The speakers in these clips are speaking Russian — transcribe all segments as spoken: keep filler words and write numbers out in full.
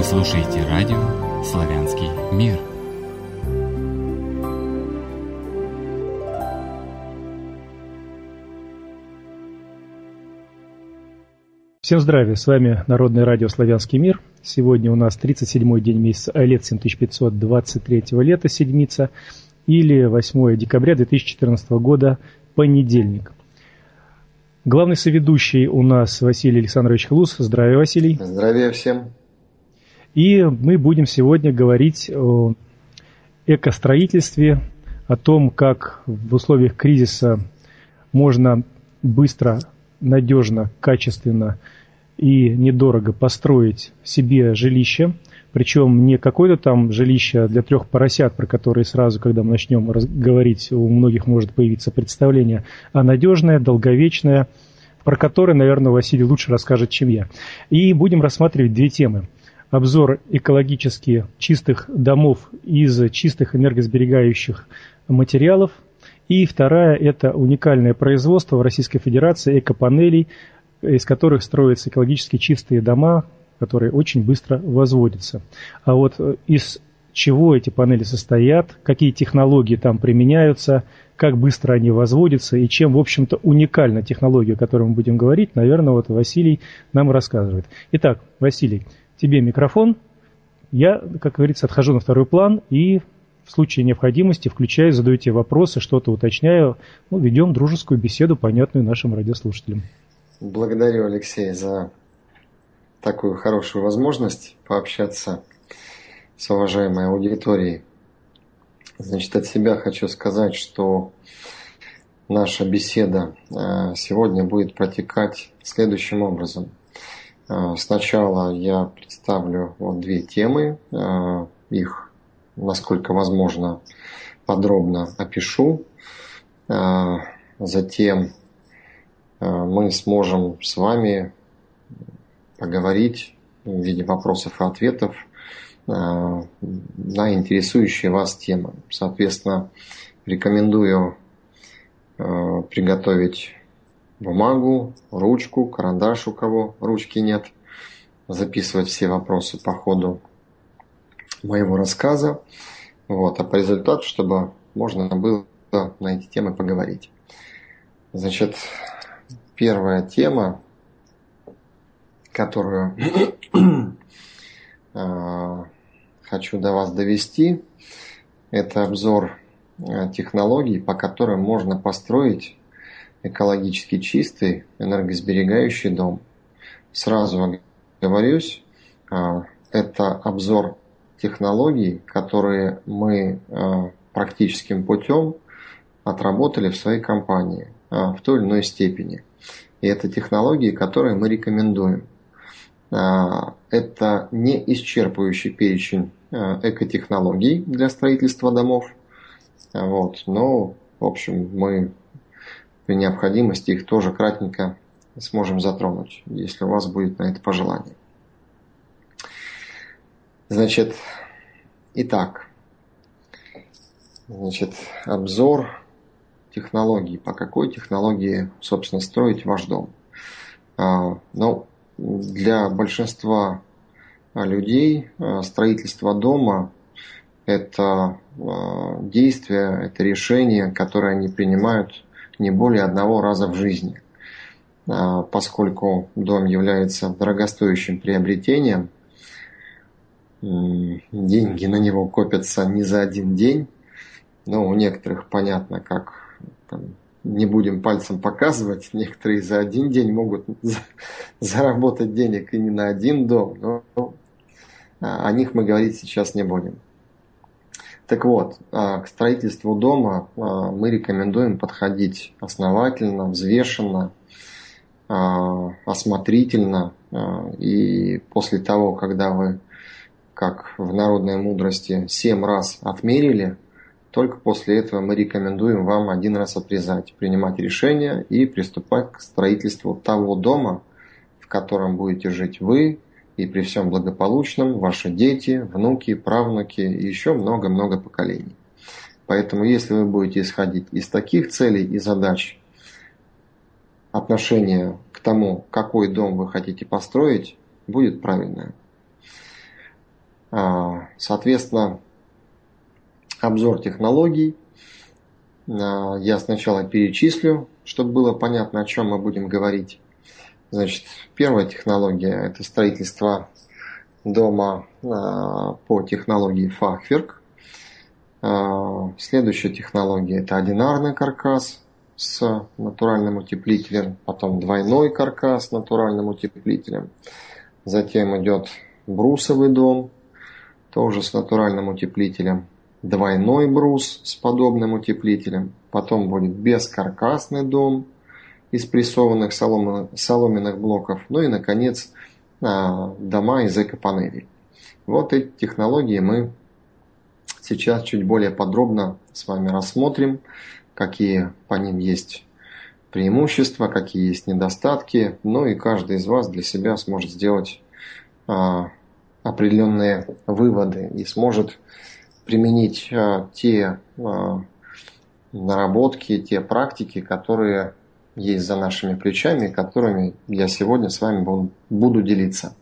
слушаете радио «Славянский мир». Всем здравия, с вами Народное радио «Славянский мир». Сегодня у нас тридцать седьмой день месяца Алет семь тысяч пятьсот двадцать третьего лета, седмица, или восьмое декабря две тысячи четырнадцатого года, понедельник. Главный соведущий у нас Василий Александрович Хлус. Здравия, Василий. Здравия всем. И мы будем сегодня говорить о экостроительстве, о том, как в условиях кризиса можно быстро, надежно, качественно и недорого построить себе жилище, причем не какое-то там жилище для трех поросят, про которые сразу, когда мы начнем говорить, у многих может появиться представление, а надежное, долговечное, про которое, наверное, Василий лучше расскажет, чем я. И будем рассматривать две темы. Обзор экологически чистых домов из чистых энергосберегающих материалов. И вторая – это уникальное производство в Российской Федерации экопанелей, из которых строятся экологически чистые дома, которые очень быстро возводятся. А вот из чего эти панели состоят, какие технологии там применяются, как быстро они возводятся и чем, в общем-то, уникальна технология, о которой мы будем говорить, наверное, вот Василий нам рассказывает. Итак, Василий, тебе микрофон. Я, как говорится, отхожу на второй план и в случае необходимости включаю, задаю тебе вопросы, что-то уточняю. Ну, ведем дружескую беседу, понятную нашим радиослушателям. Благодарю, Алексей, за такую хорошую возможность пообщаться с уважаемой аудиторией. Значит, от себя хочу сказать, что наша беседа сегодня будет протекать следующим образом. Сначала я представлю вот две темы, их, насколько возможно, подробно опишу. Затем мы сможем с вами поговорить в виде вопросов и ответов на интересующие вас темы. Соответственно, рекомендую приготовить бумагу, ручку, карандаш, у кого ручки нет, записывать все вопросы по ходу моего рассказа, вот, а по результату, чтобы можно было на эти темы поговорить. Значит, первая тема, которую хочу до вас довести, это обзор технологий, по которым можно построить экологически чистый, энергосберегающий дом. Сразу оговорюсь, это обзор технологий, которые мы практическим путем отработали в своей компании в той или иной степени. И это технологии, которые мы рекомендуем. Это не исчерпывающий перечень экотехнологий для строительства домов. Вот. Но, в общем, мы при необходимости их тоже кратенько сможем затронуть, если у вас будет на это пожелание. Значит, итак, значит, обзор технологий. По какой технологии, собственно, строить ваш дом? Ну, для большинства людей строительство дома – это действие, это решение, которое они принимают не более одного раза в жизни. Поскольку дом является дорогостоящим приобретением, деньги на него копятся не за один день. Но у некоторых понятно, как там, не будем пальцем показывать, некоторые за один день могут заработать денег и не на один дом, но о них мы говорить сейчас не будем. Так вот, к строительству дома мы рекомендуем подходить основательно, взвешенно, осмотрительно. И после того, когда вы, как в народной мудрости, семь раз отмерили, только после этого мы рекомендуем вам один раз отрезать, принимать решение и приступать к строительству того дома, в котором будете жить вы и при всем благополучном ваши дети, внуки, правнуки и еще много-много поколений. Поэтому если вы будете исходить из таких целей и задач, отношение к тому, какой дом вы хотите построить, будет правильное. Соответственно, обзор технологий. Я сначала перечислю, чтобы было понятно, о чем мы будем говорить. Значит, первая технология – это строительство дома по технологии фахверк. Следующая технология – это одинарный каркас с натуральным утеплителем, потом двойной каркас с натуральным утеплителем. Затем идет брусовый дом, тоже с натуральным утеплителем. Двойной брус с подобным утеплителем. Потом будет бескаркасный дом из прессованных соломенных блоков. Ну и, наконец, дома из экопанелей. Вот эти технологии мы сейчас чуть более подробно с вами рассмотрим, какие по ним есть преимущества, какие есть недостатки. Ну и каждый из вас для себя сможет сделать определенные выводы и сможет применить а, те а, наработки, те практики, которые есть за нашими плечами, которыми я сегодня с вами буду, буду делиться.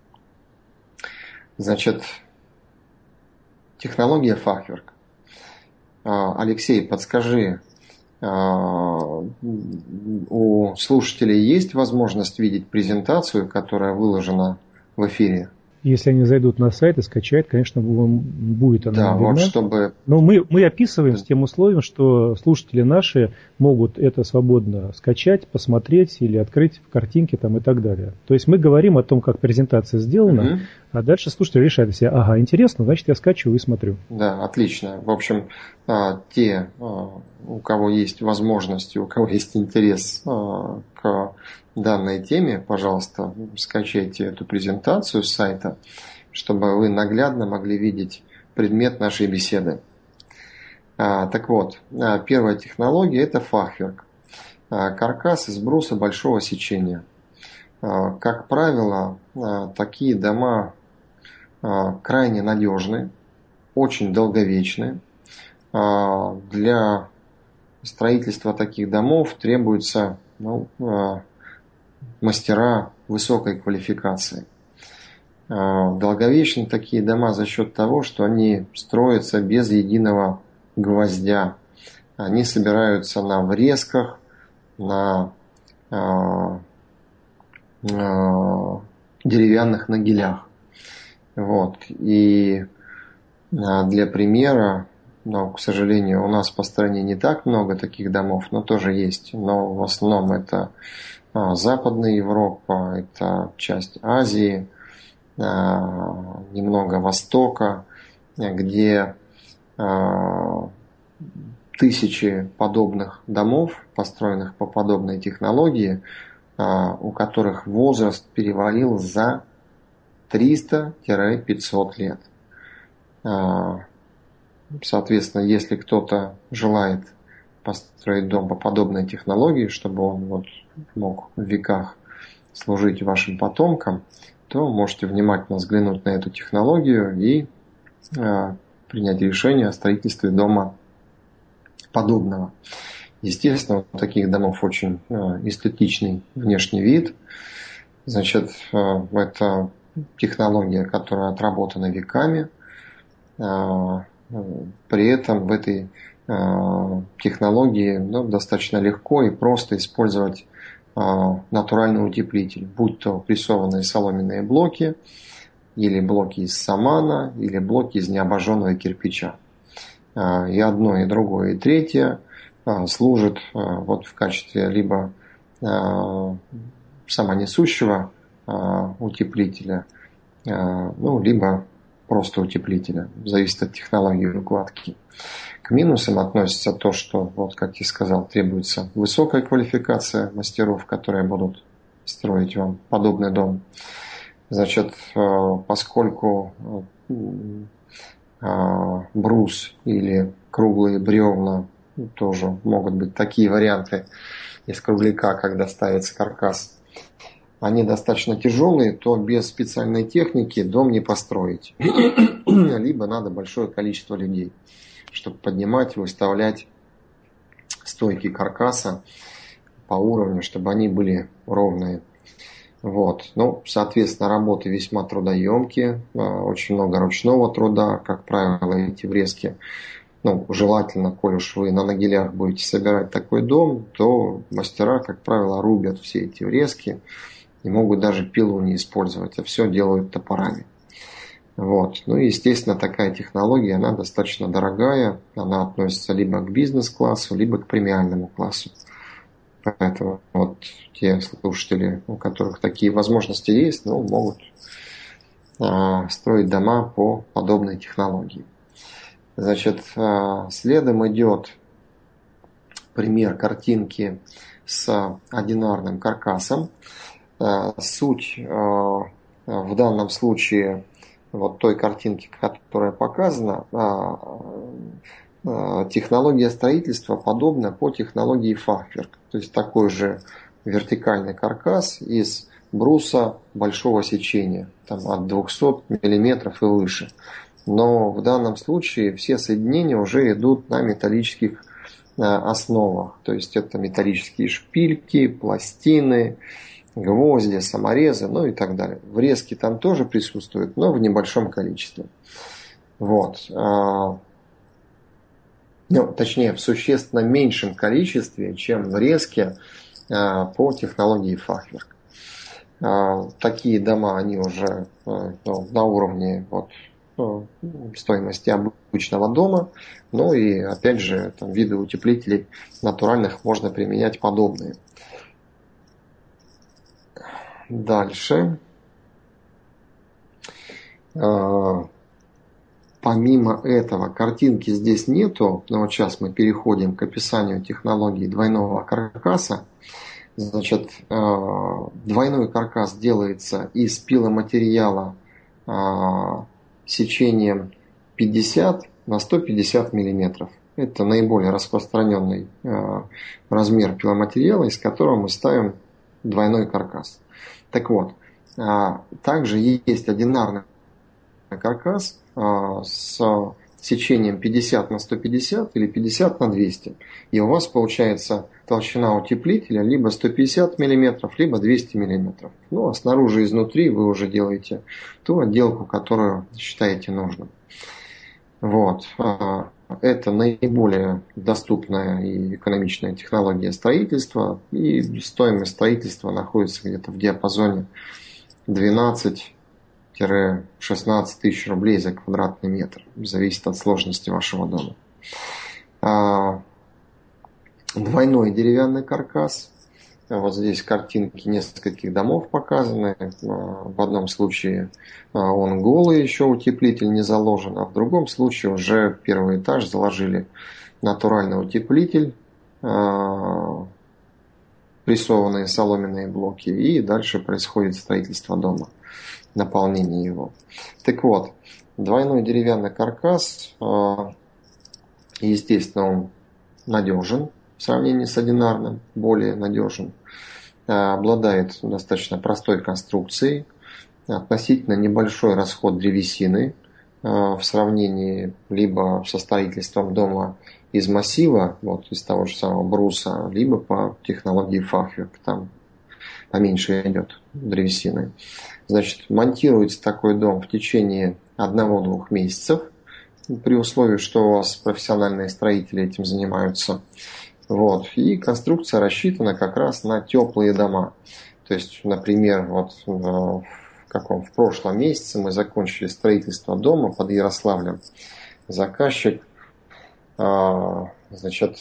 Значит, технология фахверк. А, Алексей, подскажи, а, у слушателей есть возможность видеть презентацию, которая выложена в эфире? Если они зайдут на сайт и скачают, конечно, будет она да, видна. Вот чтобы... Но мы, мы описываем с тем условием, что слушатели наши могут это свободно скачать, посмотреть или открыть в картинке там, и так далее. То есть мы говорим о том, как презентация сделана, угу. А дальше слушатели решают себе, ага, интересно, значит я скачиваю и смотрю. Да, отлично. В общем, те, у кого есть возможность, у кого есть интерес к данной теме, пожалуйста, скачайте эту презентацию с сайта, чтобы вы наглядно могли видеть предмет нашей беседы. Так вот, первая технология – это фахверк. Каркас из бруса большого сечения. Как правило, такие дома крайне надежны, очень долговечны. Для строительства таких домов требуются ну, мастера высокой квалификации. Долговечны такие дома за счет того, что они строятся без единого гвоздя. Они собираются на врезках, на деревянных нагилях. Вот. И для примера, но, к сожалению, у нас по стране не так много таких домов, но тоже есть. Но в основном это Западная Европа, это часть Азии, немного Востока, где тысячи подобных домов, построенных по подобной технологии, у которых возраст перевалил за триста-пятьсот лет. Соответственно, если кто-то желает построить дом по подобной технологии, чтобы он вот мог в веках служить вашим потомкам, то можете внимательно взглянуть на эту технологию и принять решение о строительстве дома подобного. Естественно, у таких домов очень эстетичный внешний вид. Значит, это технология, которая отработана веками. При этом в этой технологии ну, достаточно легко и просто использовать натуральный утеплитель, будь то прессованные соломенные блоки, или блоки из самана, или блоки из необожженного кирпича. И одно, и другое, и третье служит вот в качестве либо самонесущего утеплителя, ну, либо просто утеплителя. Зависит от технологии укладки. К минусам относится то, что, вот как я сказал, требуется высокая квалификация мастеров, которые будут строить вам подобный дом. Значит, поскольку брус или круглые бревна, тоже могут быть такие варианты из кругляка, когда ставится каркас, они достаточно тяжелые, то без специальной техники дом не построить. Либо надо большое количество людей, чтобы поднимать и выставлять стойки каркаса по уровню, чтобы они были ровные. Вот. Ну, соответственно, работы весьма трудоемкие, очень много ручного труда, как правило, эти врезки. Ну, желательно, коль уж вы на нагилях будете собирать такой дом, то мастера, как правило, рубят все эти врезки и могут даже пилу не использовать, а все делают топорами. Вот. Ну и, естественно, такая технология, она достаточно дорогая, она относится либо к бизнес-классу, либо к премиальному классу. Поэтому вот те слушатели, у которых такие возможности есть, ну, могут э, строить дома по подобной технологии. Значит, э, следом идет пример картинки с одинарным каркасом. Э, суть э, в данном случае вот той картинки, которая показана, технология строительства подобна по технологии фахверк. То есть такой же вертикальный каркас из бруса большого сечения, там от двухсот миллиметров и выше. Но в данном случае все соединения уже идут на металлических основах. То есть это металлические шпильки, пластины, гвозди, саморезы, ну и так далее. Врезки там тоже присутствуют, но в небольшом количестве. Вот. Ну, точнее, в существенно меньшем количестве, чем врезки по технологии фахверк. Такие дома, они уже ну, на уровне вот, ну, стоимости обычного дома. Ну и, опять же, там, виды утеплителей натуральных можно применять подобные. Дальше. Помимо этого, картинки здесь нету, но вот сейчас мы переходим к описанию технологии двойного каркаса. Значит, двойной каркас делается из пиломатериала сечением пятьдесят на сто пятьдесят миллиметров. Это наиболее распространенный размер пиломатериала, из которого мы ставим двойной каркас. Так вот, также есть одинарный каркас с сечением пятьдесят на сто пятьдесят или пятьдесят на двести. И у вас получается толщина утеплителя либо сто пятьдесят миллиметров, либо двести миллиметров. Ну а снаружи и изнутри вы уже делаете ту отделку, которую считаете нужным. Вот. Это наиболее доступная и экономичная технология строительства. И стоимость строительства находится где-то в диапазоне двенадцать-шестнадцать тысяч рублей за квадратный метр. Зависит от сложности вашего дома. Двойной деревянный каркас. Вот здесь картинки нескольких домов показаны. В одном случае он голый, еще утеплитель не заложен, а в другом случае уже первый этаж заложили натуральный утеплитель, прессованные соломенные блоки, и дальше происходит строительство дома, наполнение его. Так вот, двойной деревянный каркас, естественно, он надежен в сравнении с одинарным, более надежен, обладает достаточно простой конструкцией, относительно небольшой расход древесины в сравнении либо со строительством дома из массива, вот из того же самого бруса, либо по технологии фахверк, там поменьше идет древесины. Значит, монтируется такой дом в течение одного-двух месяцев, при условии, что у вас профессиональные строители этим занимаются. Вот. И конструкция рассчитана как раз на теплые дома. То есть, например, вот в, каком, в прошлом месяце мы закончили строительство дома под Ярославлем. Заказчик значит,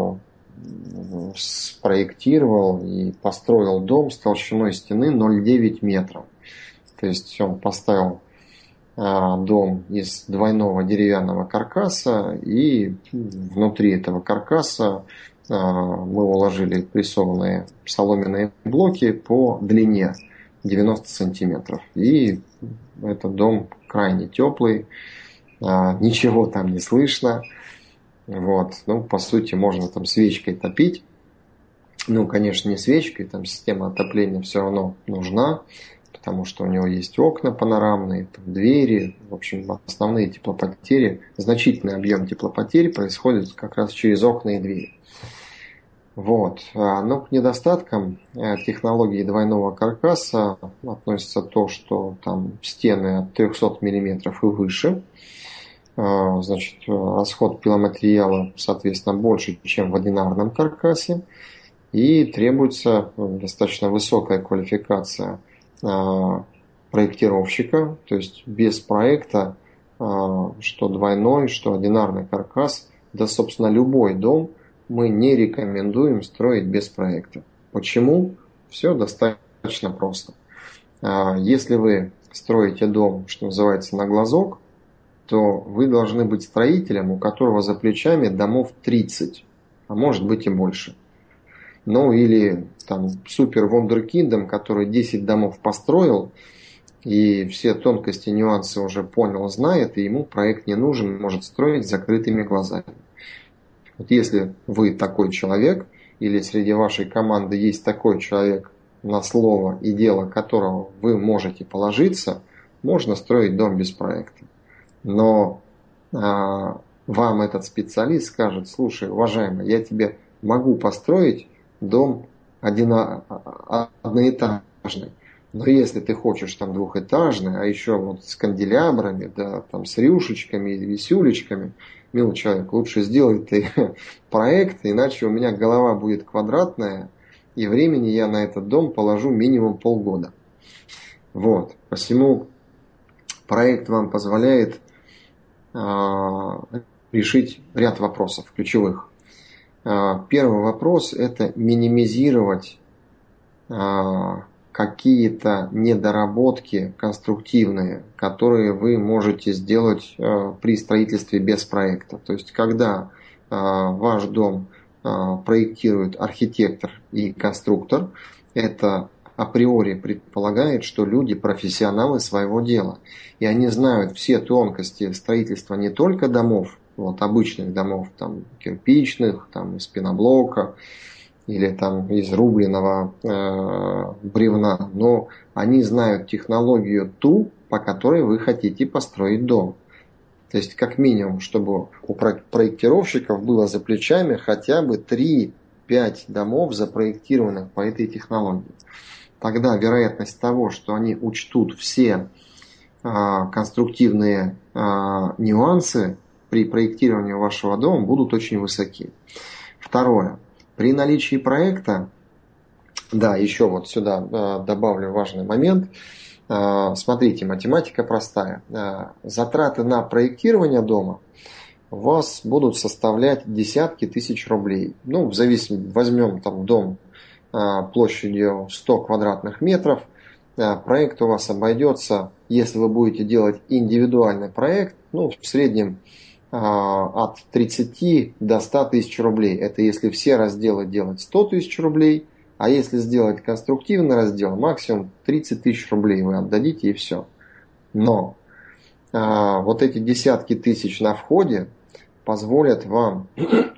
спроектировал и построил дом с толщиной стены ноль целых девять десятых метра. То есть он поставил дом из двойного деревянного каркаса, и внутри этого каркаса мы уложили прессованные соломенные блоки по длине девяносто сантиметров. И этот дом крайне теплый, ничего там не слышно. Вот. Ну, по сути, можно там свечкой топить. Ну, конечно, не свечкой, там система отопления все равно нужна, потому что у него есть окна панорамные, там, двери. В общем, основные теплопотери, значительный объем теплопотерь происходит как раз через окна и двери. Вот. Но к недостаткам технологии двойного каркаса относится то, что там стены от трехсот миллиметров и выше. Значит, расход пиломатериала, соответственно, больше, чем в одинарном каркасе. И требуется достаточно высокая квалификация проектировщика. То есть без проекта, что двойной, что одинарный каркас, да, собственно, любой дом мы не рекомендуем строить без проекта. Почему? Все достаточно просто. Если вы строите дом, что называется, на глазок, то вы должны быть строителем, у которого за плечами домов тридцать, а может быть и больше. Ну или там супер вундеркиндом, который десять домов построил, и все тонкости, нюансы уже понял, знает, и ему проект не нужен, может строить с закрытыми глазами. Вот если вы такой человек, или среди вашей команды есть такой человек, на слово и дело которого вы можете положиться, можно строить дом без проекта. Но а, вам этот специалист скажет: слушай, уважаемый, я тебе могу построить дом одино, одноэтажный, но если ты хочешь там двухэтажный, а еще вот с канделябрами, да, там с рюшечками и висюлечками, милый человек, лучше сделай ты проект, иначе у меня голова будет квадратная, и времени я на этот дом положу минимум полгода. Вот, посему проект вам позволяет а, решить ряд вопросов ключевых. А, первый вопрос – это минимизировать а, какие-то недоработки конструктивные, которые вы можете сделать а, при строительстве без проекта. То есть, когда а, ваш дом а, проектирует архитектор и конструктор, это априори предполагает, что люди профессионалы своего дела. И они знают все тонкости строительства не только домов, вот, обычных домов, там, кирпичных, там, из пеноблока или там, из рубленого э, бревна, но они знают технологию ту, по которой вы хотите построить дом. То есть, как минимум, чтобы у проектировщиков было за плечами хотя бы три-пять домов, запроектированных по этой технологии. Тогда вероятность того, что они учтут все а, конструктивные а, нюансы при проектировании вашего дома, будут очень высоки. Второе. При наличии проекта, да, еще вот сюда а, добавлю важный момент. А, смотрите, математика простая. А, затраты на проектирование дома у вас будут составлять десятки тысяч рублей. Ну, в зависимости, возьмем там дом площадью сто квадратных метров, проект у вас обойдется, если вы будете делать индивидуальный проект, ну, в среднем от тридцати до ста тысяч рублей. Это если все разделы делать сто тысяч рублей, а если сделать конструктивный раздел, максимум тридцать тысяч рублей вы отдадите и все. Но а, вот эти десятки тысяч на входе позволят вам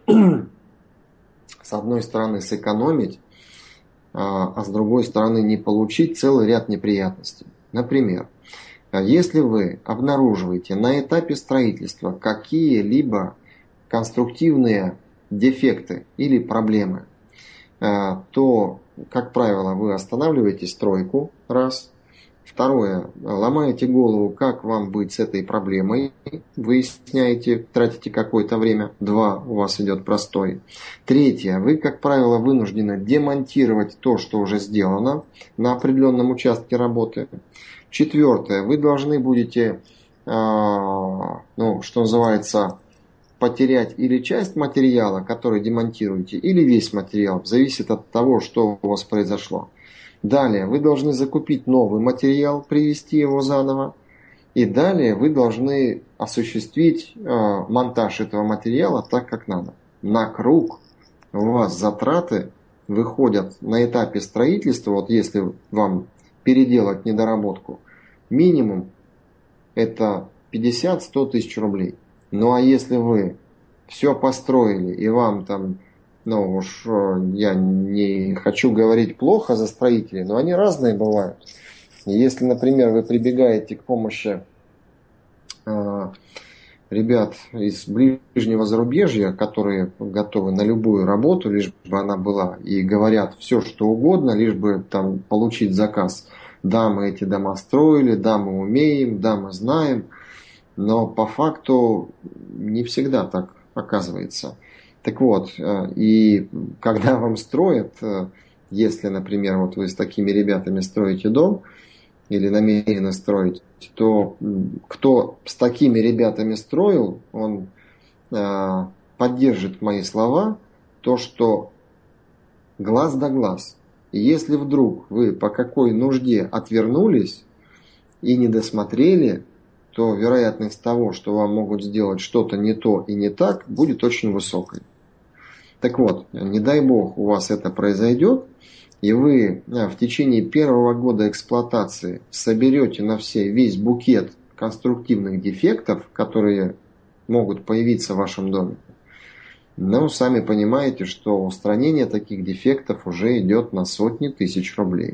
с одной стороны сэкономить, а с другой стороны не получить целый ряд неприятностей. Например, если вы обнаруживаете на этапе строительства какие-либо конструктивные дефекты или проблемы, то, как правило, вы останавливаете стройку, раз. Второе, ломаете голову, как вам быть с этой проблемой, выясняете, тратите какое-то время. Два, у вас идет простой. Третье, вы, как правило, вынуждены демонтировать то, что уже сделано на определенном участке работы. Четвертое, вы должны будете, ну, что называется, потерять или часть материала, который демонтируете, или весь материал. Зависит от того, что у вас произошло. Далее вы должны закупить новый материал, привезти его заново. И далее вы должны осуществить э, монтаж этого материала так, как надо. На круг у вас затраты выходят на этапе строительства, вот если вам переделать недоработку, минимум это пятьдесят-сто тысяч рублей. Ну а если вы все построили и вам там... Ну уж я не хочу говорить плохо за строителей, но они разные бывают. Если, например, вы прибегаете к помощи э, ребят из ближнего зарубежья, которые готовы на любую работу, лишь бы она была, и говорят все, что угодно, лишь бы там получить заказ. Да, мы эти дома строили, да, мы умеем, да, мы знаем, но по факту не всегда так оказывается. Так вот, и когда вам строят, если, например, вот вы с такими ребятами строите дом или намерены строить, то кто с такими ребятами строил, он поддержит мои слова, то, что глаз да глаз. И если вдруг вы по какой нужде отвернулись и не досмотрели, то вероятность того, что вам могут сделать что-то не то и не так, будет очень высокой. Так вот, не дай бог у вас это произойдет, и вы в течение первого года эксплуатации соберете на все весь букет конструктивных дефектов, которые могут появиться в вашем доме, но сами понимаете, что устранение таких дефектов уже идет на сотни тысяч рублей.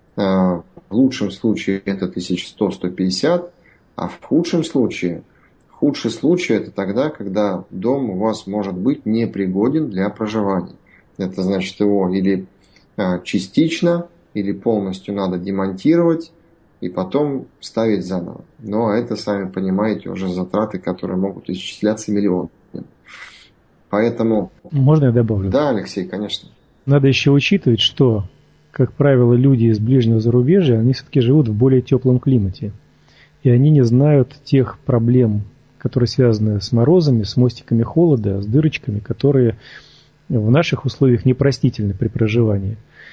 В лучшем случае это тысяча сто - сто пятьдесят, а в худшем случае, худший случай это тогда, когда дом у вас может быть непригоден для проживания. Это значит, его или частично, или полностью надо демонтировать и потом ставить заново. Но это, сами понимаете, уже затраты, которые могут исчисляться миллионами. Поэтому... Можно я добавлю? Да, Алексей, конечно. Надо еще учитывать, что, как правило, люди из ближнего зарубежья, они все-таки живут в более теплом климате. И они не знают тех проблем, которые связаны с морозами, с мостиками холода, с дырочками, которые в наших условиях непростительны при проживании.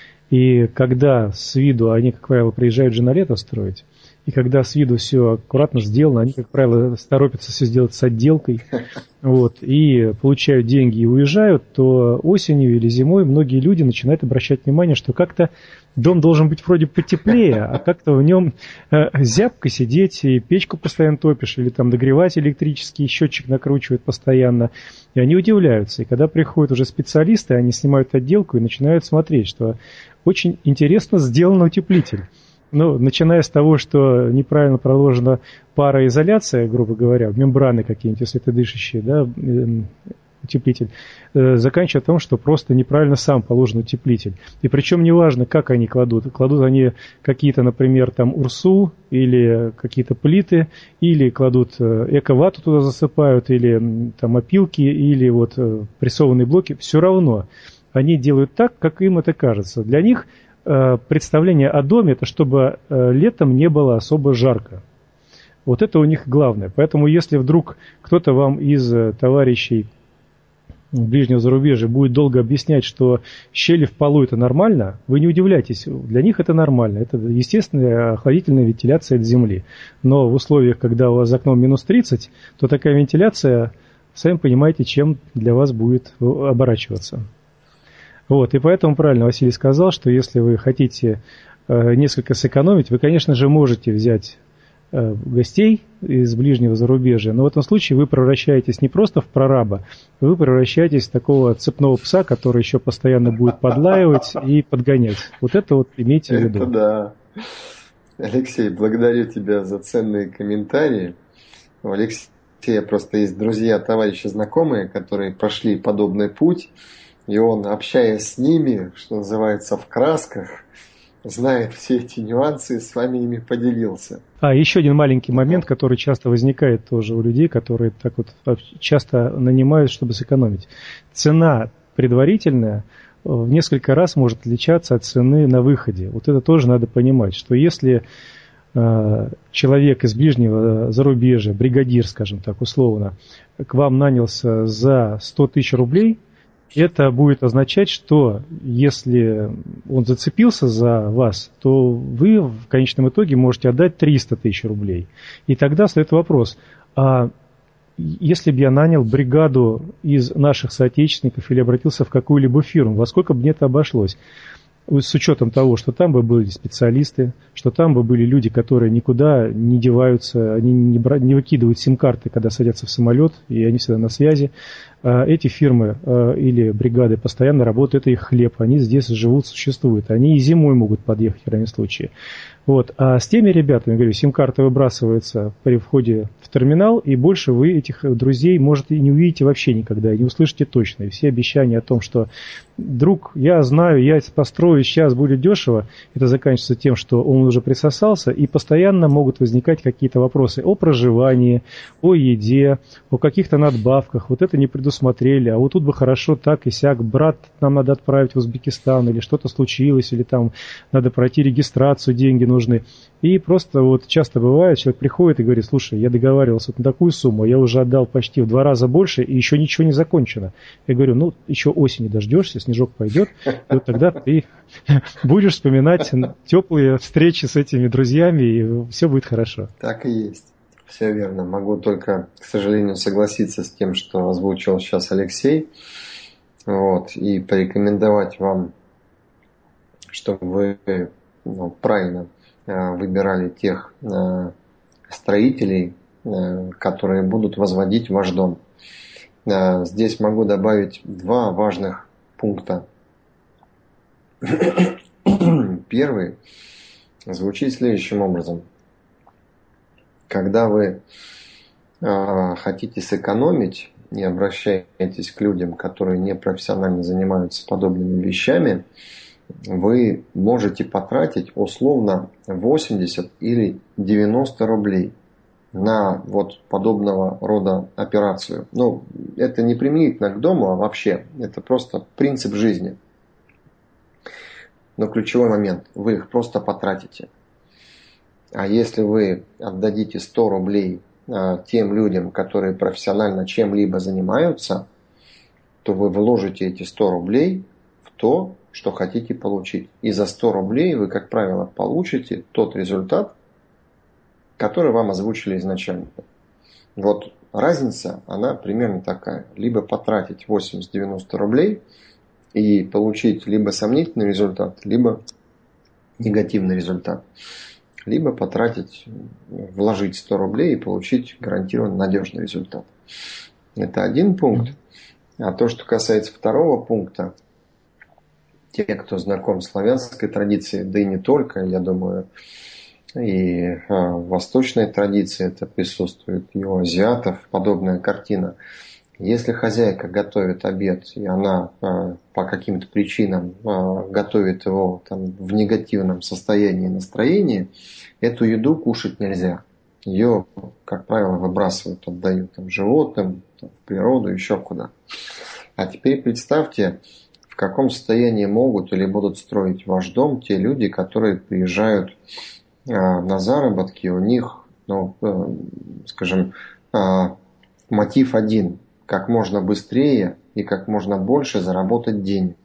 И когда с виду, они, как правило, приезжают же на лето строить, и когда с виду все аккуратно сделано, они, как правило, торопятся все сделать с отделкой, вот, и получают деньги и уезжают, то осенью или зимой многие люди начинают обращать внимание, что как-то дом должен быть вроде потеплее, а как-то в нем э, зябко сидеть, и печку постоянно топишь, или там нагреватель электрический, счетчик накручивает постоянно, и они удивляются. И когда приходят уже специалисты, они снимают отделку и начинают смотреть, что очень интересно сделан утеплитель. Ну, начиная с того, что неправильно проложена пароизоляция, грубо говоря, мембраны какие-нибудь, если это дышащие, да, утеплитель, заканчивая том, что просто неправильно сам положен утеплитель. И причем неважно, как они кладут. Кладут они какие-то, например, там урсу или какие-то плиты, или кладут эко-вату туда засыпают, или там опилки, или вот прессованные блоки. Все равно они делают так, как им это кажется. Для них представление о доме – это чтобы летом не было особо жарко. Вот это у них главное. Поэтому если вдруг кто-то вам из товарищей ближнего зарубежья будет долго объяснять, что щели в полу – это нормально, вы не удивляйтесь, для них это нормально. Это естественная охладительная вентиляция от земли. Но в условиях, когда у вас за окном минус тридцать, то такая вентиляция, сами понимаете, чем для вас будет оборачиваться. Вот, и поэтому правильно Василий сказал, что если вы хотите э, несколько сэкономить, вы, конечно же, можете взять э, гостей из ближнего зарубежья, но в этом случае вы превращаетесь не просто в прораба, вы превращаетесь в такого цепного пса, который еще постоянно будет подлаивать и подгонять. Вот это вот имейте в виду. Это да. Алексей, благодарю тебя за ценные комментарии. У Алексея просто есть друзья, товарищи, знакомые, которые прошли подобный путь. И он, общаясь с ними, что называется, в красках, знает все эти нюансы и с вами ими поделился. А, еще один маленький момент, который часто возникает тоже у людей, которые так вот часто нанимают, чтобы сэкономить. Цена предварительная в несколько раз может отличаться от цены на выходе. Вот это тоже надо понимать, что если э, человек из ближнего зарубежья, бригадир, скажем так, условно, к вам нанялся за сто тысяч рублей, это будет означать, что если он зацепился за вас, то вы в конечном итоге можете отдать триста тысяч рублей. И тогда стоит вопрос, а если бы я нанял бригаду из наших соотечественников или обратился в какую-либо фирму, во сколько бы мне это обошлось? с учетом того, что там бы были специалисты, что там бы были люди, которые никуда не деваются, они не, бра- не выкидывают сим-карты, когда садятся в самолет, и они всегда на связи. Эти фирмы или бригады постоянно работают, это их хлеб, они здесь живут, существуют. Они и зимой могут подъехать в крайнем случае. Вот. А с теми ребятами, говорю, сим-карта выбрасывается при входе в терминал, и больше вы этих друзей, может, и не увидите вообще никогда, и не услышите точно. И все обещания о том, что друг, я знаю, я построю, сейчас будет дешево, это заканчивается тем, что он уже присосался, и постоянно могут возникать какие-то вопросы о проживании, о еде, о каких-то надбавках. Вот это не предусмотрели, а вот тут бы хорошо так и сяк, брат, нам надо отправить в Узбекистан, или что-то случилось, или там надо пройти регистрацию, деньги нужны. И просто вот часто бывает, человек приходит и говорит, слушай, я договаривался на такую сумму, я уже отдал почти в два раза больше, и еще ничего не закончено. Я говорю, ну, еще осени дождешься, снежок пойдет, и вот тогда ты будешь вспоминать теплые встречи с этими друзьями, и все будет хорошо. Так и есть. Все верно. Могу только, к сожалению, согласиться с тем, что озвучил сейчас Алексей. Вот, и порекомендовать вам, чтобы вы ну, правильно э, выбирали тех э, строителей, э, которые будут возводить ваш дом. Э, здесь могу добавить два важных пункта. Первый звучит следующим образом. Когда вы э, хотите сэкономить и обращаетесь к людям, которые непрофессионально занимаются подобными вещами, вы можете потратить условно восемьдесят или девяносто рублей на вот подобного рода операцию. Ну, это не применительно к дому, а вообще. Это просто принцип жизни. Но ключевой момент. Вы их просто потратите. А если вы отдадите сто рублей а, тем людям, которые профессионально чем-либо занимаются, то вы вложите эти сто рублей в то, что хотите получить. И за сто рублей вы, как правило, получите тот результат, который вам озвучили изначально. Вот разница, она примерно такая. Либо потратить восемьдесят-девяносто рублей и получить либо сомнительный результат, либо негативный результат. Либо потратить, вложить сто рублей и получить гарантированно надежный результат. Это один пункт. А то, что касается второго пункта, те, кто знаком с славянской традицией, да и не только, я думаю, и а, в восточной традиции это присутствует, и у азиатов подобная картина. Если хозяйка готовит обед, и она а, по каким-то причинам а, готовит его там, в негативном состоянии и настроении, эту еду кушать нельзя. Ее, как правило, выбрасывают, отдают там, животным, там, в природу, еще куда. А теперь представьте, в каком состоянии могут или будут строить ваш дом те люди, которые приезжают а, на заработки, у них, ну, э, скажем, а, мотив один – как можно быстрее и как можно больше заработать денег.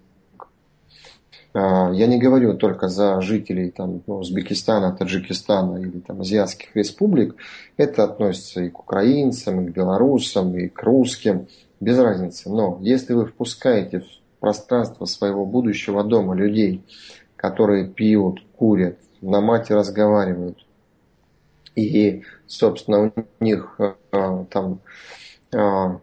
А, я не говорю только за жителей там, Узбекистана, Таджикистана или там, азиатских республик, это относится и к украинцам, и к белорусам, и к русским, без разницы. Но если вы впускаете в пространство своего будущего дома людей, которые пьют, курят, на мате разговаривают, и, собственно, у них а, там а,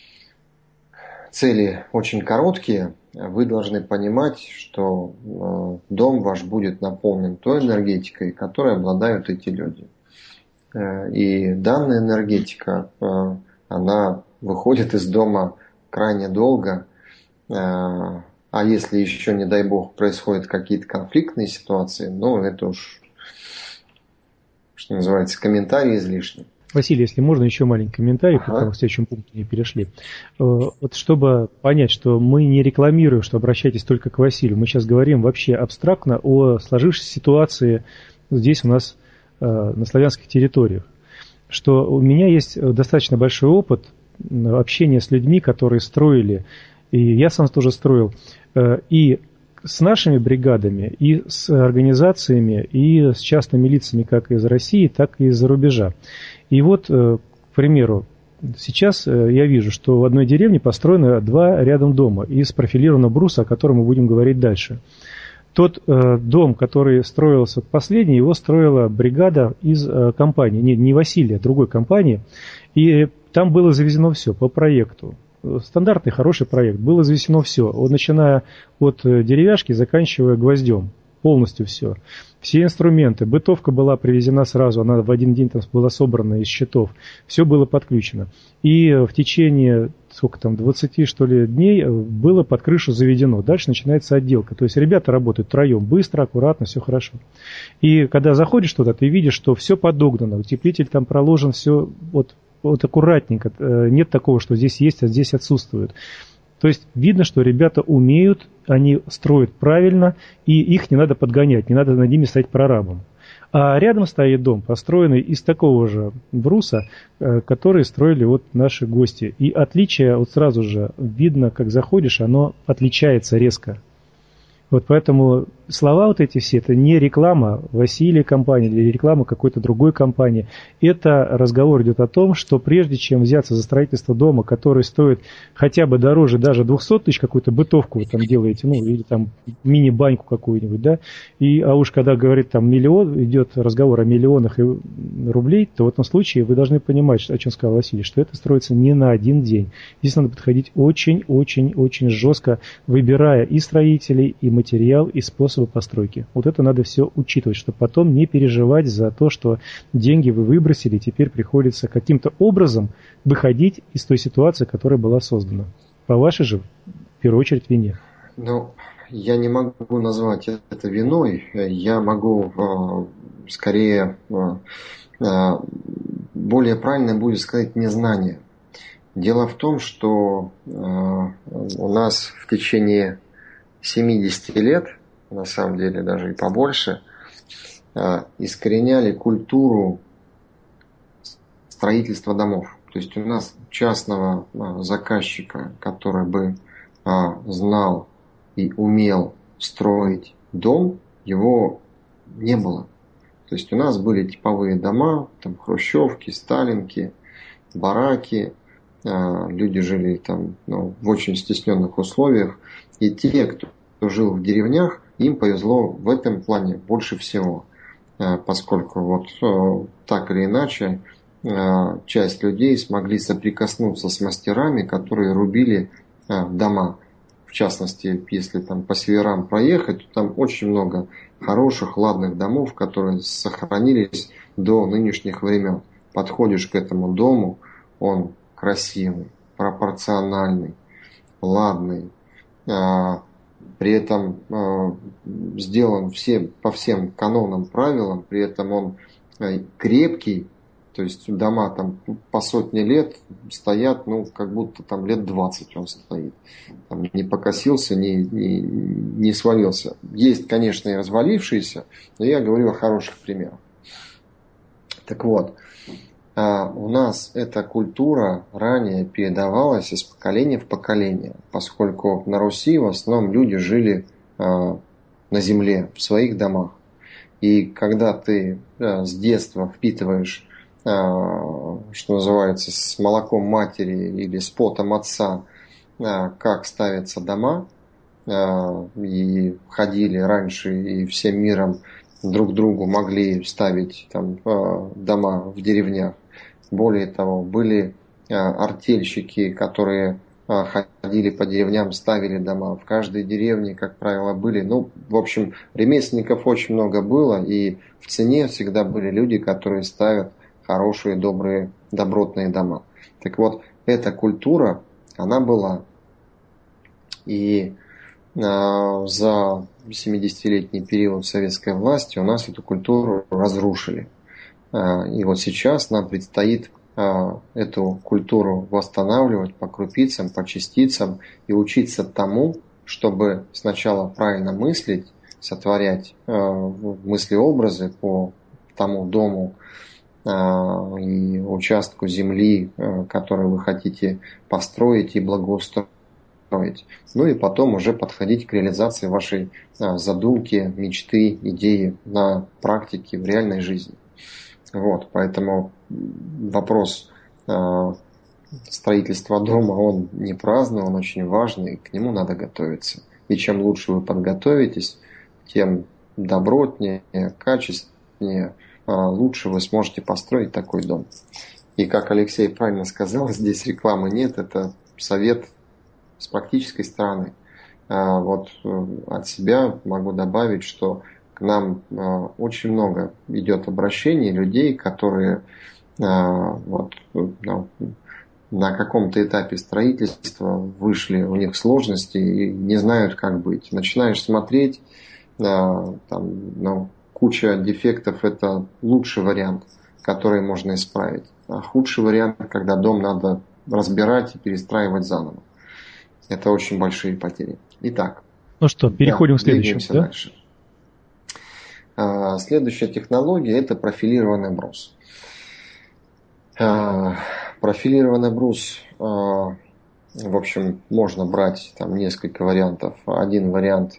цели очень короткие, вы должны понимать, что а, дом ваш будет наполнен той энергетикой, которой обладают эти люди. И данная энергетика, а, она выходит из дома крайне долго. А если еще, не дай бог, происходят какие-то конфликтные ситуации, ну, это уж, что называется, комментарий излишний. Василий, если можно, еще маленький комментарий, ага. Пока мы к следующему пункту не перешли. Вот чтобы понять, что мы не рекламируем, что обращайтесь только к Василию, мы сейчас говорим вообще абстрактно о сложившейся ситуации здесь у нас на славянских территориях. Что у меня есть достаточно большой опыт общения с людьми, которые строили, и я сам тоже строил, и с нашими бригадами, и с организациями, и с частными лицами как из России, так и из-за рубежа. И вот, к примеру, сейчас я вижу, что в одной деревне построено два рядом дома из профилированного бруса, о котором мы будем говорить дальше. Тот э, дом, который строился последний, его строила бригада из э, компании, не, не Василия, а другой компании, и там было завезено все по проекту. Стандартный хороший проект, было завезено все, начиная от деревяшки, заканчивая гвоздем, полностью все. Все инструменты, бытовка была привезена сразу, она в один день там была собрана из счетов, все было подключено. И в течение, сколько там, двадцати что ли дней было под крышу заведено. Дальше начинается отделка. То есть ребята работают втроем, быстро, аккуратно, все хорошо. И когда заходишь туда, ты видишь, что все подогнано, утеплитель там проложен, все вот, вот аккуратненько. Нет такого, что здесь есть, а здесь отсутствует. То есть видно, что ребята умеют, они строят правильно, и их не надо подгонять, не надо над ними стать прорабом. А рядом стоит дом, построенный из такого же бруса, который строили вот наши гости. И отличие вот сразу же видно, как заходишь, оно отличается резко. Вот поэтому слова вот эти все, это не реклама Василия компании или реклама какой-то другой компании. Это разговор идет о том, что прежде чем взяться за строительство дома, который стоит хотя бы дороже даже двухсот тысяч, какую-то бытовку вы там делаете, ну или там мини-баньку какую-нибудь, да, и, а уж когда говорит там миллион, идет разговор о миллионах рублей, то в этом случае вы должны понимать, о чем сказал Василий, что это строится не на один день. Здесь надо подходить очень-очень-очень жестко, выбирая и строителей, и материал, и способы постройки. Вот это надо все учитывать, чтобы потом не переживать за то, что деньги вы выбросили, и теперь приходится каким-то образом выходить из той ситуации, которая была создана. По вашей же, в первую очередь, вине. Ну, я не могу назвать это виной. Я могу э, скорее, э, более правильно будет сказать, незнание. Дело в том, что э, у нас в течение семидесяти лет, на самом деле даже и побольше, искореняли культуру строительства домов. То есть у нас частного заказчика, который бы знал и умел строить дом, его не было. То есть у нас были типовые дома, там хрущевки, сталинки, бараки, люди жили там, ну, в очень стесненных условиях. И те, кто жил в деревнях, им повезло в этом плане больше всего, поскольку вот так или иначе часть людей смогли соприкоснуться с мастерами, которые рубили дома. В частности, если там по северам проехать, то там очень много хороших, ладных домов, которые сохранились до нынешних времен. Подходишь к этому дому, он красивый, пропорциональный, ладный, при этом сделан все, по всем канонам, правилам, при этом он крепкий, то есть дома там по сотне лет стоят, ну, как будто там лет двадцать он стоит. Там не покосился, не, не, не свалился. Есть, конечно, и развалившиеся, но я говорю о хороших примерах. Так вот, у нас эта культура ранее передавалась из поколения в поколение, поскольку на Руси в основном люди жили на земле, в своих домах. И когда ты с детства впитываешь, что называется, с молоком матери или с потом отца, как ставятся дома, и ходили раньше и всем миром друг другу могли ставить там дома в деревнях. Более того, были артельщики, которые ходили по деревням, ставили дома. В каждой деревне, как правило, были, ну, в общем, ремесленников очень много было, и в цене всегда были люди, которые ставят хорошие, добрые, добротные дома. Так вот, эта культура, она была. И э, за семидесятилетний период советской власти у нас эту культуру разрушили. Э, и вот сейчас нам предстоит э, эту культуру восстанавливать по крупицам, по частицам и учиться тому, чтобы сначала правильно мыслить, сотворять э, мысли-образы по тому дому э, и участку земли, э, который вы хотите построить и благоустроить. Ну и потом уже подходить к реализации вашей задумки, мечты, идеи на практике, в реальной жизни. Вот, поэтому вопрос строительства дома, он не праздный, он очень важный, к нему надо готовиться. И чем лучше вы подготовитесь, тем добротнее, качественнее, лучше вы сможете построить такой дом. И как Алексей правильно сказал, здесь рекламы нет, это совет с практической стороны. Вот от себя могу добавить, что к нам очень много идет обращений людей, которые вот, ну, на каком-то этапе строительства вышли, у них сложности и не знают, как быть. Начинаешь смотреть, там, ну, куча дефектов – это лучший вариант, который можно исправить. А худший вариант, когда дом надо разбирать и перестраивать заново. Это очень большие потери. Итак. Ну что, переходим да, к следующему. Да? Дальше. Следующая технология – это профилированный брус. Профилированный брус, в общем, можно брать там несколько вариантов. Один вариант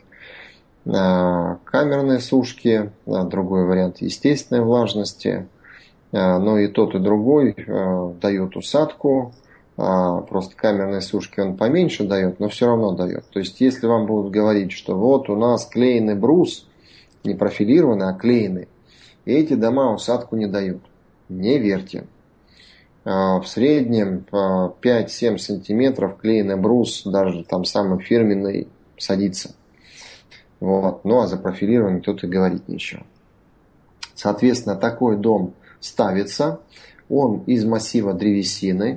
камерной сушки, другой вариант естественной влажности. Но и тот, и другой дают усадку. Просто камерной сушки он поменьше дает, но все равно дает. То есть, если вам будут говорить, что вот у нас клееный брус, не профилированный, а клееный, и эти дома усадку не дают, не верьте. В среднем пять-семь сантиметров клееный брус, даже там самый фирменный, садится. Вот. Ну а за профилированный тут и говорить нечего. Соответственно, такой дом ставится. Он из массива древесины.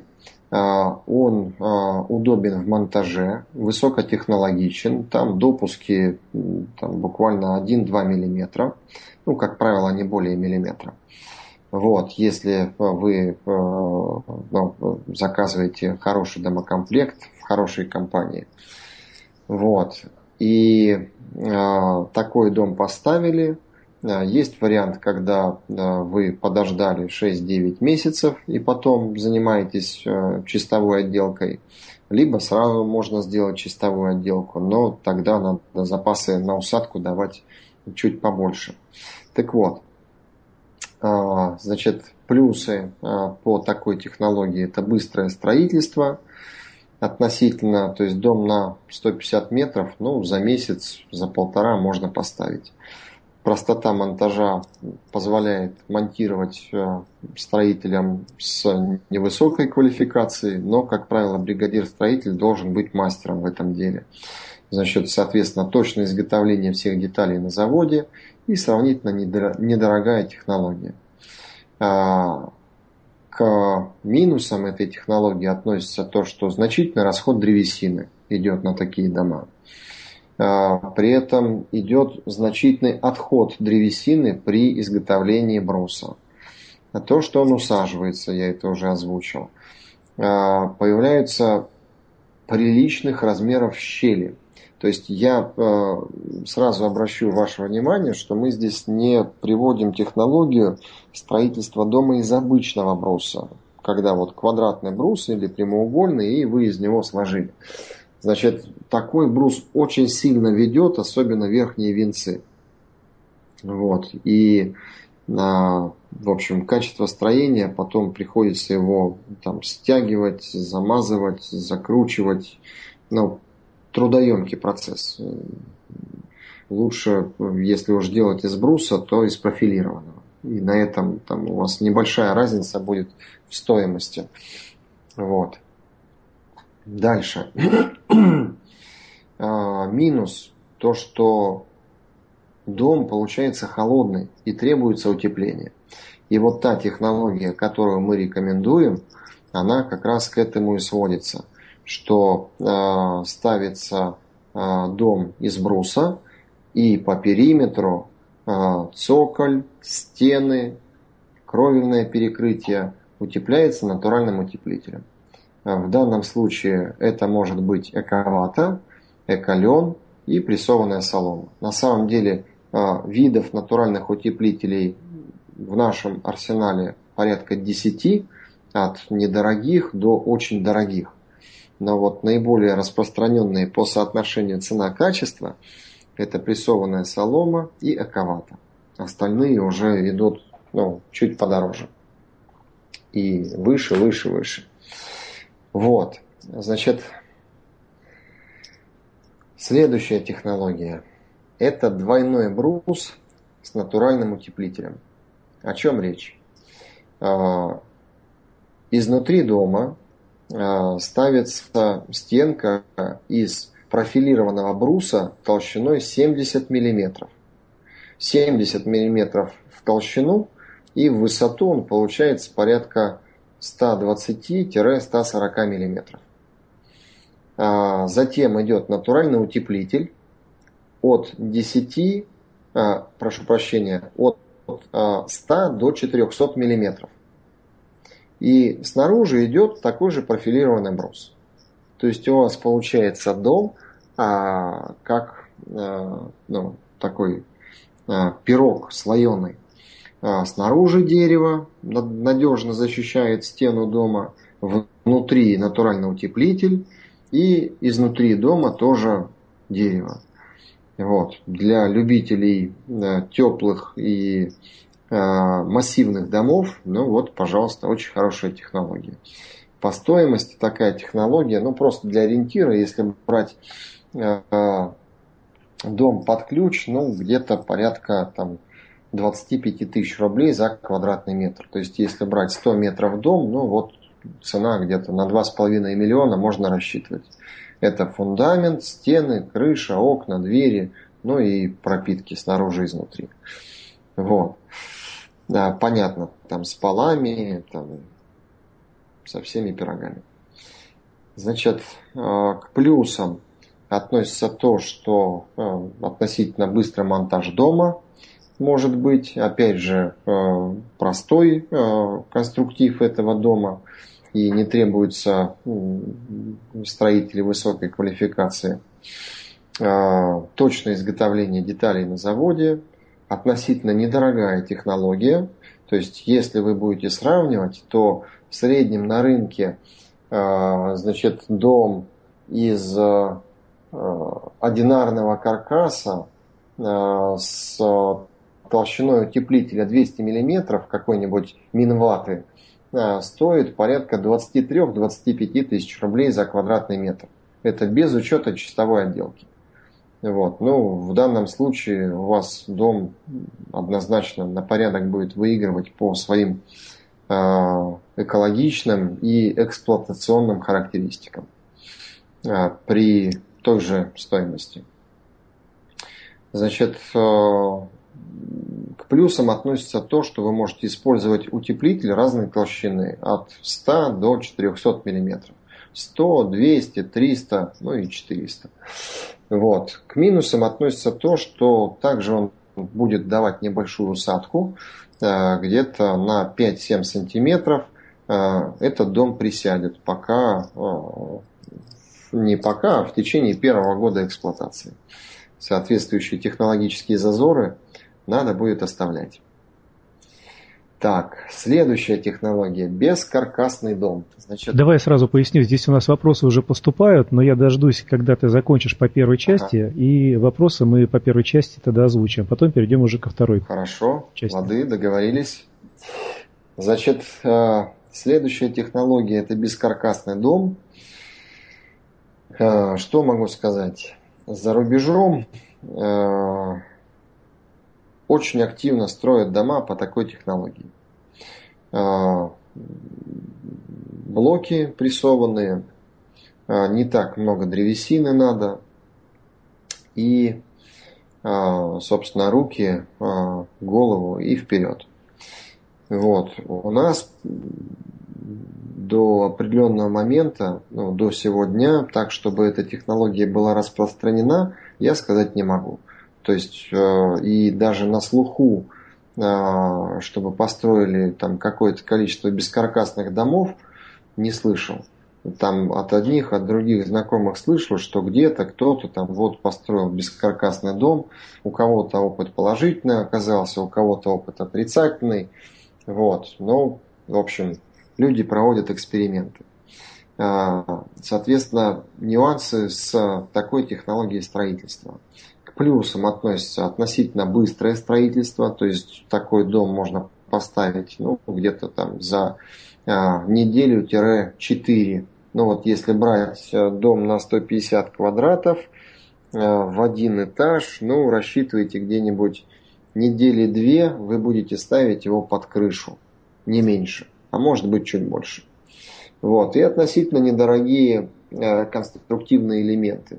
Он удобен в монтаже, высокотехнологичен. Там допуски там, буквально один-два миллиметра. Ну, как правило, не более миллиметра. Вот, если вы ну, заказываете хороший домокомплект в хорошей компании. Вот. И э, такой дом поставили. Есть вариант, когда э, вы подождали шесть-девять месяцев и потом занимаетесь э, чистовой отделкой. Либо сразу можно сделать чистовую отделку, но тогда надо запасы на усадку давать чуть побольше. Так вот. Значит, плюсы по такой технологии – это быстрое строительство относительно, то есть дом на сто пятьдесят метров, ну, за месяц, за полтора можно поставить. Простота монтажа позволяет монтировать строителям с невысокой квалификацией, но, как правило, бригадир-строитель должен быть мастером в этом деле. Значит, соответственно, точное изготовление всех деталей на заводе и сравнительно недорогая технология. К минусам этой технологии относится то, что значительный расход древесины идет на такие дома. При этом идет значительный отход древесины при изготовлении бруса. А то, что он усаживается, я это уже озвучил. Появляются приличных размеров щели. То есть я э, сразу обращу ваше внимание, что мы здесь не приводим технологию строительства дома из обычного бруса, когда вот квадратный брус или прямоугольный, и вы из него сложили. Значит, такой брус очень сильно ведет, особенно верхние венцы. Вот. И, э, в общем, качество строения потом приходится его там стягивать, замазывать, закручивать. Ну, трудоемкий процесс. Лучше, если уж делать из бруса, то из профилированного. И на этом там, у вас небольшая разница будет в стоимости. Вот. Дальше. Минус то, что дом получается холодный и требуется утепление. И вот та технология, которую мы рекомендуем, она как раз к этому и сводится. Что э, ставится э, дом из бруса, и по периметру э, цоколь, стены, кровельное перекрытие утепляется натуральным утеплителем. В данном случае это может быть эковата, эколен и прессованная солома. На самом деле э, видов натуральных утеплителей в нашем арсенале порядка десяти, от недорогих до очень дорогих. Но вот наиболее распространенные по соотношению цена-качество – это прессованная солома и эковата. Остальные уже идут ну, чуть подороже. И выше, выше, выше. Вот. Значит, следующая технология. это двойной брус с натуральным утеплителем. О чем речь? Изнутри дома ставится стенка из профилированного бруса толщиной семьдесят миллиметров. семьдесят миллиметров в толщину, и в высоту он получается порядка сто двадцать - сто сорок миллиметров. Затем идет натуральный утеплитель от десяти, прошу прощения, от ста до четырехсот миллиметров. И снаружи идет такой же профилированный брус. То есть у вас получается дом а, как а, ну, такой а, пирог слоеный. А, снаружи дерево надежно защищает стену дома, внутри натуральный утеплитель, и изнутри дома тоже дерево. Вот. Для любителей а, теплых и массивных домов, ну вот, пожалуйста, очень хорошая технология. По стоимости такая технология, ну просто для ориентира, если брать э, дом под ключ, ну где-то порядка там двадцать пять тысяч рублей за квадратный метр. То есть если брать сто метров дом, ну вот цена где-то на два с половиной миллиона можно рассчитывать. Это фундамент, стены, крыша, окна, двери, ну и пропитки снаружи и изнутри. Вот. Да, понятно, там с полами, там, со всеми пирогами. Значит, к плюсам относится то, что относительно быстрый монтаж дома может быть. Опять же, простой конструктив этого дома, и не требуется строителей высокой квалификации. Точное изготовление деталей на заводе. Относительно недорогая технология. То есть, если вы будете сравнивать, то в среднем на рынке значит, дом из одинарного каркаса с толщиной утеплителя двести миллиметров, какой-нибудь Минваты, стоит порядка двадцать три - двадцать пять тысяч рублей за квадратный метр. Это без учета чистовой отделки. Вот. Ну, в данном случае у вас дом однозначно на порядок будет выигрывать по своим э, экологичным и эксплуатационным характеристикам э, при той же стоимости. Значит, э, к плюсам относится то, что вы можете использовать утеплитель разной толщины от ста до четырехсот миллиметров. сто, двести, триста, ну и четыреста. Вот. К минусам относится то, что также он будет давать небольшую усадку, где-то на пять-семь сантиметров. Этот дом присядет, пока, не пока, а в течение первого года эксплуатации. Соответствующие технологические зазоры надо будет оставлять. Так, следующая технология – бескаркасный дом. Значит, давай сразу поясню, здесь у нас вопросы уже поступают, но я дождусь, когда ты закончишь по первой части, ага. И вопросы мы по первой части тогда озвучим, потом перейдем уже ко второй. Хорошо, части. Лады, договорились. Значит, следующая технология – это бескаркасный дом. Что могу сказать? За рубежом очень активно строят дома по такой технологии. Блоки прессованные, не так много древесины надо, и, собственно, руки, голову и вперед. Вот. У нас до определенного момента, ну, до сего дня, так, чтобы эта технология была распространена, я сказать не могу. То есть и даже на слуху, чтобы построили там какое-то количество бескаркасных домов, не слышал. Там от одних, от других знакомых слышал, что где-то кто-то там вот построил бескаркасный дом, у кого-то опыт положительный оказался, у кого-то опыт отрицательный. Вот. Но, в общем, люди проводят эксперименты. Соответственно, нюансы с такой технологией строительства. К плюсам относится относительно быстрое строительство, то есть такой дом можно поставить ну, где-то там за а, неделю-четыре. Ну вот если брать дом на сто пятьдесят квадратов, в один этаж, ну, рассчитывайте где-нибудь недели две, вы будете ставить его под крышу, не меньше, а может быть чуть больше. Вот. И относительно недорогие конструктивные элементы.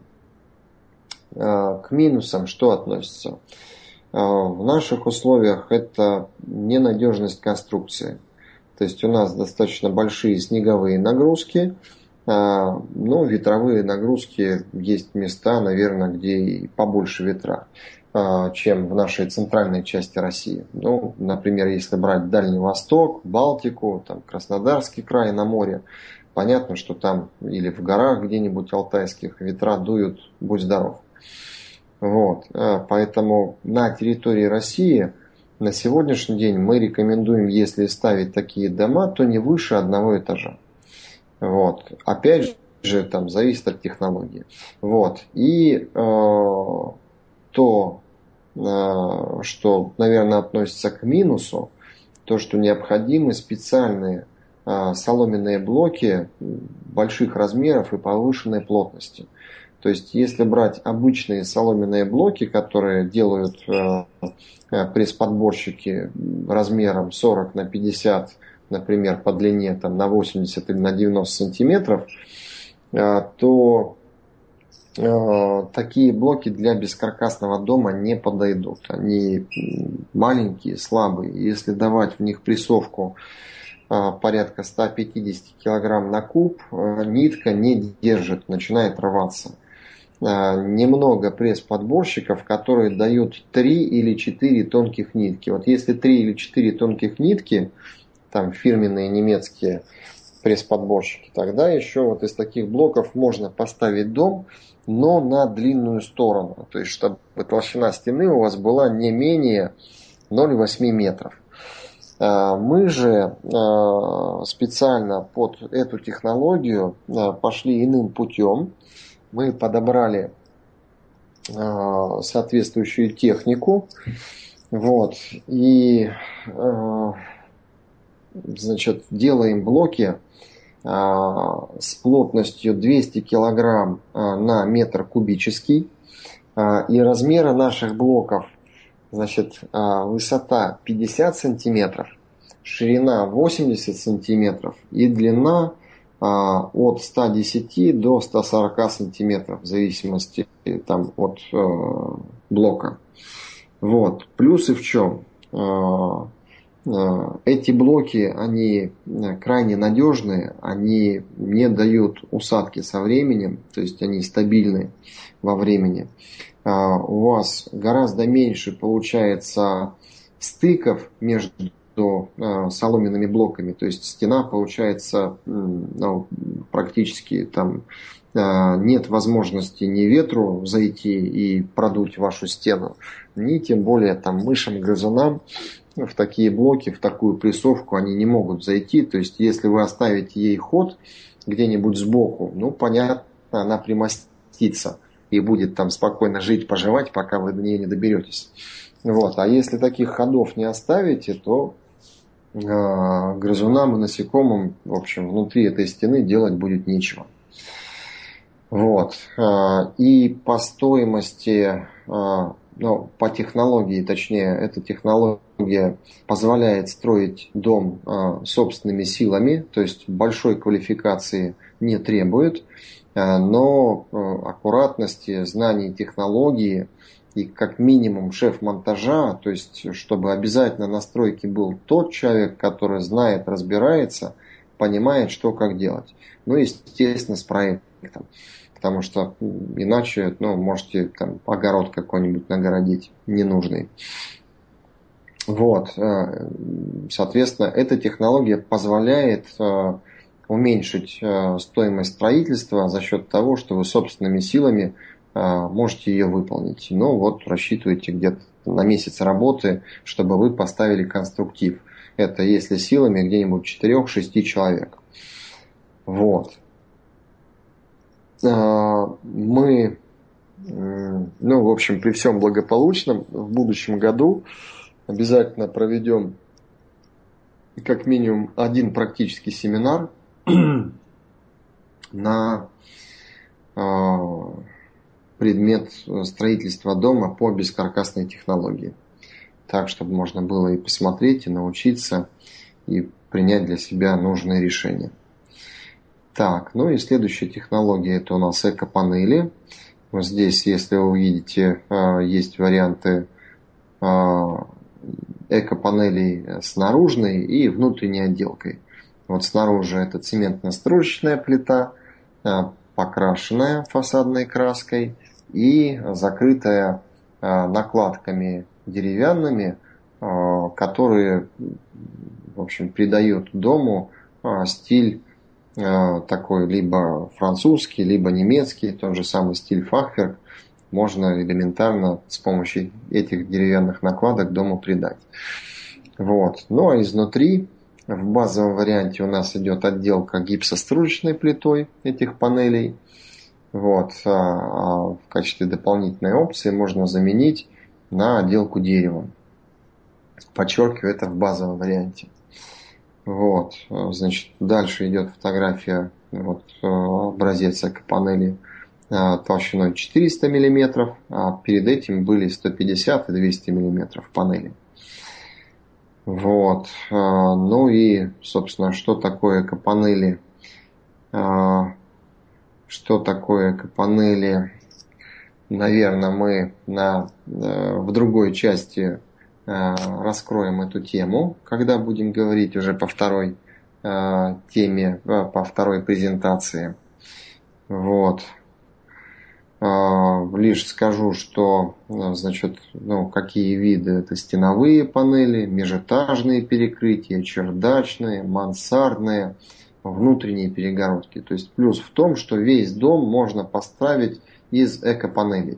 К минусам что относится? В наших условиях это ненадежность конструкции. То есть у нас достаточно большие снеговые нагрузки, но ветровые нагрузки есть места, наверное, где и побольше ветра, чем в нашей центральной части России. Ну, например, если брать Дальний Восток, Балтику, там, Краснодарский край на море, понятно, что там или в горах где-нибудь алтайских ветра дуют, будь здоров. Вот. Поэтому на территории России на сегодняшний день мы рекомендуем, если ставить такие дома, то не выше одного этажа. Вот. Опять же, там зависит от технологии. Вот. И э, то, э, что, наверное, относится к минусу, то, что необходимы специальные э, соломенные блоки больших размеров и повышенной плотности. То есть, если брать обычные соломенные блоки, которые делают э, пресс-подборщики размером сорок на пятьдесят, например, по длине там, на восемьдесят или на девяносто сантиметров, то такие блоки для бескаркасного дома не подойдут. Они маленькие, слабые. Если давать в них прессовку порядка ста пятидесяти килограмм на куб, нитка не держит, начинает рваться. Немного пресс-подборщиков, которые дают три или четыре тонких нитки. Вот если три или четыре тонких нитки, там фирменные немецкие пресс-подборщики, тогда еще вот из таких блоков можно поставить дом, но на длинную сторону. То есть, чтобы толщина стены у вас была не менее ноль целых восемь десятых метров. Мы же специально под эту технологию пошли иным путем. Мы подобрали соответствующую технику. Вот, и значит, делаем блоки а, с плотностью двести килограмм а, на метр кубический. А, и размеры наших блоков, значит, а, высота пятьдесят сантиметров, ширина восемьдесят сантиметров и длина а, от ста десяти до ста сорока сантиметров, в зависимости там, от а, блока. Вот. Плюсы в чем? А, Эти блоки, они крайне надежные, они не дают усадки со временем, то есть они стабильны во времени. У вас гораздо меньше получается стыков между соломенными блоками, то есть стена получается ну, практически там нет возможности ни ветру зайти и продуть вашу стену, ни тем более там мышам, грызунам в такие блоки, в такую прессовку они не могут зайти. То есть, если вы оставите ей ход где-нибудь сбоку, ну, понятно, она примостится и будет там спокойно жить, поживать, пока вы до нее не доберетесь. Вот. А если таких ходов не оставите, то э, грызунам и насекомым, в общем, внутри этой стены делать будет нечего. Вот. И по стоимости, ну, по технологии, точнее, эта технология позволяет строить дом собственными силами, то есть большой квалификации не требует, но аккуратности, знаний технологии и как минимум шеф-монтажа, то есть чтобы обязательно на стройке был тот человек, который знает, разбирается, понимает, что как делать. Ну, естественно, с проектом. Потому что иначе, ну, можете там огород какой-нибудь нагородить ненужный. Вот. Соответственно, эта технология позволяет уменьшить стоимость строительства за счет того, что вы собственными силами можете ее выполнить. Ну, вот рассчитываете где-то на месяц работы, чтобы вы поставили конструктив. Это если силами где-нибудь четыре-шесть человек. Вот. Мы, ну, в общем, при всем благополучном, в будущем году обязательно проведем как минимум один практический семинар на предмет строительства дома по бескаркасной технологии. Так, чтобы можно было и посмотреть, и научиться, и принять для себя нужные решения. Так, ну и следующая технология — это у нас эко-панели. Вот здесь, если вы увидите, есть варианты эко-панелей с наружной и внутренней отделкой. Вот снаружи это цементно-строечная плита, покрашенная фасадной краской и закрытая накладками деревянными, которые, в общем, придают дому стиль такой либо французский, либо немецкий, тот же самый стиль фахверк. Можно элементарно с помощью этих деревянных накладок дому придать. Вот. Ну а изнутри в базовом варианте у нас идет отделка гипсоструечной плитой этих панелей. Вот. А в качестве дополнительной опции можно заменить на отделку деревом. Подчеркиваю, это в базовом варианте. Вот. Значит, дальше идет фотография, вот, образец эко-панели толщиной четыреста миллиметров, а перед этим были сто пятьдесят и двести миллиметров панели. Вот. Ну и, собственно, что такое эко-панели? Что такое эко-панели? Наверное, мы на, в другой части раскроем эту тему, когда будем говорить уже по второй теме, по второй презентации. Вот. Лишь скажу, что, значит, ну, какие виды: это стеновые панели, межэтажные перекрытия, чердачные, мансардные, внутренние перегородки. То есть плюс в том, что весь дом можно поставить из эко-панелей.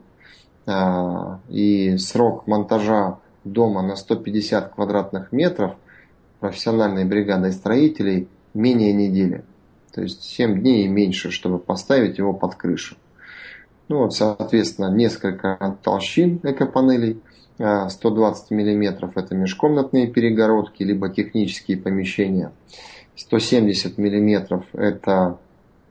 И срок монтажа дома на сто пятьдесят квадратных метров профессиональной бригадой строителей менее недели. То есть семь дней и меньше, чтобы поставить его под крышу. Ну вот, соответственно, несколько толщин эко-панелей. сто двадцать миллиметров это межкомнатные перегородки, либо технические помещения. сто семьдесят миллиметров это,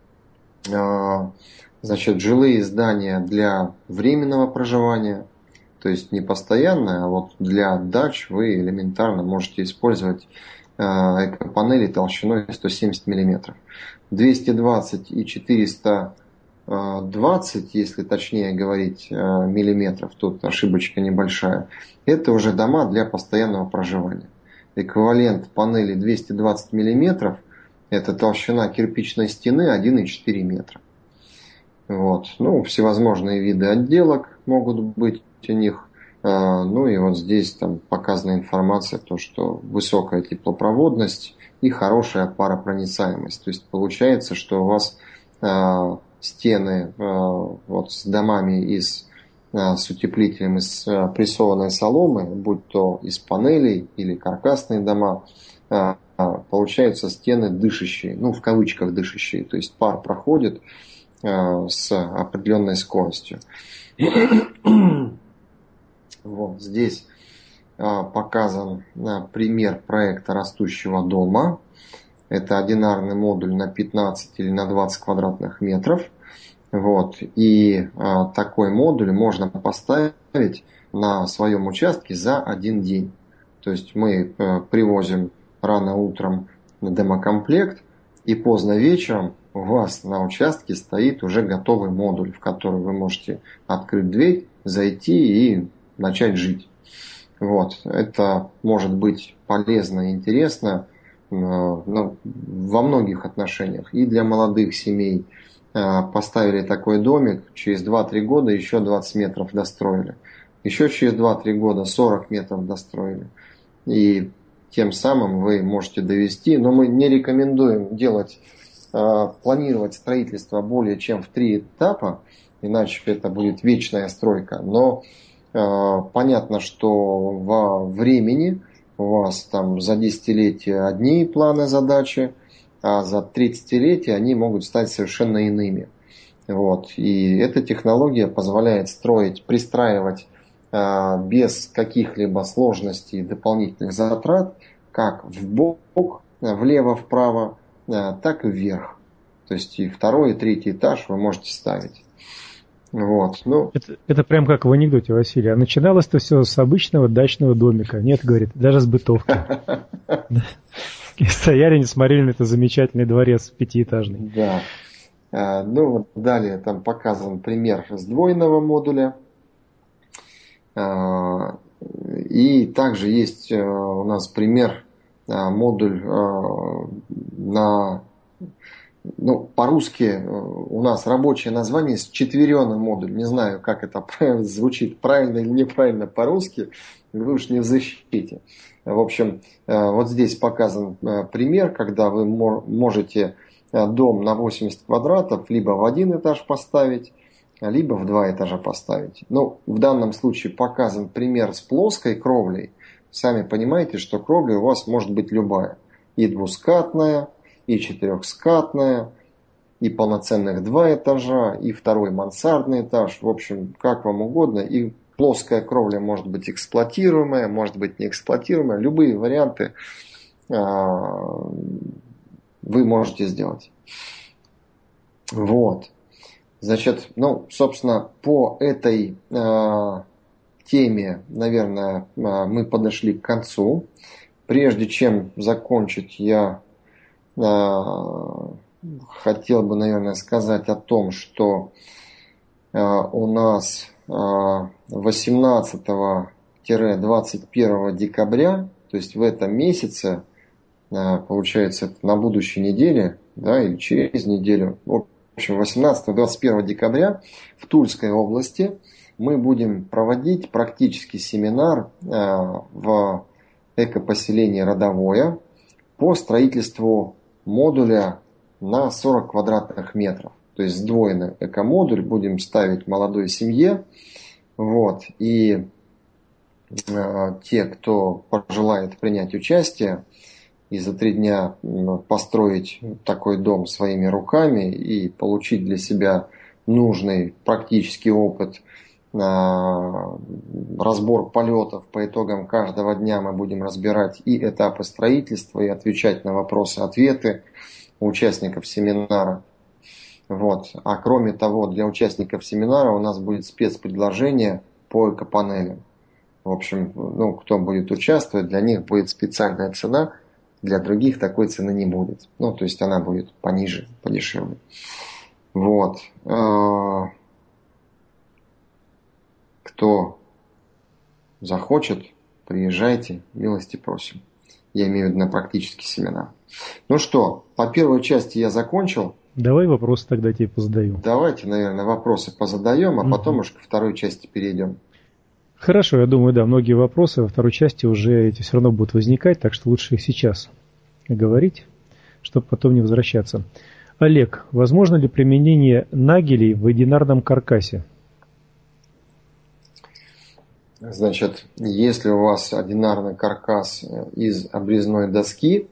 значит, жилые здания для временного проживания. То есть не постоянно, а вот для дач вы элементарно можете использовать эко-панели толщиной сто семьдесят миллиметров. двести двадцать и четыреста двадцать, если точнее говорить, миллиметров, тут ошибочка небольшая, это уже дома для постоянного проживания. Эквивалент панели двести двадцать миллиметров это толщина кирпичной стены один и четыре метра. Вот. Ну, всевозможные виды отделок могут быть у них. Ну и вот здесь там показана информация, то, что высокая теплопроводность и хорошая паропроницаемость. То есть получается, что у вас стены вот с домами из, с утеплителем из прессованной соломы, будь то из панелей или каркасные дома, получаются стены дышащие, ну в кавычках дышащие, то есть пар проходит с определенной скоростью. Вот здесь показан пример проекта растущего дома. Это одинарный модуль на пятнадцать или на двадцать квадратных метров. Вот. И а, такой модуль можно поставить на своем участке за один день. То есть мы а, привозим рано утром демокомплект, и поздно вечером у вас на участке стоит уже готовый модуль, в который вы можете открыть дверь, зайти и начать жить. Вот. Это может быть полезно и интересно, ну, во многих отношениях. И для молодых семей поставили такой домик, через два-три года еще двадцать метров достроили. Еще через два-три года сорок метров достроили. И тем самым вы можете довести, но мы не рекомендуем делать, планировать строительство более чем в три этапа, иначе это будет вечная стройка. Но понятно, что во времени у вас там за десятилетие одни планы задачи, а за тридцатилетие они могут стать совершенно иными. Вот. И эта технология позволяет строить, пристраивать э, без каких-либо сложностей и дополнительных затрат, как в бок, влево-вправо, э, так и вверх. То есть и второй, и третий этаж вы можете ставить. Вот, ну. Это, это прям как в анекдоте, Василий. А начиналось-то все с обычного дачного домика. Нет, говорит, даже с бытовки. В Саярине смотрели на этот замечательный дворец пятиэтажный. Да. Ну, вот далее там показан пример сдвоенного модуля. И также есть у нас пример модуль на... Ну, по-русски у нас рабочее название счетверенный модуль. Не знаю, как это звучит, правильно или неправильно по-русски. Вы уж не в защите. В общем, вот здесь показан пример, когда вы можете дом на восемьдесят квадратов либо в один этаж поставить, либо в два этажа поставить. Ну, в данном случае показан пример с плоской кровлей. Сами понимаете, что кровля у вас может быть любая. И двускатная, и четырехскатная, и полноценных два этажа, и второй мансардный этаж. В общем, как вам угодно. И плоская кровля может быть эксплуатируемая, может быть не эксплуатируемая. Любые варианты вы можете сделать. Вот. Значит, ну, собственно, по этой э, теме, наверное, э, мы подошли к концу. Прежде чем закончить, я э, хотел бы, наверное, сказать о том, что э, у нас э, восемнадцатого-двадцать первого декабря, то есть в этом месяце, э, получается, на будущей неделе, да, или через неделю, в общем, восемнадцатого-двадцать первого декабря в Тульской области мы будем проводить практический семинар э, в экопоселении Родовое по строительству модуля на сорок квадратных метров. То есть сдвоенный экомодуль будем ставить молодой семье. Вот. И э, те, кто пожелает принять участие и за три дня построить такой дом своими руками и получить для себя нужный практический опыт, разбор полетов. По итогам каждого дня мы будем разбирать и этапы строительства, и отвечать на вопросы-ответы у участников семинара. Вот. А кроме того, для участников семинара у нас будет спецпредложение по экопанелям. В общем, ну, кто будет участвовать, для них будет специальная цена. Для других такой цены не будет. Ну, то есть она будет пониже, подешевле. Вот. Кто захочет, приезжайте, милости просим. Я имею в виду на практический семинар. Ну что, по первой части я закончил. Давай вопросы тогда тебе позадаю. Давайте, наверное, вопросы позадаем, а угу. потом уж ко второй части перейдем. Хорошо, я думаю, да, многие вопросы во второй части уже эти все равно будут возникать, так что лучше их сейчас говорить, чтобы потом не возвращаться. Олег, возможно ли применение нагелей в одинарном каркасе? Значит, если у вас одинарный каркас из обрезной доски,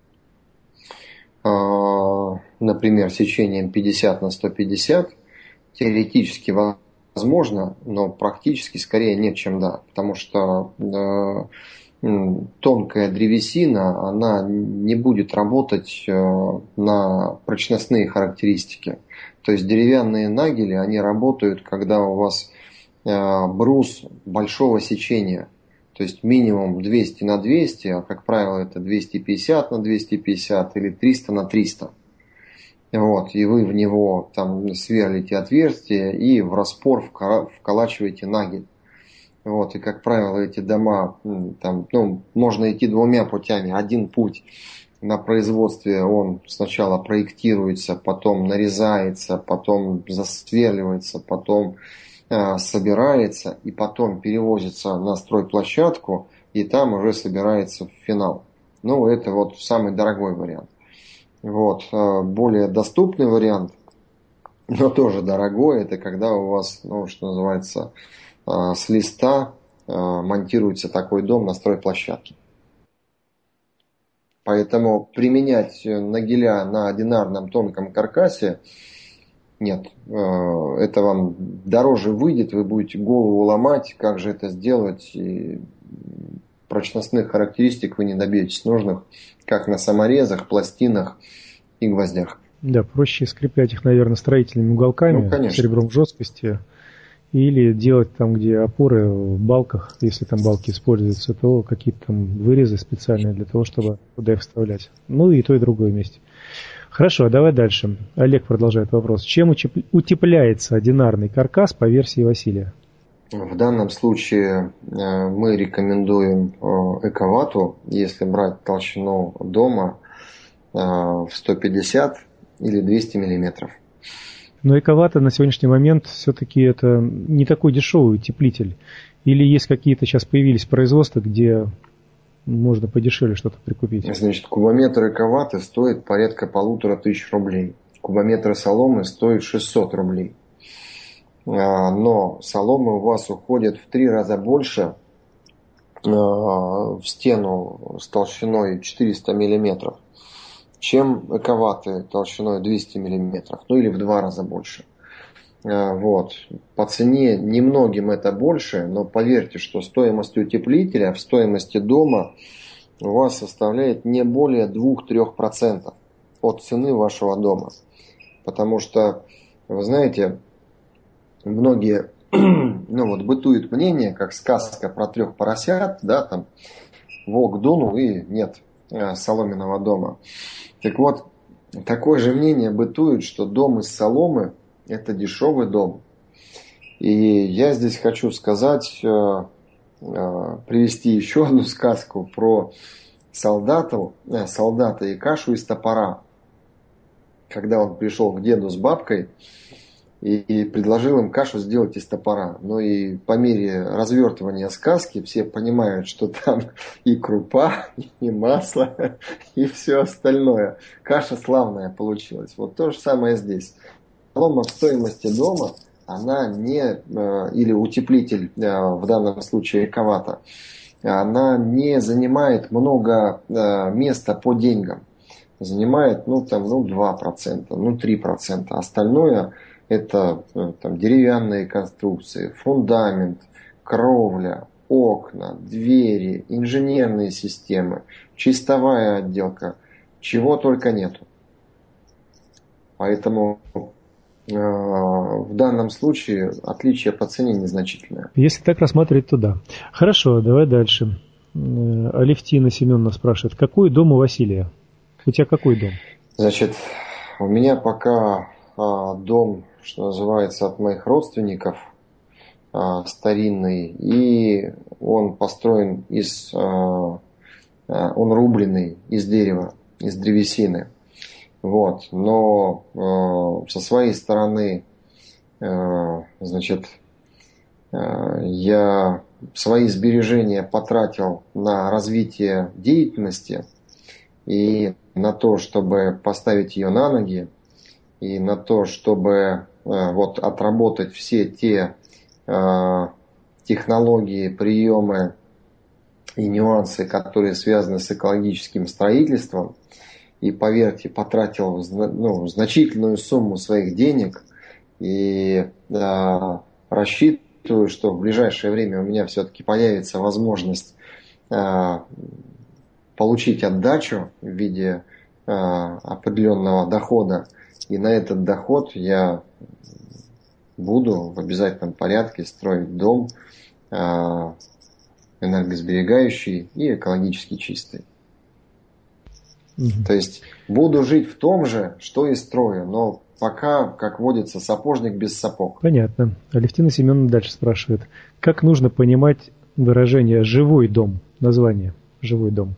например, сечением пятьдесят на сто пятьдесят, теоретически возможно, но практически скорее нет, чем да. Потому что тонкая древесина, она не будет работать на прочностные характеристики. То есть деревянные нагели, они работают, когда у вас брус большого сечения. То есть минимум двести на двести, а как правило это двести пятьдесят на двести пятьдесят или триста на триста. Вот, и вы в него там сверлите отверстие и в распор вколачиваете нагель. Вот, и как правило эти дома, там, ну, можно идти двумя путями. Один путь на производстве, он сначала проектируется, потом нарезается, потом засверливается, потом э, собирается и потом перевозится на стройплощадку и там уже собирается в финал. Ну, это вот самый дорогой вариант. Вот, э, более доступный вариант, но тоже дорогой, это когда у вас, ну, что называется, э, с листа э, монтируется такой дом на стройплощадке. Поэтому применять нагеля на одинарном тонком каркасе нет. Это вам дороже выйдет, вы будете голову ломать, как же это сделать. И прочностных характеристик вы не добьетесь нужных, как на саморезах, пластинах и гвоздях. Да, проще скреплять их, наверное, строительными уголками, ну, серебром жесткости, или делать там, где опоры в балках, если там балки используются, то какие-то там вырезы специальные для того, чтобы туда их вставлять. Ну и то, и другое вместе. Хорошо, а давай дальше. Олег продолжает вопрос. Чем утепляется одинарный каркас по версии Василия? В данном случае мы рекомендуем Эковату, если брать толщину дома в сто пятьдесят или двести миллиметров. Но Эковата на сегодняшний момент все-таки это не такой дешевый утеплитель. Или есть какие-то сейчас появились производства, где можно подешевле что-то прикупить? Значит, кубометр Эковаты стоит порядка полутора тысяч рублей. Кубометр соломы стоит шестьсот рублей. Но соломы у вас уходят в три раза больше в стену с толщиной четыреста миллиметров, чем Эковаты толщиной двести миллиметров, ну или в два раза больше. Вот. По цене немногим это больше, но поверьте, что стоимость утеплителя в стоимости дома у вас составляет не более двух-трёх процентов от цены вашего дома. Потому что, вы знаете, многие, ну вот бытует мнение, как сказка про трех поросят, да, там волк дунул и нет соломенного дома. Так вот, такое же мнение бытует, что дом из соломы – это дешевый дом. И я здесь хочу сказать, привести еще одну сказку про солдата, солдата и кашу из топора. Когда он пришел к деду с бабкой и предложил им кашу сделать из топора. Но и по мере развертывания сказки все понимают, что там и крупа, и масло, и все остальное. Каша славная получилась. Вот то же самое здесь. Солома в стоимости дома, она не, или утеплитель, в данном случае Эковата, она не занимает много места по деньгам. Занимает, ну, там, ну, два процента, ну, три процента. Остальное это там, деревянные конструкции, фундамент, кровля, окна, двери, инженерные системы, чистовая отделка, чего только нету. Поэтому э, в данном случае отличие по цене незначительное. Если так рассматривать, то да. Хорошо, давай дальше. Алевтина Семеновна спрашивает, какой дом у Василия? У тебя какой дом? Значит, у меня пока а, дом, что называется, от моих родственников, а, старинный, и он построен из, а, а, он рубленый из дерева, из древесины. Вот, но а, со своей стороны, а, значит, а, я свои сбережения потратил на развитие деятельности и на то, чтобы поставить ее на ноги, и на то, чтобы э, вот, отработать все те э, технологии, приемы и нюансы, которые связаны с экологическим строительством. И, поверьте, потратил ну, значительную сумму своих денег и э, рассчитываю, что в ближайшее время у меня все-таки появится возможность э, получить отдачу в виде э, определенного дохода. И на этот доход я буду в обязательном порядке строить дом э, энергосберегающий и экологически чистый. Mm-hmm. То есть буду жить в том же, что и строю, но пока, как водится, сапожник без сапог. Понятно. Алевтина Семеновна дальше спрашивает, как нужно понимать выражение «живой дом», название «живой дом»?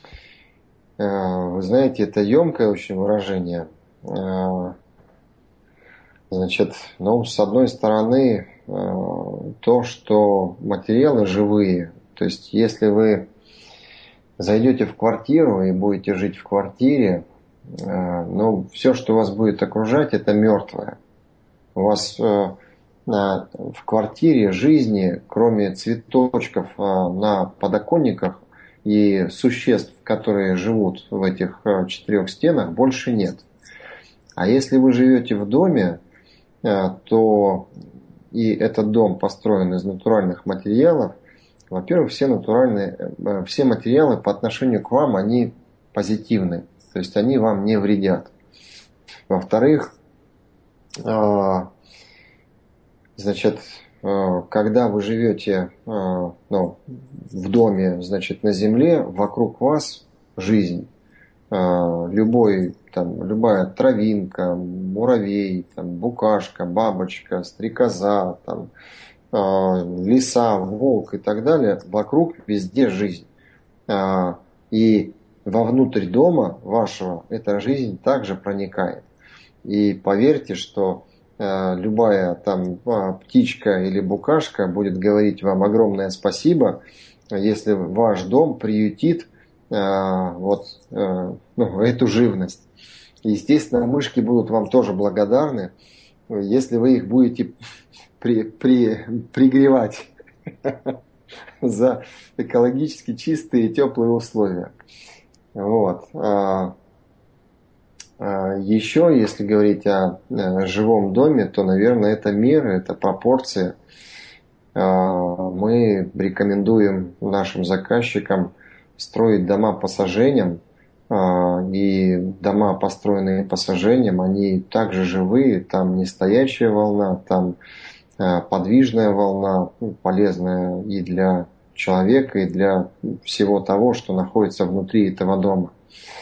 Вы знаете, это емкое очень выражение. Значит, ну, с одной стороны, то, что материалы живые, то есть если вы зайдете в квартиру и будете жить в квартире, ну, все, что вас будет окружать, это мертвое. У вас в квартире жизни, кроме цветочков на подоконниках, и существ, которые живут в этих четырех стенах, больше нет. А если вы живете в доме, то и этот дом построен из натуральных материалов, во-первых, все натуральные, все материалы по отношению к вам, они позитивны, то есть они вам не вредят. Во-вторых, значит, когда вы живете, ну, в доме, значит, на земле, вокруг вас жизнь. Любой, там, любая травинка, муравей, там, букашка, бабочка, стрекоза, там, лиса, волк и так далее, вокруг везде жизнь. И вовнутрь дома вашего эта жизнь также проникает. И поверьте, что любая там птичка или букашка будет говорить вам огромное спасибо, если ваш дом приютит вот ну, эту живность. Естественно, мышки будут вам тоже благодарны, если вы их будете при, при, пригревать за экологически чистые и теплые условия. Вот. Еще, если говорить о живом доме, то, наверное, это меры, это пропорции. Мы рекомендуем нашим заказчикам строить дома по сажениям, и дома, построенные по сажениям, они также живые, там не стоящая волна, там подвижная волна, полезная и для человека, и для всего того, что находится внутри этого дома.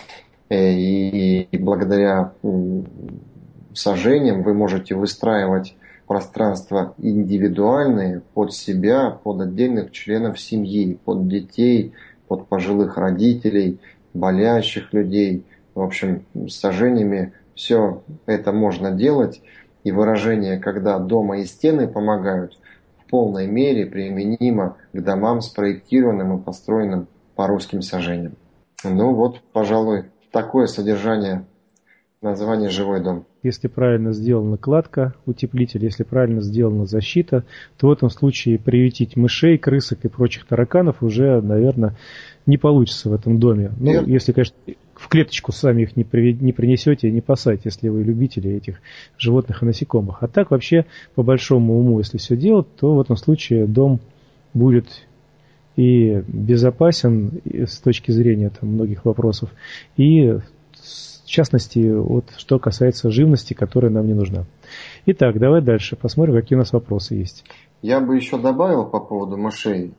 И благодаря сажениям вы можете выстраивать пространства индивидуальные под себя, под отдельных членов семьи, под детей, под пожилых родителей, болящих людей. В общем, с сажениями все это можно делать. И выражение, когда дома и стены помогают, в полной мере применимо к домам, спроектированным и построенным по русским сажениям. Ну вот, пожалуй, такое содержание названия «Живой дом». Если правильно сделана кладка, утеплитель, если правильно сделана защита, то в этом случае приютить мышей, крысок и прочих тараканов уже, наверное, не получится в этом доме. Ну, Верно. Если, конечно, в клеточку сами их не, при, не принесете и не посадите, если вы любители этих животных и насекомых. А так вообще, по большому уму, если все делать, то в этом случае дом будет и безопасен и с точки зрения там, многих вопросов, и в частности, вот, что касается живности, которая нам не нужна. Итак, давай дальше посмотрим, какие у нас вопросы есть. Я бы еще добавил по поводу мышей.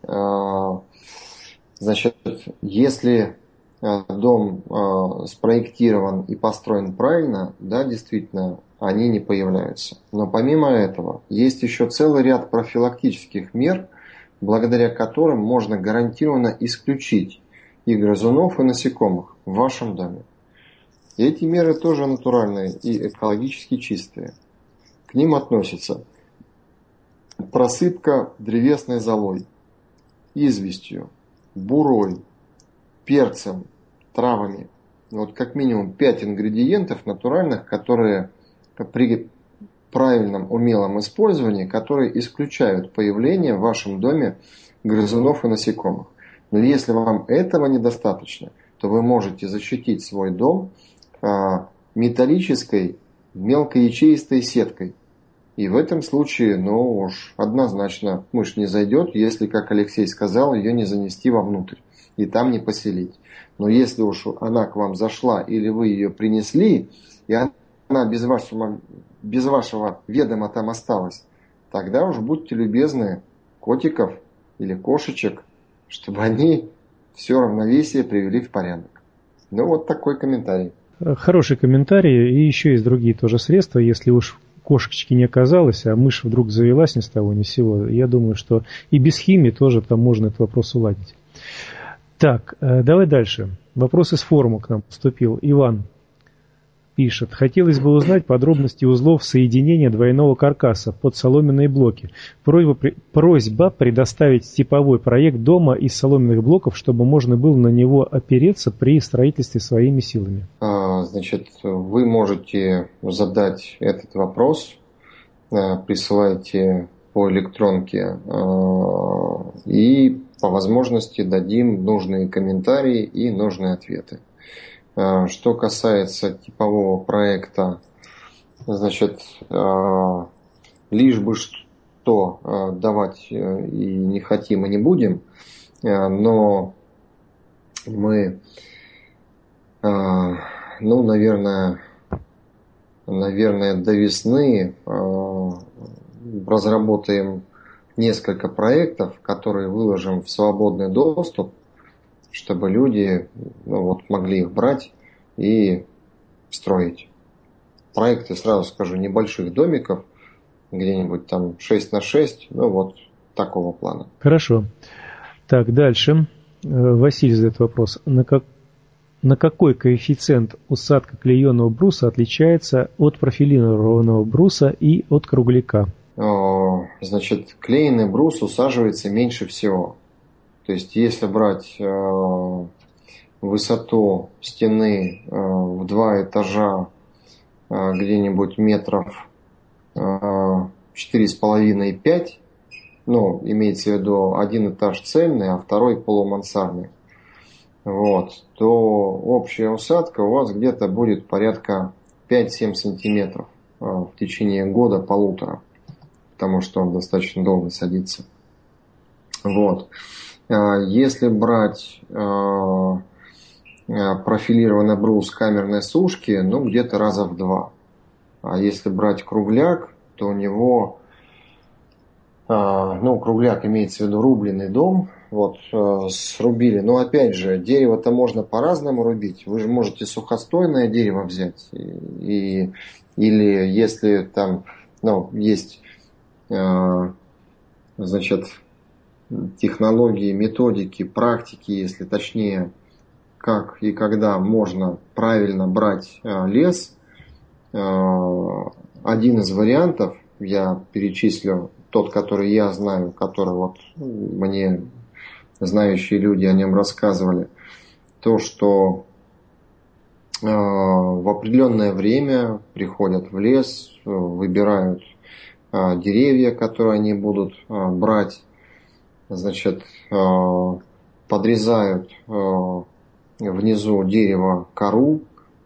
Значит, если дом спроектирован и построен правильно, да, действительно, они не появляются. Но помимо этого, есть еще целый ряд профилактических мер, благодаря которым можно гарантированно исключить и грызунов, и насекомых в вашем доме. И эти меры тоже натуральные и экологически чистые. К ним относятся просыпка древесной золой, известью, бурой, перцем, травами. Вот как минимум пять ингредиентов натуральных, которые при правильном умелом использовании, которые исключают появление в вашем доме грызунов и насекомых. Но если вам этого недостаточно, то вы можете защитить свой дом металлической мелкоячеистой сеткой. И в этом случае, ну уж однозначно мышь не зайдет, если, как Алексей сказал, ее не занести вовнутрь и там не поселить. Но если уж она к вам зашла или вы ее принесли, и она без вашего, без вашего ведома там осталась, тогда уж будьте любезны котиков или кошечек, чтобы они все равновесие привели в порядок. Ну вот такой комментарий. Хороший комментарий. И еще есть другие тоже средства. Если уж кошечки не оказалось, а мышь вдруг завелась ни с того ни с сего, я думаю, что и без химии тоже там можно этот вопрос уладить. Так, давай дальше. Вопрос из форума к нам поступил. Иван пишет. Хотелось бы узнать подробности узлов соединения двойного каркаса под соломенные блоки. Просьба, просьба предоставить типовой проект дома из соломенных блоков, чтобы можно было на него опереться при строительстве своими силами. Значит, вы можете задать этот вопрос, присылайте по электронке и по возможности дадим нужные комментарии и нужные ответы. Что касается типового проекта, значит, лишь бы что давать и не хотим, и не будем, но мы, ну, наверное, наверное, до весны разработаем несколько проектов, которые выложим в свободный доступ, чтобы люди ну, вот, могли их брать и строить. Проекты, сразу скажу, небольших домиков, где-нибудь там шесть на шесть, ну вот такого плана. Хорошо. Так, дальше. Василий задает вопрос. На, как, на какой коэффициент усадка клееного бруса отличается от профилированного бруса и от кругляка? Значит, клееный брус усаживается меньше всего. То есть, если брать э, высоту стены э, в два этажа э, где-нибудь метров э, четыре с половиной - пять, ну, имеется в виду один этаж цельный, а второй полумансардный, вот, то общая усадка у вас где-то будет порядка пять-семь сантиметров э, в течение года-полутора. Потому что он достаточно долго садится. Вот. Если брать профилированный брус камерной сушки, ну где-то раза в два. А если брать кругляк, то у него, ну кругляк имеется в виду рубленый дом, вот срубили. Но опять же, дерево-то можно по-разному рубить. Вы же можете сухостойное дерево взять. И, или если там, ну, есть значит, технологии, методики, практики, если точнее, как и когда можно правильно брать лес. Один из вариантов, я перечислю тот, который я знаю, который вот мне знающие люди о нем рассказывали, то, что в определенное время приходят в лес, выбирают деревья, которые они будут брать, значит, подрезают внизу дерева кору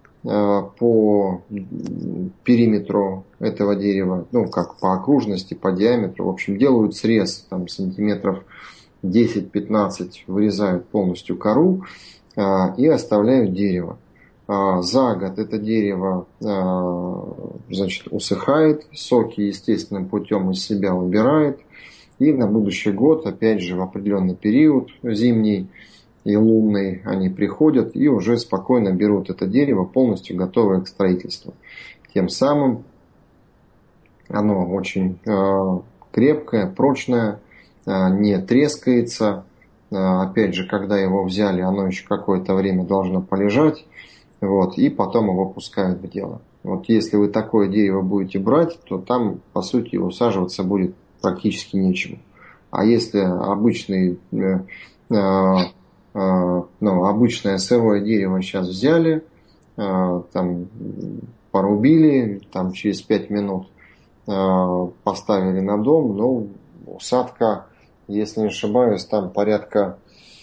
по периметру этого дерева, ну, как по окружности, по диаметру. В общем, делают срез там, сантиметров десять-пятнадцать, вырезают полностью кору и оставляют дерево. За год это дерево, значит, усыхает, соки естественным путем из себя убирает, и на будущий год, опять же, в определенный период зимний и лунный, они приходят и уже спокойно берут это дерево, полностью готовое к строительству. Тем самым оно очень крепкое, прочное, не трескается. Опять же, когда его взяли, оно еще какое-то время должно полежать. Вот, и потом его пускают в дело. Вот если вы такое дерево будете брать, то там, по сути, усаживаться будет практически нечему. А если обычный, э, э, э, ну, обычное сырое дерево сейчас взяли, э, там, порубили, там, через пять минут э, поставили на дом, ну, усадка, если не ошибаюсь, там порядка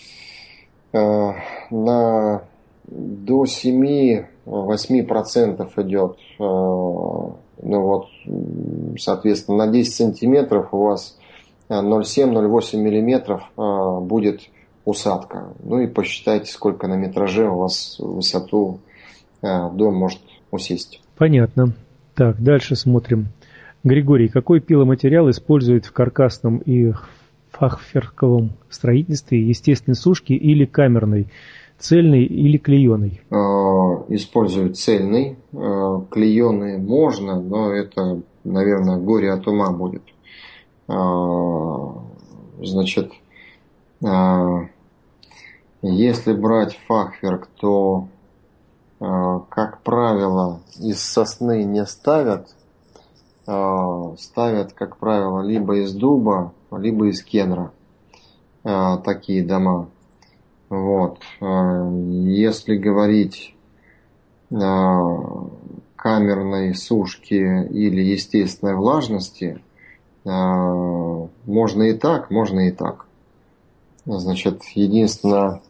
э, на... до семи-восьми процентов идет, ну вот, соответственно, на десять сантиметров у вас ноль целых семь - ноль целых восемь миллиметров будет усадка. Ну и посчитайте, сколько на метраже у вас высоту дом может усесть. Понятно. Так, дальше смотрим. Григорий, какой пиломатериал используют в каркасном и фахверковом строительстве, естественной сушки или камерной? Цельный или клееный? Используют цельный. Клееный можно, но это, наверное, горе от ума будет. Значит, если брать фахверк, то, как правило, из сосны не ставят. Ставят, как правило, либо из дуба, либо из кедра. Такие дома. Вот. Если говорить о камерной сушке или естественной влажности, можно и так, можно и так. Значит, единственное,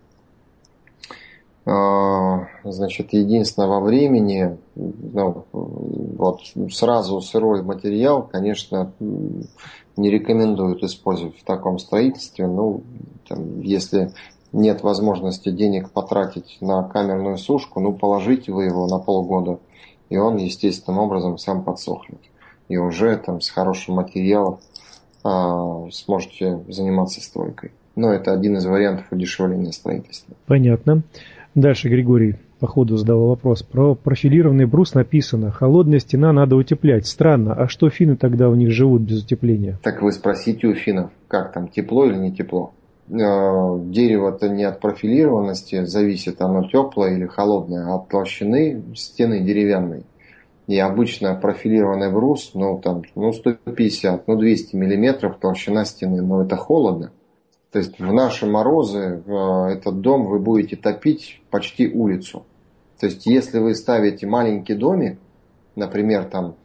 значит, единственное во времени, ну, вот сразу сырой материал, конечно, не рекомендуют использовать в таком строительстве. Ну, там, если нет возможности денег потратить на камерную сушку, ну, положите вы его на полгода и он естественным образом сам подсохнет. И уже там с хорошим материалом а, сможете заниматься стройкой. Но это один из вариантов удешевления строительства. Понятно. Дальше Григорий по ходу задал вопрос. Про профилированный брус написано: холодная стена надо утеплять. Странно, а что финны тогда у них живут без утепления? Так вы спросите у финнов, как там, тепло или не тепло? Дерево-то не от профилированности зависит, оно теплое или холодное, а от толщины стены деревянной. И обычно профилированный брус, ну там, ну сто пятьдесят, ну двести миллиметров толщина стены, но это холодно. То есть в наши морозы этот дом вы будете топить почти улицу. То есть если вы ставите маленький домик, например, там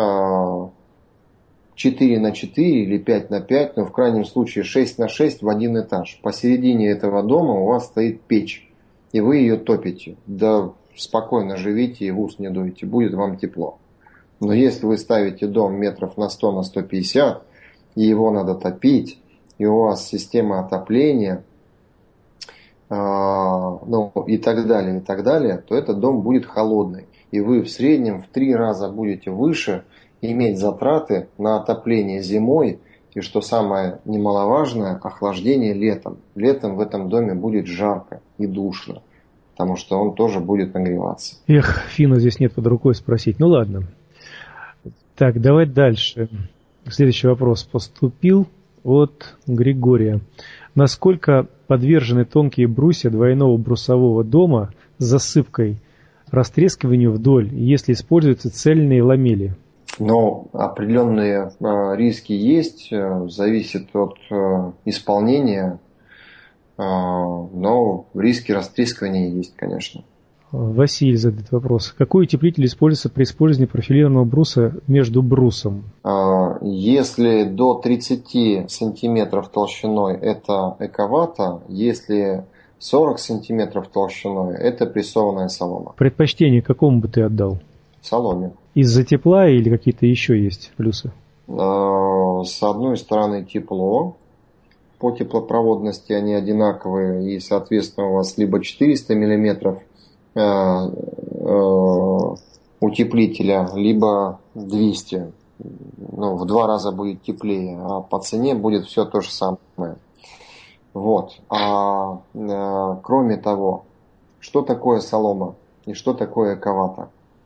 четыре на четыре или пять на пять, но в крайнем случае шесть на шесть в один этаж. Посередине этого дома у вас стоит печь, и вы ее топите. Да спокойно живите и в ус не дуйте, будет вам тепло. Но если вы ставите дом метров на сто на сто пятьдесят, и его надо топить, и у вас система отопления, э, ну и так далее, и так далее, то этот дом будет холодный. И вы в среднем в три раза будете выше иметь затраты на отопление зимой, и что самое немаловажное, охлаждение летом. Летом в этом доме будет жарко и душно, потому что он тоже будет нагреваться. Эх, финна здесь нет под рукой спросить. Ну ладно. Так, давай дальше. Следующий вопрос поступил от Григория. Насколько подвержены тонкие брусья двойного брусового дома с засыпкой растрескиванию вдоль, если используются цельные ламели? Но определенные э, риски есть, э, зависит от э, исполнения, э, но риски растрескивания есть, конечно. Василий задает вопрос. Какой утеплитель используется при использовании профилированного бруса между брусом? Если до тридцати сантиметров толщиной, это эковата. Если сорок сантиметров толщиной, это прессованная солома. Предпочтение какому бы ты отдал? Соломе. Из-за тепла или какие-то еще есть плюсы? С одной стороны тепло. По теплопроводности они одинаковые. И, соответственно, у вас либо четыреста миллиметров утеплителя, либо двести. Ну, в два раза будет теплее, а по цене будет все то же самое. Вот. А э, кроме того, что такое солома и что такое эковата?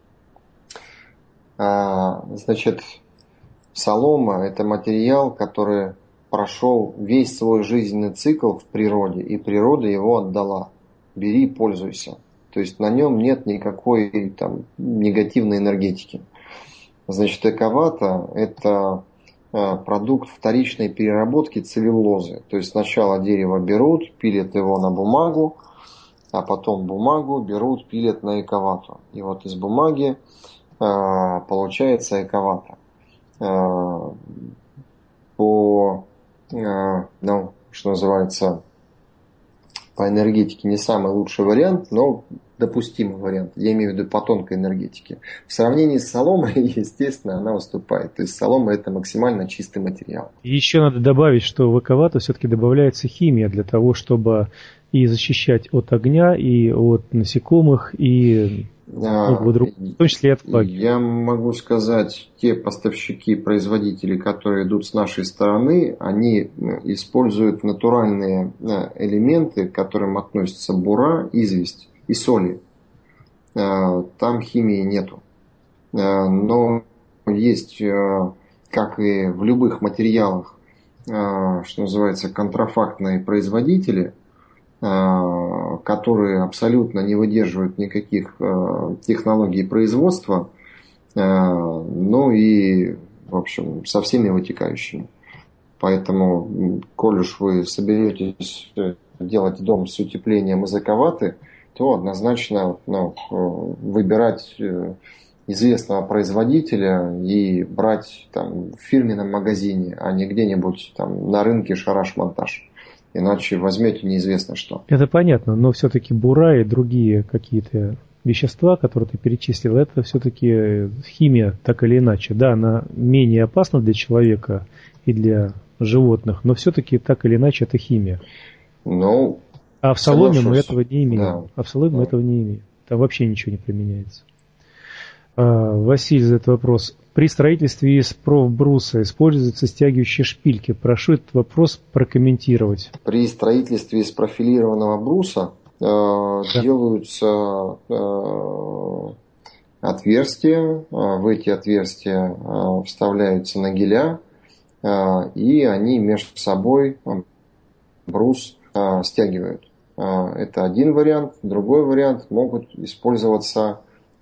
А, значит, солома – это материал, который прошел весь свой жизненный цикл в природе, и природа его отдала. Бери, пользуйся. То есть на нем нет никакой там негативной энергетики. Значит, эковата – это продукт вторичной переработки целлюлозы. То есть сначала дерево берут, пилят его на бумагу, а потом бумагу берут, пилят на эковату. И вот из бумаги э, получается эковата. Э, по, э, ну, что называется, по энергетике не самый лучший вариант, но допустимый вариант. Я имею в виду по тонкой энергетике. В сравнении с соломой, естественно, она уступает. То есть солома – это максимально чистый материал. Еще надо добавить, что в эковату все-таки добавляется химия для того, чтобы и защищать от огня, и от насекомых, и а, в том числе и от влаги. Я могу сказать, те поставщики, производители, которые идут с нашей стороны, они используют натуральные элементы, к которым относятся бура, известь и соли. Там химии нету. Но есть, как и в любых материалах, что называется, контрафактные производители, которые абсолютно не выдерживают никаких технологий производства, ну и, в общем, со всеми вытекающими. Поэтому, коль уж вы соберетесь делать дом с утеплением из эковаты, то однозначно ну, выбирать известного производителя и брать там, в фирменном магазине, а не где-нибудь там, на рынке шараш-монтаж. Иначе возьмете неизвестно что. Это понятно, но все-таки бура и другие какие-то вещества, которые ты перечислил, это все-таки химия, так или иначе. Да, она менее опасна для человека и для животных, но все-таки так или иначе это химия. Ну, а в соломе мы этого не имеем. Да. А в соломе да. мы этого не имеем. Там вообще ничего не применяется. Василий задает вопрос. При строительстве из профбруса используются стягивающие шпильки. Прошу этот вопрос прокомментировать. При строительстве из профилированного бруса э, да. делаются э, отверстия. В эти отверстия э, вставляются нагеля, э, и они между собой брус э, стягивают. Э, это один вариант. Другой вариант — могут использоваться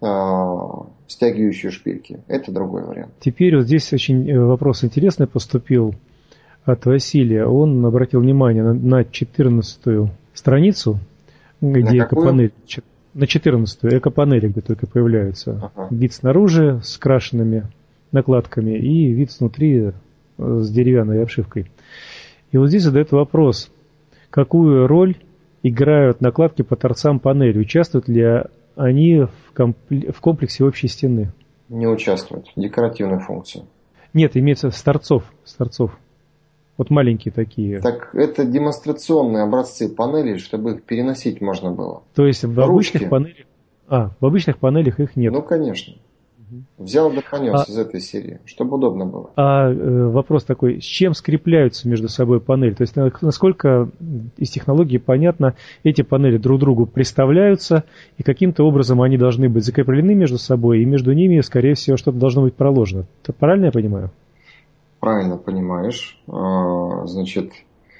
стягивающие шпильки. Это другой вариант. Теперь вот здесь очень вопрос интересный поступил от Василия. Он обратил внимание на четырнадцатую страницу, где экопанель. На четырнадцатую экопанели, где только появляются. Ага. Вид снаружи с крашенными накладками и вид снутри с деревянной обшивкой. И вот здесь задает вопрос, какую роль играют накладки по торцам панели? Участвуют ли они в комплексе общей стены? Не участвуют. Декоративная функция. Нет, имеется с торцов. С торцов. Вот маленькие такие. Так это демонстрационные образцы панелей, чтобы их переносить можно было. То есть в обычных панелях. А, в обычных панелях их нет. Ну, конечно. Взял да понес а, из этой серии, чтобы удобно было. А э, вопрос такой, с чем скрепляются между собой панели? То есть насколько из технологии понятно, эти панели друг к другу приставляются, и каким-то образом они должны быть закреплены между собой, и между ними, скорее всего, что-то должно быть проложено. Это правильно я понимаю? Правильно понимаешь. Значит,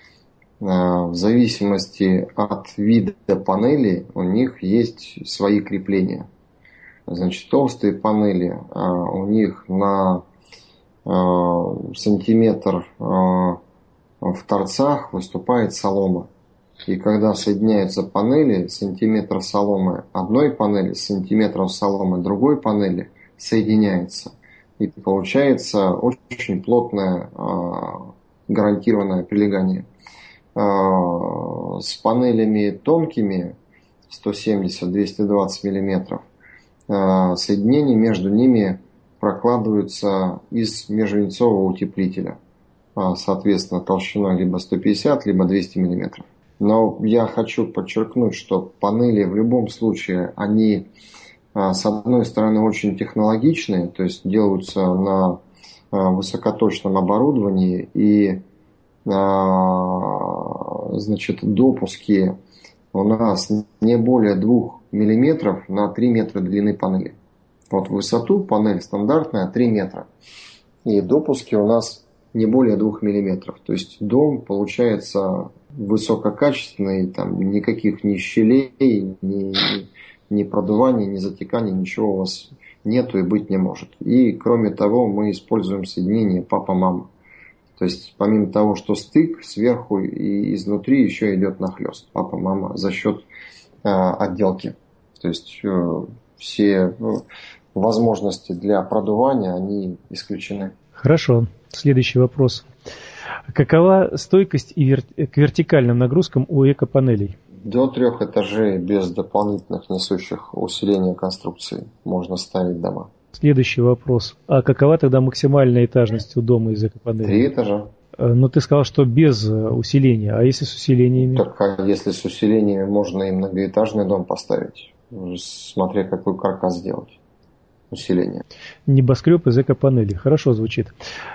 в зависимости от вида панели у них есть свои крепления. Значит, толстые панели, а, у них на а, сантиметр а, в торцах выступает солома. И когда соединяются панели, сантиметр соломы одной панели с сантиметром соломы другой панели соединяется. И получается очень плотное а, гарантированное прилегание. А, с панелями тонкими сто семьдесят - двести двадцать миллиметров соединения между ними прокладываются из межвенцового утеплителя, соответственно, толщиной либо сто пятьдесят, либо двести миллиметров. Но я хочу подчеркнуть, что панели в любом случае, они с одной стороны очень технологичные, то есть делаются на высокоточном оборудовании, и значит, допуски у нас не более двух миллиметров на три метра длины панели. Вот в высоту панель стандартная три метра. И допуски у нас не более двух миллиметров. То есть дом получается высококачественный, там никаких ни щелей, ни, ни продуваний, ни затеканий, ничего у вас нету и быть не может. И кроме того, мы используем соединение папа-мама. То есть помимо того, что стык сверху и изнутри еще идет нахлест папа-мама за счет э, отделки. То есть э, все ну, возможности для продувания, они исключены. Хорошо. Следующий вопрос. Какова стойкость и вер... к вертикальным нагрузкам у экопанелей? До трех этажей без дополнительных несущих усиления конструкции можно ставить дома. Следующий вопрос. А какова тогда максимальная этажность у дома из экопанелей? Три этажа. Но ты сказал, что без усиления. А если с усилениями? Так, а если с усилениями, можно и многоэтажный дом поставить. Смотря какой каркас сделать. Усиление. Небоскреб из экопанелей. Хорошо звучит.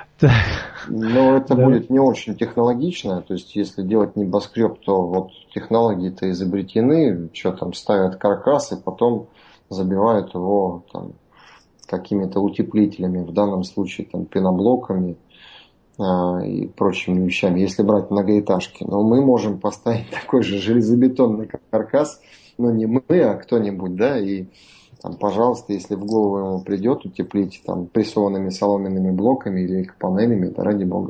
Но это да. будет не очень технологично. То есть, если делать небоскреб, то вот технологии-то изобретены. Что там, ставят каркас и потом забивают его там какими-то утеплителями, в данном случае там пеноблоками а, и прочими вещами, если брать многоэтажки. Но мы можем поставить такой же железобетонный каркас, но не мы, а кто-нибудь, да, и там, пожалуйста, если в голову ему придет, утеплить там прессованными соломенными блоками или панелями, да ради бога.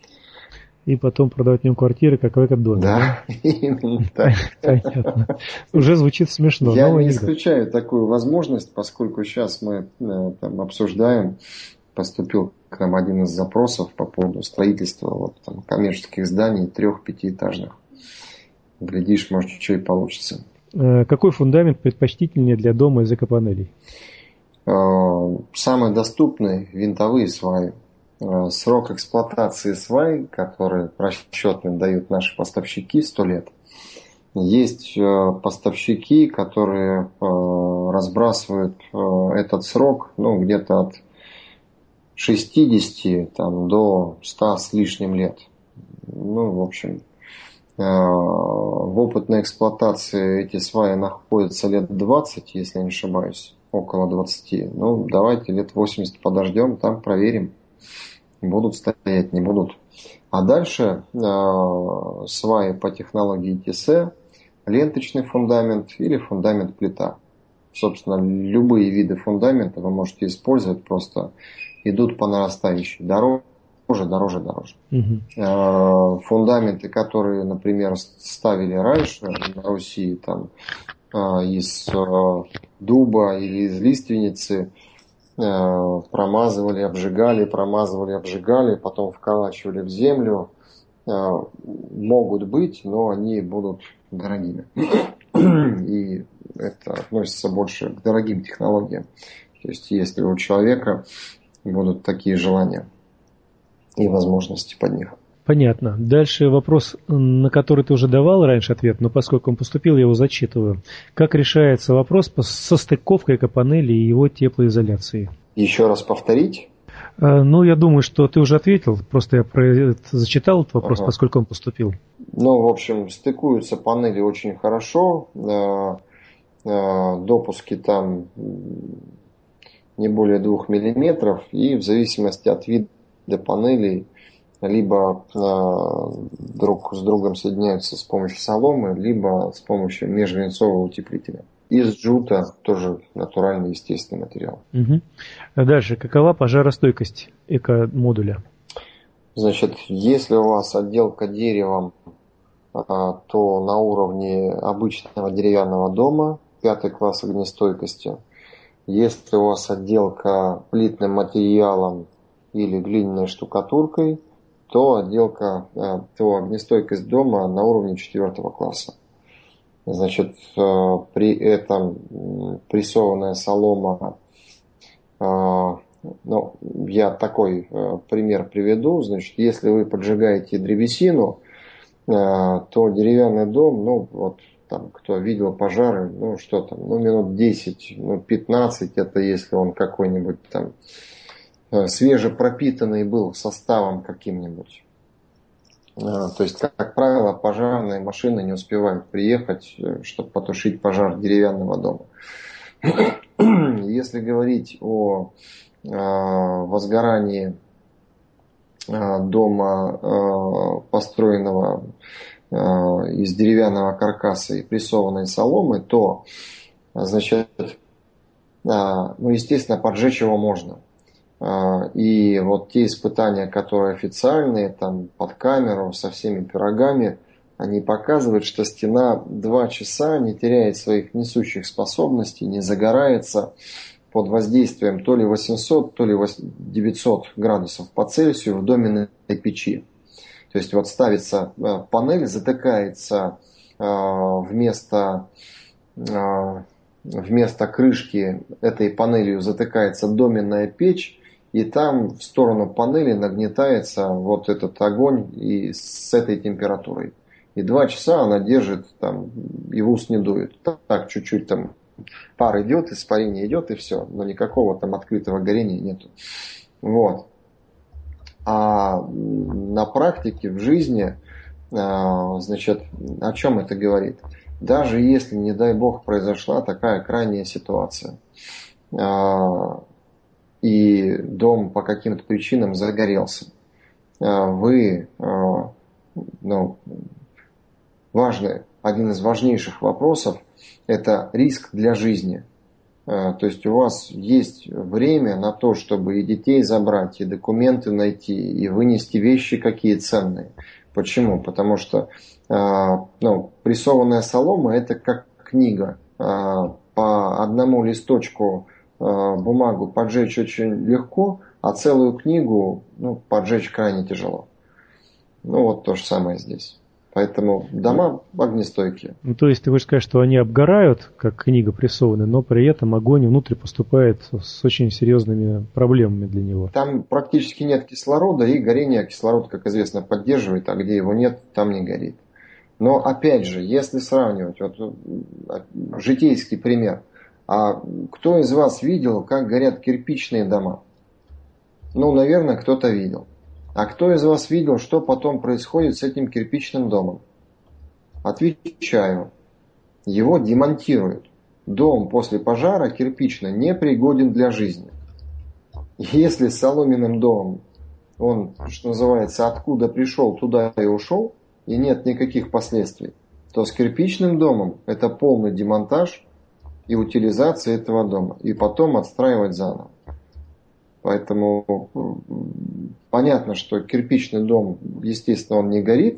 И потом продавать в нем квартиры, как в экодоме. Да, именно так. Понятно. Уже звучит смешно. Я не исключаю такую возможность, поскольку сейчас мы там обсуждаем, поступил к нам один из запросов по поводу строительства вот, там, коммерческих зданий трех-пятиэтажных. Глядишь, может, что и получится. Какой фундамент предпочтительнее для дома из экопанелей? Самый доступный — винтовые сваи. Срок эксплуатации свай, который расчетно дают наши поставщики, сто лет. Есть поставщики, которые разбрасывают этот срок, ну, где-то от шестидесяти там, до ста с лишним лет. Ну, в общем, в опытной эксплуатации эти сваи находятся лет двадцать, если я не ошибаюсь, около двадцати. Ну, давайте лет восемьдесят подождем, там проверим, будут стоять, не будут. А дальше сваи по технологии ти эс и, ленточный фундамент или фундамент плита. Собственно, любые виды фундамента вы можете использовать, просто идут по нарастающей. Дороже, дороже, дороже. Угу. Фундаменты, которые, например, ставили раньше на Руси там, из дуба или из лиственницы, промазывали, обжигали, промазывали, обжигали, потом вколачивали в землю, могут быть, но они будут дорогими. И это относится больше к дорогим технологиям. То есть, если у человека будут такие желания и возможности под них. Понятно. Дальше вопрос, на который ты уже давал раньше ответ, но поскольку он поступил, я его зачитываю. Как решается вопрос со стыковкой экопанели и его теплоизоляцией? Еще раз повторить? Ну, я думаю, что ты уже ответил, просто я про... зачитал этот вопрос, ага. Поскольку он поступил. Ну, в общем, стыкуются панели очень хорошо, допуски там не более двух миллиметров, и в зависимости от вида панелей либо друг с другом соединяются с помощью соломы, либо с помощью межвенцового утеплителя. Из джута тоже натуральный, естественный материал. Угу. А дальше, какова пожаростойкость эко-модуля? Значит, если у вас отделка деревом, то на уровне обычного деревянного дома, пятый класс огнестойкости. Если у вас отделка плитным материалом или глиняной штукатуркой, то отделка, то огнестойкость дома на уровне четвертого класса. Значит, при этом прессованная солома, ну, я такой пример приведу. Значит, если вы поджигаете древесину, то деревянный дом, ну, вот там, кто видел пожары, ну, что там, ну, минут десять, ну, пятнадцать, это если он какой-нибудь там свежепропитанный был составом каким-нибудь. То есть, как правило, пожарные машины не успевают приехать, чтобы потушить пожар деревянного дома. Если говорить о возгорании дома, построенного из деревянного каркаса и прессованной соломы, то, значит, ну, естественно, поджечь его можно. И вот те испытания, которые официальные, там под камеру, со всеми пирогами, они показывают, что стена два часа не теряет своих несущих способностей, не загорается под воздействием то ли восемьсот, то ли девятьсот градусов по Цельсию в доменной печи. То есть вот ставится панель, затыкается вместо, вместо крышки этой панелью затыкается доменная печь, и там в сторону панели нагнетается вот этот огонь и с этой температурой. И два часа она держит, там, и в ус не дует. Так чуть-чуть там пар идет, испарение идет, и все. Но никакого там открытого горения нету. Вот. А на практике, в жизни, значит, о чем это говорит? Даже если, не дай бог, произошла такая крайняя ситуация, и дом по каким-то причинам загорелся, вы, ну, важный, один из важнейших вопросов – это риск для жизни. То есть у вас есть время на то, чтобы и детей забрать, и документы найти, и вынести вещи какие ценные. Почему? Потому что, ну, прессованная солома – это как книга. По одному листочку бумагу поджечь очень легко, а целую книгу, ну, поджечь крайне тяжело. Ну вот то же самое здесь. Поэтому дома огнестойкие. Ну, то есть ты хочешь сказать, что они обгорают, как книга прессованная, но при этом огонь внутрь поступает с очень серьезными проблемами для него. Там практически нет кислорода, и горение кислород, как известно, поддерживает, а где его нет, там не горит. Но опять же, если сравнивать, вот житейский пример, а кто из вас видел, как горят кирпичные дома? Ну, наверное, кто-то видел. А кто из вас видел, что потом происходит с этим кирпичным домом? Отвечаю, его демонтируют. Дом после пожара кирпичный непригоден для жизни. Если с соломенным домом он, что называется, откуда пришел, туда и ушел, и нет никаких последствий, то с кирпичным домом это полный демонтаж и утилизация этого дома, и потом отстраивать заново. Поэтому понятно, что кирпичный дом, естественно, он не горит,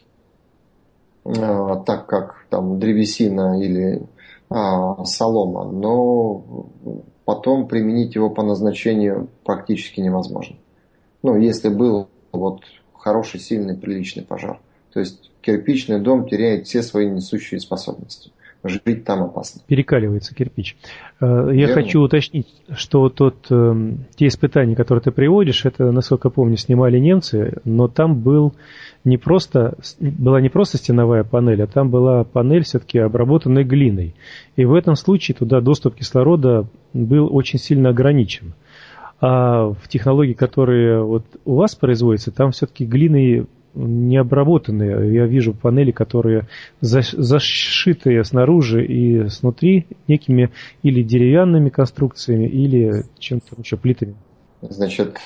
так как там древесина или а, солома, но потом применить его по назначению практически невозможно. Ну, если был вот хороший, сильный, приличный пожар. То есть кирпичный дом теряет все свои несущие способности. Жить там опасно. Перекаливается кирпич. Я Верно? хочу уточнить, что тот, те испытания, которые ты приводишь, это, насколько помню, снимали немцы, но там был не просто, была не просто стеновая панель, а там была панель все-таки обработанной глиной. И в этом случае туда доступ кислорода был очень сильно ограничен. А в технологии, которые вот у вас производятся, там все-таки глиной не обработанные. Я вижу панели, которые зашитые снаружи и снутри некими или деревянными конструкциями, или чем-то еще, плитами. Значит,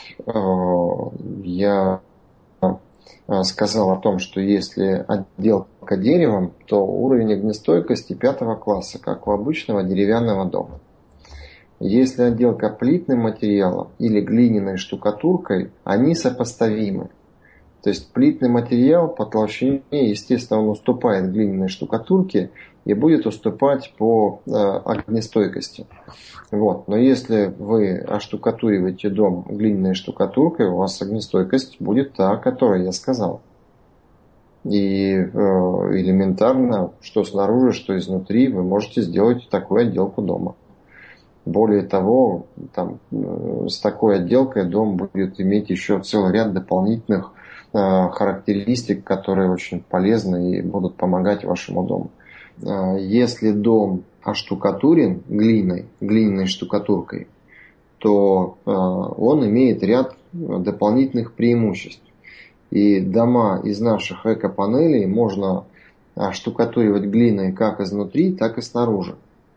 я сказал о том, что если отделка деревом, то уровень огнестойкости пятого класса, как у обычного деревянного дома. Если отделка плитным материалом или глиняной штукатуркой, они сопоставимы. То есть плитный материал по толщине, естественно, он уступает глиняной штукатурке и будет уступать по э, огнестойкости. Вот. Но если вы оштукатуриваете дом глиняной штукатуркой, у вас огнестойкость будет та, о которой я сказал. И э, элементарно, что снаружи, что изнутри, вы можете сделать такую отделку дома. Более того, там, э, с такой отделкой дом будет иметь еще целый ряд дополнительных характеристик, которые очень полезны и будут помогать вашему дому. Если дом оштукатурен глиной, глиняной штукатуркой, то он имеет ряд дополнительных преимуществ. И дома из наших эко-панелей можно оштукатуривать глиной как изнутри, так и снаружи.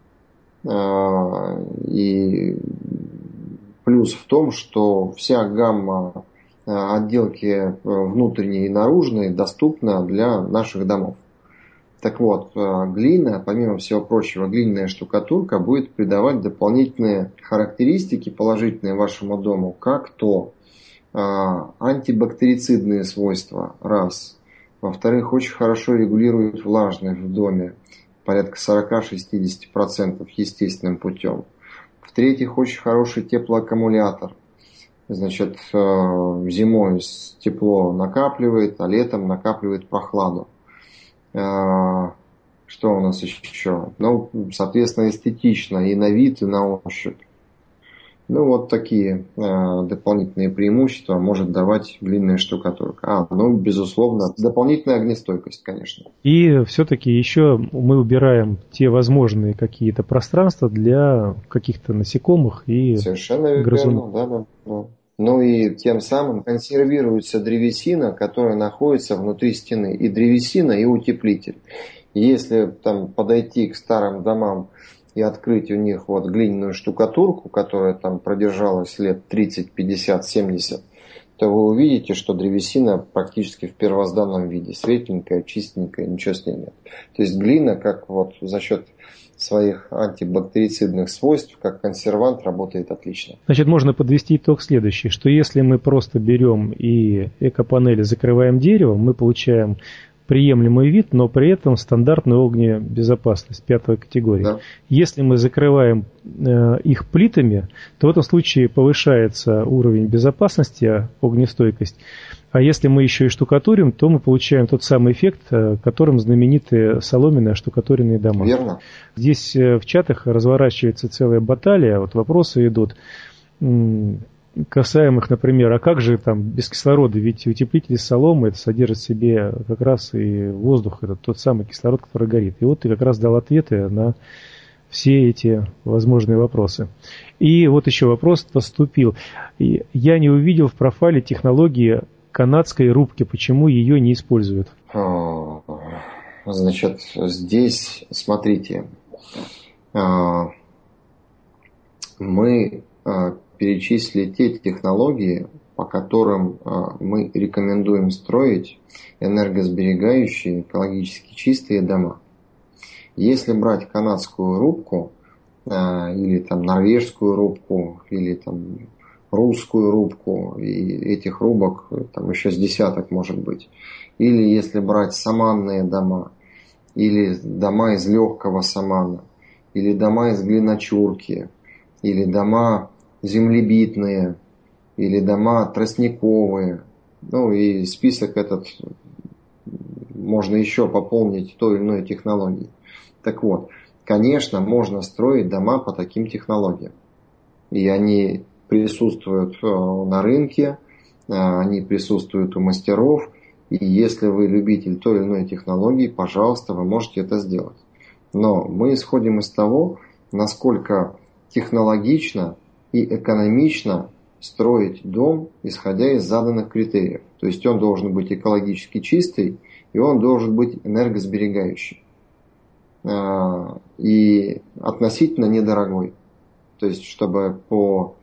И плюс в том, что вся гамма отделки внутренней и наружной доступна для наших домов. Так вот, глина, помимо всего прочего, глиняная штукатурка будет придавать дополнительные характеристики положительные вашему дому, как то антибактерицидные свойства, раз. Во-вторых, очень хорошо регулирует влажность в доме, порядка сорок-шестьдесят процентов естественным путем. В-третьих, очень хороший теплоаккумулятор. Значит, зимой тепло накапливает, а летом накапливает прохладу. Что у нас еще? Ну, соответственно, эстетично и на вид, и на ощупь. Ну, вот такие дополнительные преимущества может давать глиняная штукатурка. А, ну, безусловно, дополнительная огнестойкость, конечно. И все-таки еще мы убираем те возможные какие-то пространства для каких-то насекомых и совершенно грызунов. верно, да, да, да. Ну и тем самым консервируется древесина, которая находится внутри стены. И древесина, и утеплитель. Если там подойти к старым домам и открыть у них вот глиняную штукатурку, которая там продержалась лет тридцать, пятьдесят, семьдесят, то вы увидите, что древесина практически в первозданном виде. Светленькая, чистенькая, ничего с ней нет. То есть глина, как вот за счет своих антибактерицидных свойств, как консервант, работает отлично. Значит, можно подвести итог следующий, что если мы просто берем и эко-панели закрываем деревом, мы получаем приемлемый вид, но при этом стандартную огнебезопасность пятой категории. Да. Если мы закрываем э, их плитами, то в этом случае повышается уровень безопасности, огнестойкость. А если мы еще и штукатурим, то мы получаем тот самый эффект, которым знамениты соломенные штукатуренные дома. Верно. Здесь в чатах разворачивается целая баталия, вот вопросы идут. касаемых, например, а как же там без кислорода? Ведь утеплитель из соломы это содержит в себе как раз и воздух, это тот самый кислород, который горит. И вот ты как раз дал ответы на все эти возможные вопросы. И вот еще вопрос поступил. Я не увидел в профайле технологии канадской рубки. Почему ее не используют? Значит, здесь, смотрите, мы перечислили те технологии, по которым мы рекомендуем строить энергосберегающие, экологически чистые дома. Если брать канадскую рубку, или там норвежскую рубку, или там русскую рубку, и этих рубок там еще с десяток может быть, или если брать саманные дома, или дома из легкого самана, или дома из глиночурки, или дома землебитные, или дома тростниковые. Ну и список этот можно еще пополнить той или иной технологией. Так вот, конечно, можно строить дома по таким технологиям. И они присутствуют на рынке, они присутствуют у мастеров. И если вы любитель той или иной технологии, пожалуйста, вы можете это сделать. Но мы исходим из того, насколько технологично и экономично строить дом, исходя из заданных критериев. То есть он должен быть экологически чистый, и он должен быть энергосберегающий. И относительно недорогой. То есть, чтобы по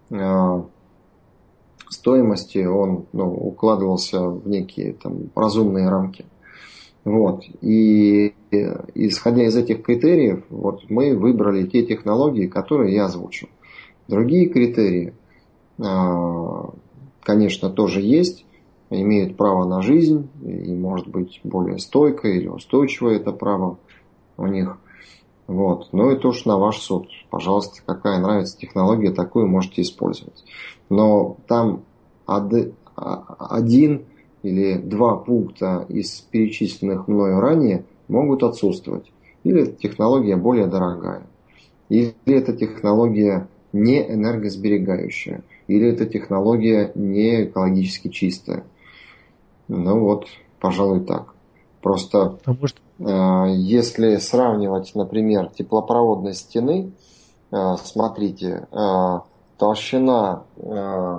стоимости он ну, укладывался в некие там, разумные рамки. Вот. И исходя из этих критериев, вот мы выбрали те технологии, которые я озвучил. Другие критерии, конечно, тоже есть, имеют право на жизнь, и может быть более стойкое или устойчивое это право у них. Вот. Ну и тоже на ваш суд. Пожалуйста, какая нравится технология, такую можете использовать. Но там один или два пункта из перечисленных мною ранее могут отсутствовать. Или технология более дорогая. Или эта технология не энергосберегающая. Или эта технология не экологически чистая. Ну вот, пожалуй, так. Просто а может... э, если сравнивать, например, теплопроводность стены, э, смотрите, э, толщина э,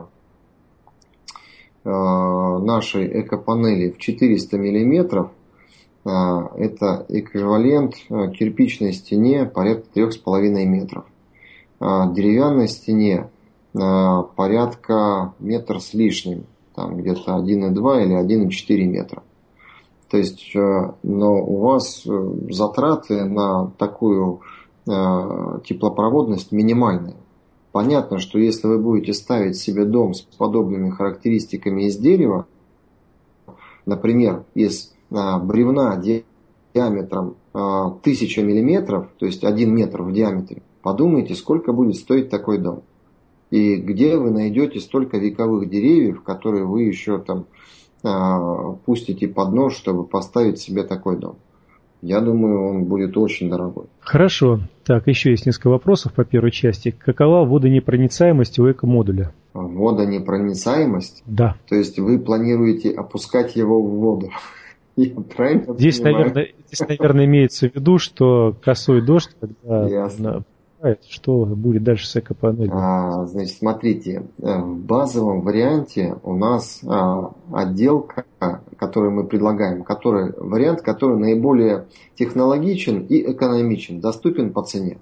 э, нашей экопанели в четыреста миллиметров, э, это эквивалент кирпичной стене порядка трех с половиной метров. Э, деревянной стене э, порядка метр с лишним, там где-то один и два или один и четыре метра. То есть, но у вас затраты на такую теплопроводность минимальные. Понятно, что если вы будете ставить себе дом с подобными характеристиками из дерева, например, из бревна диаметром тысяча миллиметров, то есть один метр в диаметре, подумайте, сколько будет стоить такой дом. И где вы найдете столько вековых деревьев, которые вы еще там пустите под нож, чтобы поставить себе такой дом. Я думаю, он будет очень дорогой. Хорошо. Так, еще есть несколько вопросов по первой части. Какова водонепроницаемость у эко-модуля? Водонепроницаемость? Да. То есть вы планируете опускать его в воду? Я правильно здесь, наверное, здесь, наверное, имеется в виду, что косой дождь, когда Ясно. что будет дальше с экопанелью? А, значит, смотрите, в базовом варианте у нас а, отделка, которую мы предлагаем, который, вариант, который наиболее технологичен и экономичен, доступен по цене.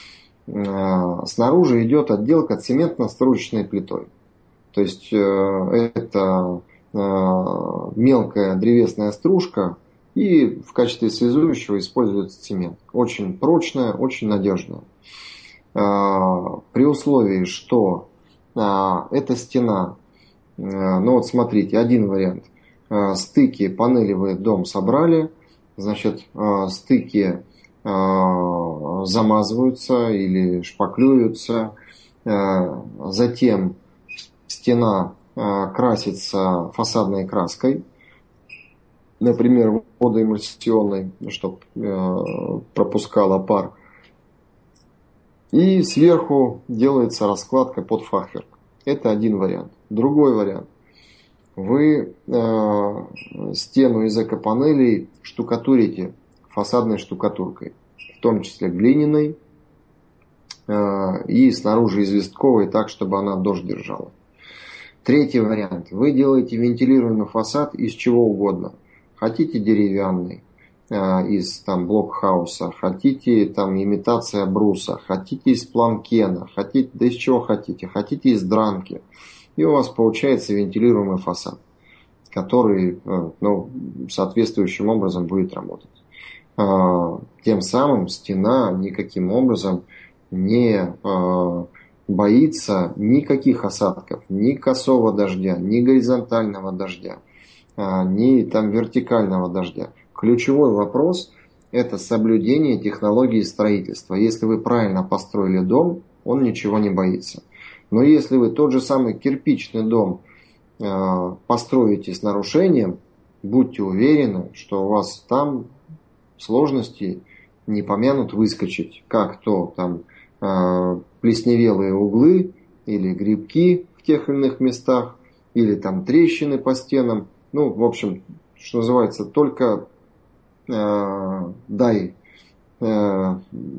А, снаружи идет отделка цементно-стружечной плитой. То есть а, это а, мелкая древесная стружка, и в качестве связующего используется цемент. Очень прочная, очень надежная. При условии, что эта стена, ну вот смотрите, один вариант. Стыки панели вы дом собрали, значит, стыки замазываются или шпаклюются, затем стена красится фасадной краской, например, водоэмульсионной, чтобы пропускала пар. И сверху делается раскладка под фахверк. Это один вариант. Другой вариант. Вы э, стену из экопанелей штукатурите фасадной штукатуркой, в том числе глиняной э, и снаружи известковой, так, чтобы она дождь держала. Третий вариант. Вы делаете вентилируемый фасад из чего угодно. Хотите деревянный, э, из там, блокхауса, хотите там, имитация бруса, хотите из планкена, хотите, да из чего хотите, хотите из дранки. И у вас получается вентилируемый фасад, который ну, соответствующим образом будет работать. Тем самым стена никаким образом не боится никаких осадков, ни косого дождя, ни горизонтального дождя, ни там, вертикального дождя. Ключевой вопрос – это соблюдение технологии строительства. Если вы правильно построили дом, он ничего не боится. Но если вы тот же самый кирпичный дом э, построите с нарушением, будьте уверены, что у вас там сложности не помянут выскочить, как то там э, плесневелые углы или грибки в тех или иных местах, или там трещины по стенам. Ну, в общем, что называется, только э, дай э,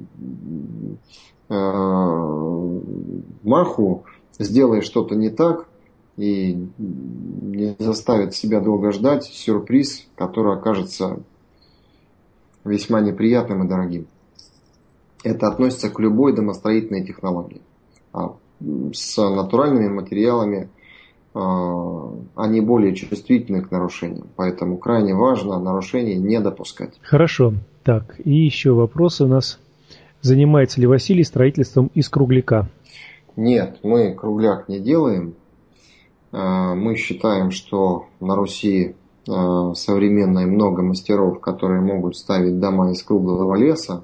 маху, сделай что-то не так и не заставит себя долго ждать сюрприз, который окажется весьма неприятным и дорогим. Это относится к любой домостроительной технологии. А с натуральными материалами они более чувствительны к нарушениям. Поэтому крайне важно нарушений не допускать. Хорошо. Так, и еще вопрос у нас. Занимается ли Василий строительством из кругляка? Нет, мы кругляк не делаем. Мы считаем, что на Руси современной много мастеров, которые могут ставить дома из круглого леса.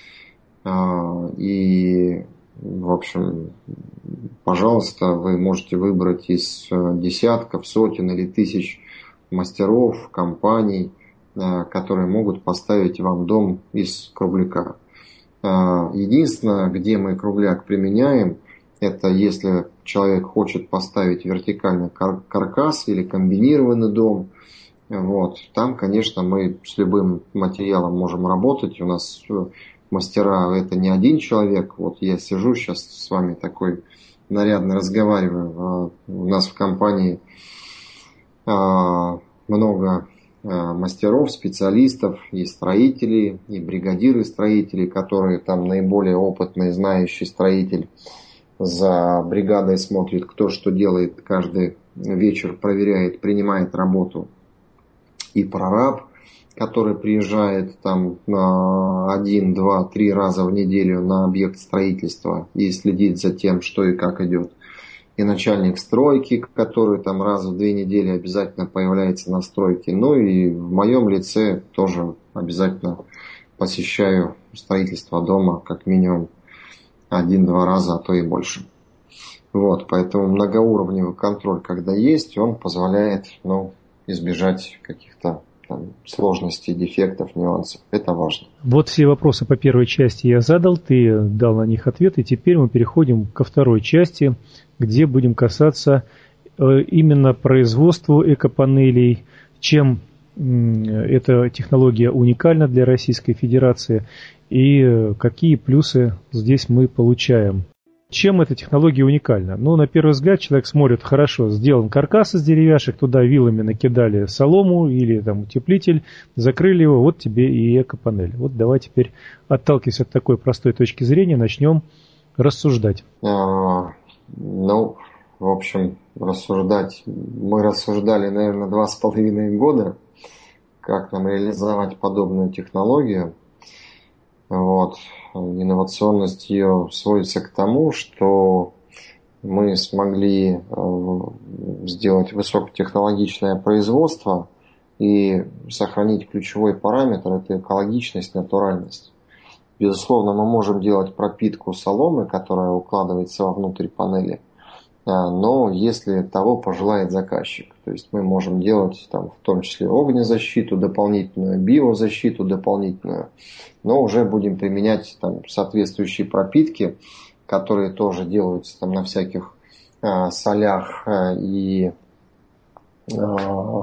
И, в общем, пожалуйста, вы можете выбрать из десятков, сотен или тысяч мастеров, компаний, которые могут поставить вам дом из кругляка. Единственное, где мы кругляк применяем, это если человек хочет поставить вертикальный кар- каркас или комбинированный дом. Вот. Там, конечно, мы с любым материалом можем работать. У нас мастера это не один человек. Вот я сижу сейчас с вами такой нарядно разговариваю. У нас в компании много мастеров, специалистов, и строителей, и бригадиры строителей, которые там наиболее опытный, знающий строитель, за бригадой смотрит, кто что делает, каждый вечер проверяет, принимает работу. И прораб, который приезжает там на один, два, три раза в неделю на объект строительства и следит за тем, что и как идет. И начальник стройки, который там раз в две недели обязательно появляется на стройке. Ну и в моем лице тоже обязательно посещаю строительство дома как минимум один-два раза, а то и больше. Вот, поэтому многоуровневый контроль, когда есть, он позволяет ну, избежать каких-то там, сложностей, дефектов, нюансов. Это важно. Вот все вопросы по первой части я задал, ты дал на них ответы. Теперь мы переходим ко второй части, где будем касаться именно производства экопанелей, чем эта технология уникальна для Российской Федерации и какие плюсы здесь мы получаем. Чем эта технология уникальна? Ну, на первый взгляд, человек смотрит, хорошо, сделан каркас из деревяшек, туда вилами накидали солому или там утеплитель, закрыли его, вот тебе и экопанель. Вот давай теперь, отталкиваясь от такой простой точки зрения, начнем рассуждать. А, ну, в общем, рассуждать. Мы рассуждали, наверное, два с половиной года, как нам реализовать подобную технологию. Вот. Инновационность ее сводится к тому, что мы смогли сделать высокотехнологичное производство и сохранить ключевой параметр – это экологичность, натуральность. Безусловно, мы можем делать пропитку соломы, которая укладывается вовнутрь панели, но если того пожелает заказчик. То есть мы можем делать там, в том числе огнезащиту дополнительную, биозащиту дополнительную, но уже будем применять там, соответствующие пропитки, которые тоже делаются там, на всяких э, солях э, и э,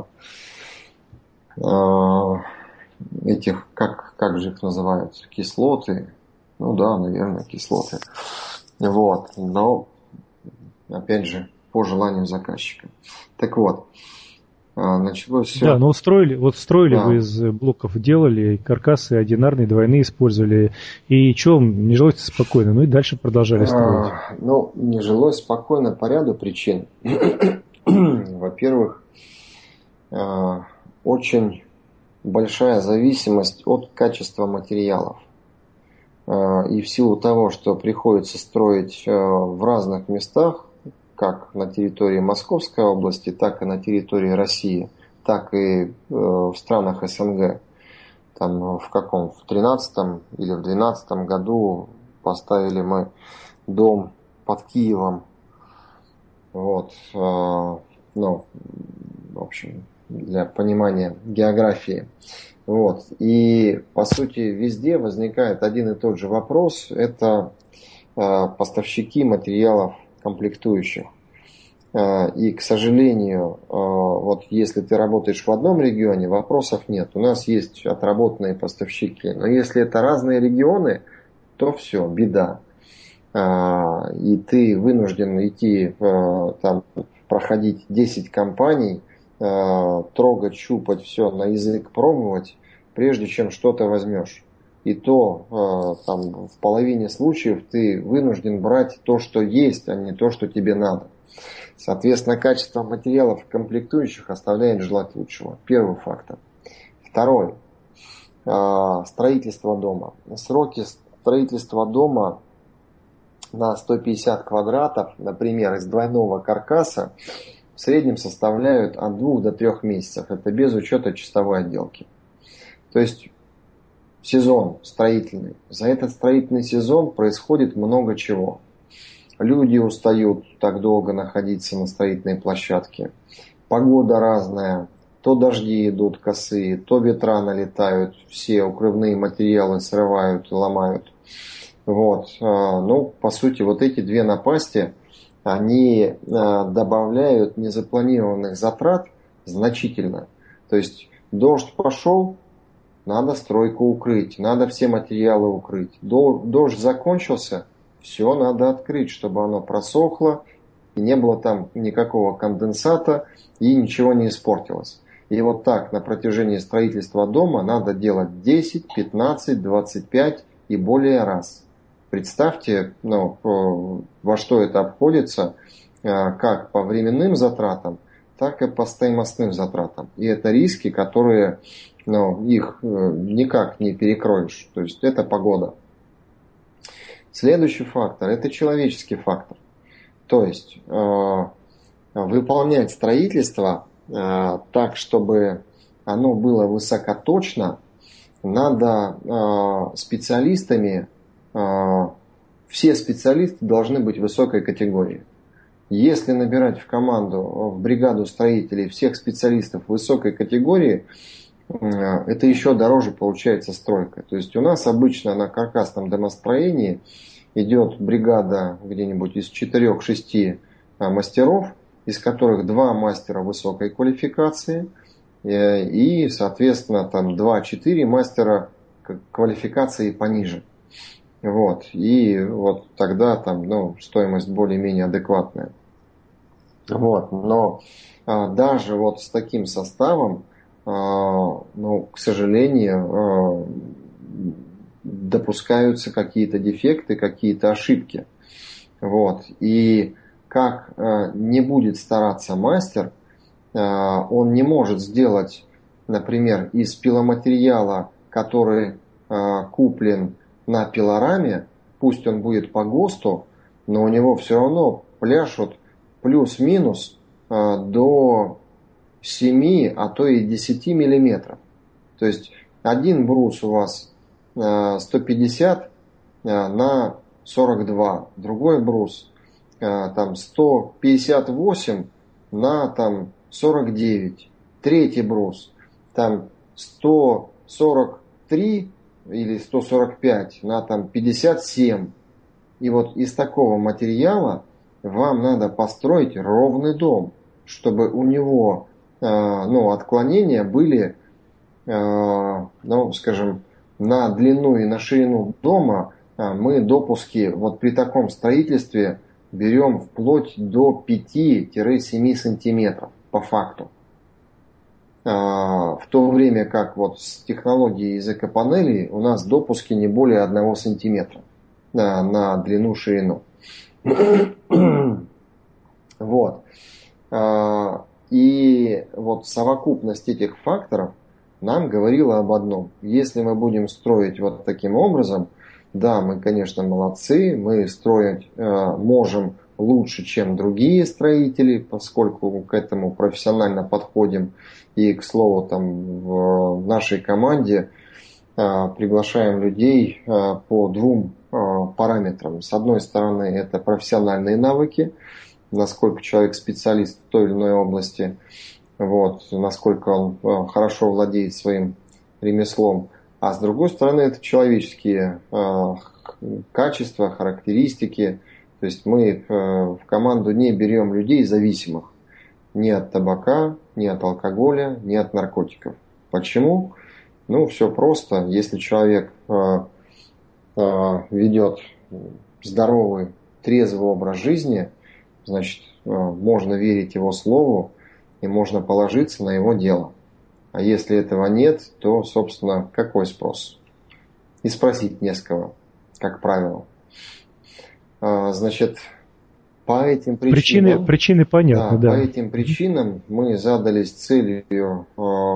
э, этих, как, как же их называют, кислоты. Ну да, наверное, кислоты. Вот, но, опять же, по желанию заказчика. Так вот, началось все. Да, но устроили, вот строили Да. вы из блоков, делали каркасы одинарные, двойные использовали. И что, не жилось спокойно? Ну и дальше продолжали строить. А, ну, не жилось спокойно по ряду причин. Во-первых, очень большая зависимость от качества материалов. И в силу того, что приходится строить в разных местах, как на территории Московской области, так и на территории России, так и в странах СНГ. Там в каком? В тринадцатом или в двенадцатом году поставили мы дом под Киевом. Вот. Ну, в общем, для понимания географии. Вот. И, по сути, везде возникает один и тот же вопрос. Это поставщики материалов комплектующих. И, к сожалению, вот если ты работаешь в одном регионе, вопросов нет. У нас есть отработанные поставщики. Но если это разные регионы, то все, беда. И ты вынужден идти, там, проходить десять компаний, трогать, щупать все, на язык пробовать, прежде чем что-то возьмешь. И то там, в половине случаев ты вынужден брать то, что есть, а не то, что тебе надо. Соответственно, качество материалов комплектующих оставляет желать лучшего. Первый фактор. Второй. Строительство дома. Сроки строительства дома на сто пятьдесят квадратов, например, из двойного каркаса, в среднем составляют от двух до трех месяцев. Это без учета чистовой отделки. То есть сезон строительный. За этот строительный сезон происходит много чего. Люди устают так долго находиться на строительной площадке. Погода разная. То дожди идут косые, то ветра налетают, все укрывные материалы срывают, ломают. Вот. Ну, по сути, вот эти две напасти, они добавляют незапланированных затрат значительно. То есть дождь пошел, надо стройку укрыть, надо все материалы укрыть. Дождь закончился, все надо открыть, чтобы оно просохло, и не было там никакого конденсата, и ничего не испортилось. И вот так на протяжении строительства дома надо делать десять, пятнадцать, двадцать пять и более раз. Представьте, ну, во что это обходится, как по временным затратам, так и по стоимостным затратам. И это риски, которые, ну, их никак не перекроешь. То есть это погода. Следующий фактор – это человеческий фактор. То есть э, выполнять строительство э, так, чтобы оно было высокоточно, надо э, специалистами, э, все специалисты должны быть высокой категории. Если набирать в команду, в бригаду строителей всех специалистов высокой категории, э, это еще дороже получается стройка. То есть у нас обычно на каркасном домостроении идет бригада где-нибудь из четырех-шести мастеров, из которых два мастера высокой квалификации и, соответственно, там два-четыре мастера квалификации пониже. Вот. И вот тогда там, ну, стоимость более-менее адекватная. Вот. Но а, даже вот с таким составом, а, ну, к сожалению, а, допускаются какие-то дефекты, какие-то ошибки. Вот. И как э, не будет стараться мастер, э, он не может сделать, например, из пиломатериала, который э, куплен на пилораме, пусть он будет по ГОСТу, но у него все равно пляшут плюс-минус э, до семи, а то и десяти миллиметров. То есть один брус у вас сто пятьдесят на сорок два, другой брус там сто пятьдесят восемь на там сорок девять, третий брус там сто сорок три или сто сорок пять на там пятьдесят семь. И вот из такого материала вам надо построить ровный дом, чтобы у него ну, отклонения были, ну, скажем, на длину и на ширину дома. Мы допуски вот при таком строительстве берем вплоть до пяти-семи сантиметров по факту. В то время как вот с технологией из экопанелей у нас допуски не более одного сантиметра на, на длину-ширину. Вот. И вот совокупность этих факторов нам говорила об одном. Если мы будем строить вот таким образом, да, мы, конечно, молодцы, мы строить э, можем лучше, чем другие строители, поскольку к этому профессионально подходим. И, к слову, там в нашей команде э, приглашаем людей э, по двум э, параметрам. С одной стороны, это профессиональные навыки, насколько человек специалист в той или иной области, вот, насколько он э, хорошо владеет своим ремеслом. А с другой стороны, это человеческие э, качества, характеристики. То есть мы э, в команду не берем людей зависимых ни от табака, ни от алкоголя, ни от наркотиков. Почему? Ну, все просто. Если человек э, э, ведет здоровый, трезвый образ жизни, значит, э, можно верить его слову и можно положиться на его дело. А если этого нет, то, собственно, какой спрос? И спросить не с кого, как правило. Значит, по этим причинам... Причины, причины понятны, да, да. По этим причинам мы задались целью,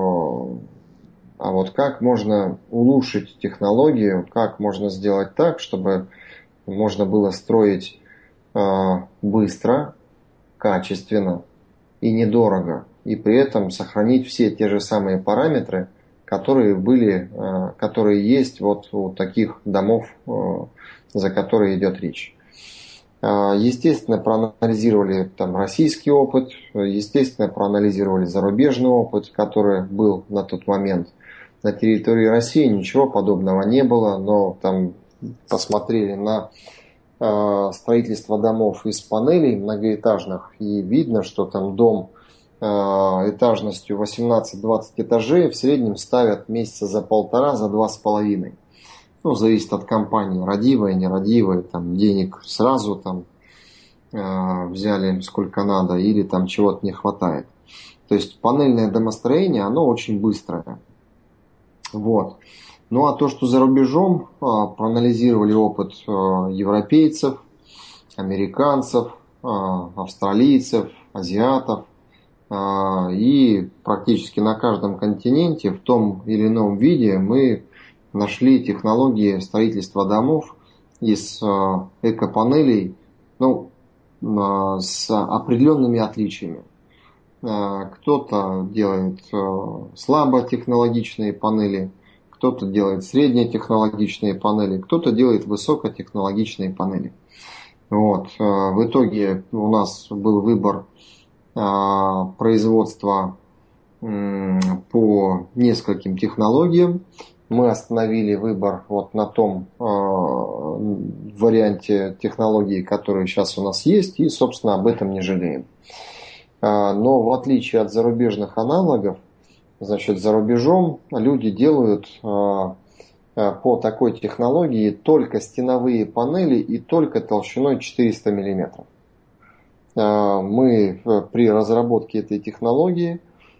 а вот как можно улучшить технологию, как можно сделать так, чтобы можно было строить быстро, качественно и недорого. И при этом сохранить все те же самые параметры, которые были, которые есть вот у таких домов, за которые идет речь. Естественно, проанализировали там российский опыт, естественно, проанализировали зарубежный опыт, который был на тот момент. На территории России ничего подобного не было, но там посмотрели на строительство домов из панелей многоэтажных, и видно, что там дом этажностью восемнадцать-двадцать этажей в среднем ставят месяца за полтора, за два с половиной. Ну, зависит от компании, родивая, нерадивая, там денег сразу там э, взяли сколько надо, или там чего-то не хватает. То есть панельное домостроение, оно очень быстрое. Вот. Ну а то, что за рубежом, э, проанализировали опыт э, европейцев, американцев, э, австралийцев, азиатов. И практически на каждом континенте в том или ином виде мы нашли технологии строительства домов из экопанелей, ну, с определенными отличиями. Кто-то делает слаботехнологичные панели, кто-то делает среднетехнологичные панели, кто-то делает высокотехнологичные панели. Вот. В итоге у нас был выбор производства по нескольким технологиям. Мы остановили выбор вот на том варианте технологии, который сейчас у нас есть, и, собственно, об этом не жалеем. Но в отличие от зарубежных аналогов, значит, за рубежом люди делают по такой технологии только стеновые панели и только толщиной четыреста миллиметров. Мы при разработке этой технологии,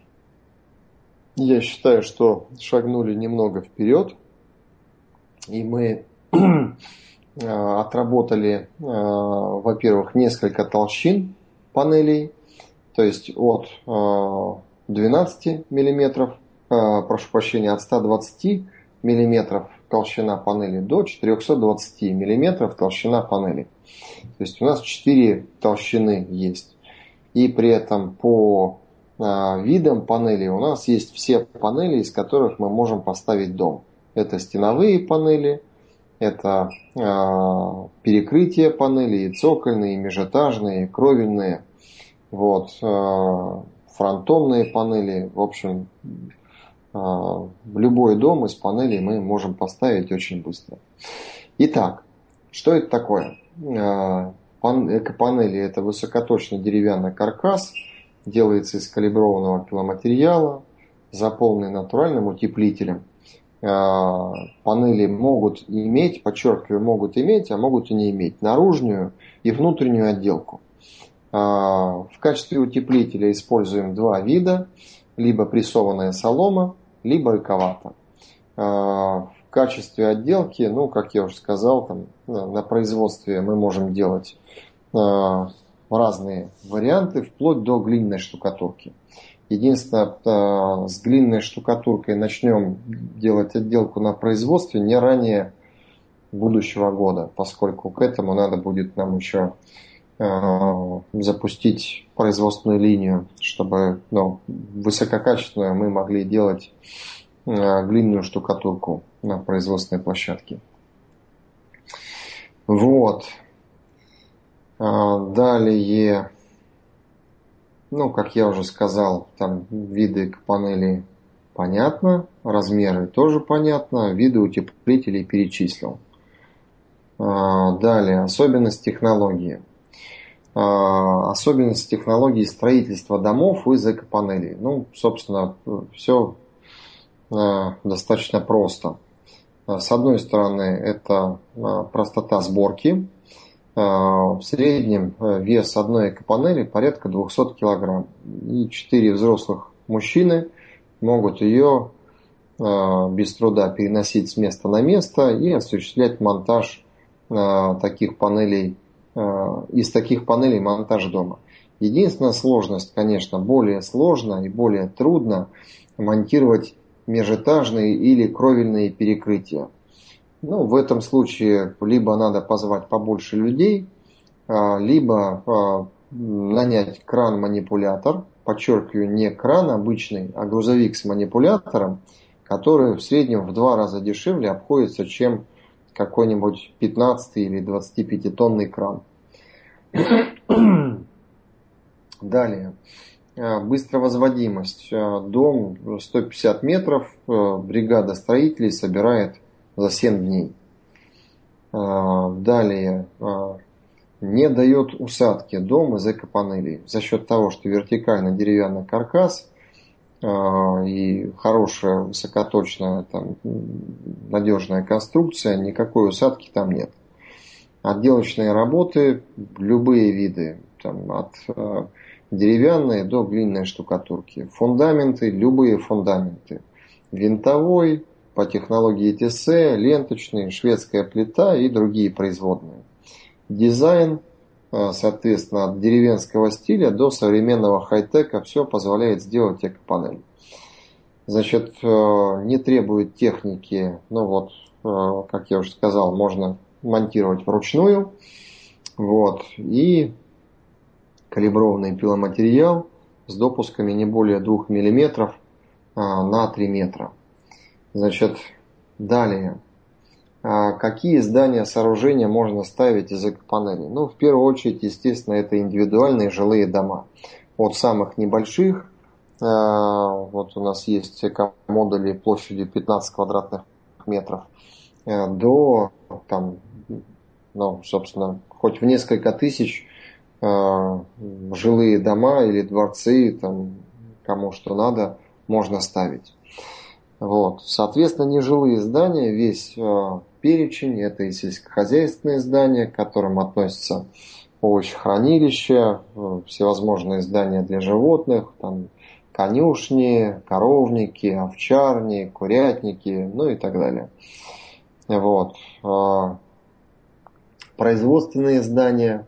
я считаю, что шагнули немного вперед, и мы отработали, во-первых, несколько толщин панелей, то есть от двенадцати миллиметров, прошу прощения, от ста двадцати миллиметров толщина панели до четырехсот двадцати миллиметров толщина панели. То есть у нас четыре толщины есть. И при этом по э, видам панелей у нас есть все панели, из которых мы можем поставить дом. Это стеновые панели, это э, перекрытие панелей, и цокольные, и межэтажные, и кровельные, вот, э, фронтонные панели. В общем, э, любой дом из панелей мы можем поставить очень быстро. Итак, что это такое? Эко-панели – это высокоточный деревянный каркас, делается из калиброванного пиломатериала, заполненный натуральным утеплителем. Панели могут иметь, подчеркиваю, могут иметь, а могут и не иметь наружную и внутреннюю отделку. В качестве утеплителя используем два вида, либо прессованная солома, либо эковата. В качестве отделки, ну, как я уже сказал, там, на производстве мы можем делать разные варианты, вплоть до глиняной штукатурки. Единственное, с глиняной штукатуркой начнем делать отделку на производстве не ранее будущего года, поскольку к этому надо будет нам еще запустить производственную линию, чтобы, ну, высококачественную мы могли делать глиняную штукатурку на производственной площадке. Вот. Далее, ну, как я уже сказал, там виды панелей понятно, размеры тоже понятно, виды утеплителей перечислил. Далее, особенность технологии. Особенность технологии строительства домов из эко-панелей. Ну, собственно, все достаточно просто. С одной стороны, это простота сборки. В среднем вес одной эко-панели порядка двести килограмм. И четыре взрослых мужчины могут ее без труда переносить с места на место и осуществлять монтаж таких панелей, из таких панелей монтаж дома. Единственная сложность, конечно, более сложно и более трудно монтировать межэтажные или кровельные перекрытия. Ну, в этом случае либо надо позвать побольше людей, либо нанять кран-манипулятор, подчеркиваю, не кран обычный, а грузовик с манипулятором, который в среднем в два раза дешевле обходится, чем какой-нибудь пятнадцати или двадцатипятитонный кран. Далее. Быстровозводимость. Дом сто пятьдесят метров, бригада строителей собирает за семь дней. Далее. Не дает усадки дом из эко-панелей. За счет того, что вертикальный деревянный каркас и хорошая высокоточная там, надежная конструкция, никакой усадки там нет. Отделочные работы, любые виды, там, от э, деревянной до глиняной штукатурки. Фундаменты, любые фундаменты. Винтовой, по технологии Т С, ленточный, шведская плита и другие производные. Дизайн, э, соответственно, от деревенского стиля до современного хай-тека, все позволяет сделать эко-панель. Значит, э, не требует техники, ну вот, э, как я уже сказал, можно монтировать вручную. Вот. И калиброванный пиломатериал с допусками не более двух миллиметров а, на три метра. Значит, далее. А, какие здания, сооружения можно ставить из эко-панелей? Ну, в первую очередь, естественно, это индивидуальные жилые дома. От самых небольших, а, вот у нас есть эко-модули площадью пятнадцать квадратных метров, а, до там, ну, собственно, хоть в несколько тысяч э, жилые дома или дворцы, там, кому что надо, можно ставить. Вот. Соответственно, нежилые здания, весь э, перечень, это и сельскохозяйственные здания, к которым относятся овощехранилища, э, всевозможные здания для животных, там, конюшни, коровники, овчарни, курятники, ну и так далее. Вот. Производственные здания,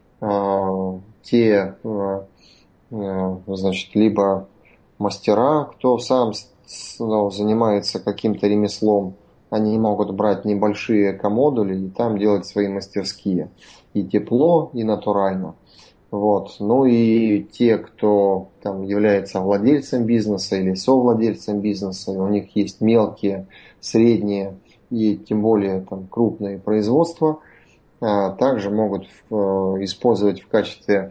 те, значит, либо мастера, кто сам ну, занимается каким-то ремеслом, они могут брать небольшие эко-модули и там делать свои мастерские. И тепло, и натурально. Вот. Ну и те, кто там является владельцем бизнеса или совладельцем бизнеса, у них есть мелкие, средние и тем более там, крупные производства, также могут использовать в качестве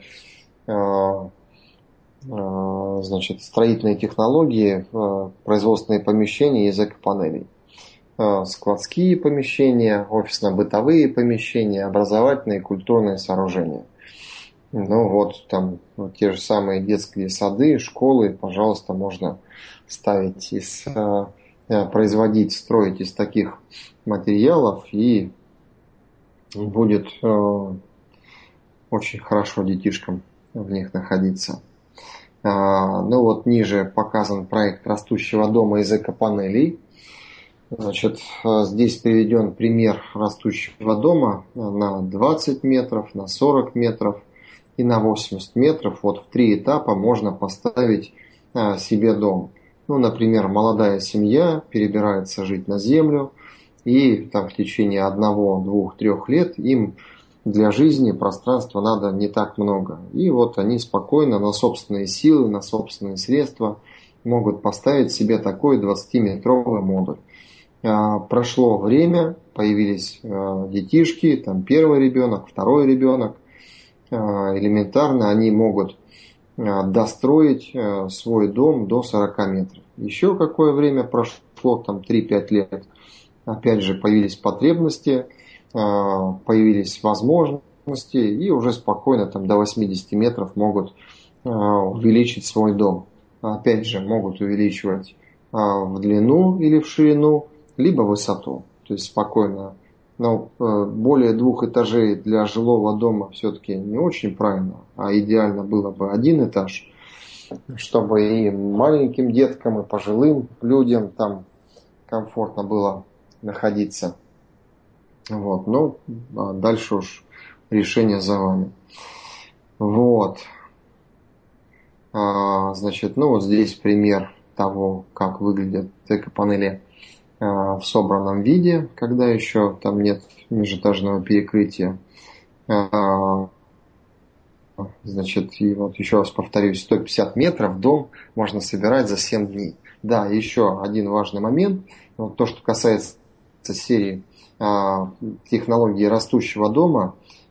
значит, строительной технологии производственные помещения из эко-панелей. складские помещения, офисно-бытовые помещения, образовательные и культурные сооружения. Ну вот там вот те же самые детские сады, школы, пожалуйста, можно ставить из, производить, строить из таких материалов, и будет очень хорошо детишкам в них находиться. Ну вот ниже показан проект растущего дома из экопанелей. Значит, здесь приведен пример растущего дома на двадцать метров, на сорок метров и на восемьдесят метров. Вот в три этапа можно поставить себе дом. Ну, например, молодая семья перебирается жить на землю, и там в течение одного, двух, трех лет им для жизни пространства надо не так много. И вот они спокойно на собственные силы, на собственные средства могут поставить себе такой двадцатиметровый модуль. Прошло время, появились детишки, там первый ребенок, второй ребенок. Элементарно они могут достроить свой дом до сорока метров. Еще какое время прошло, там три-пять лет. Опять же появились потребности, появились возможности, и уже спокойно там до восьмидесяти метров могут увеличить свой дом. Опять же могут увеличивать в длину или в ширину, либо высоту. То есть спокойно. Но более двух этажей для жилого дома все-таки не очень правильно, а идеально было бы один этаж, чтобы и маленьким деткам, и пожилым людям там комфортно было находиться. Вот. Ну, а дальше уж решение за вами. Вот. А, значит, ну вот здесь пример того, как выглядят экопанели а, в собранном виде, когда еще там нет межэтажного перекрытия. А, значит, и вот еще раз повторюсь, сто пятьдесят метров дом можно собирать за семь дней. Да, еще один важный момент. Вот то, что касается серии технологии растущего дома,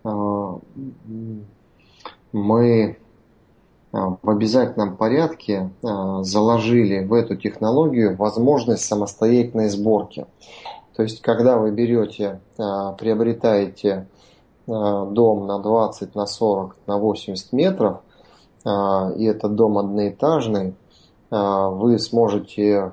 мы в обязательном порядке заложили в эту технологию возможность самостоятельной сборки. То есть, когда вы берете, приобретаете дом на двадцать, на сорок, на восемьдесят метров, и это дом одноэтажный, вы сможете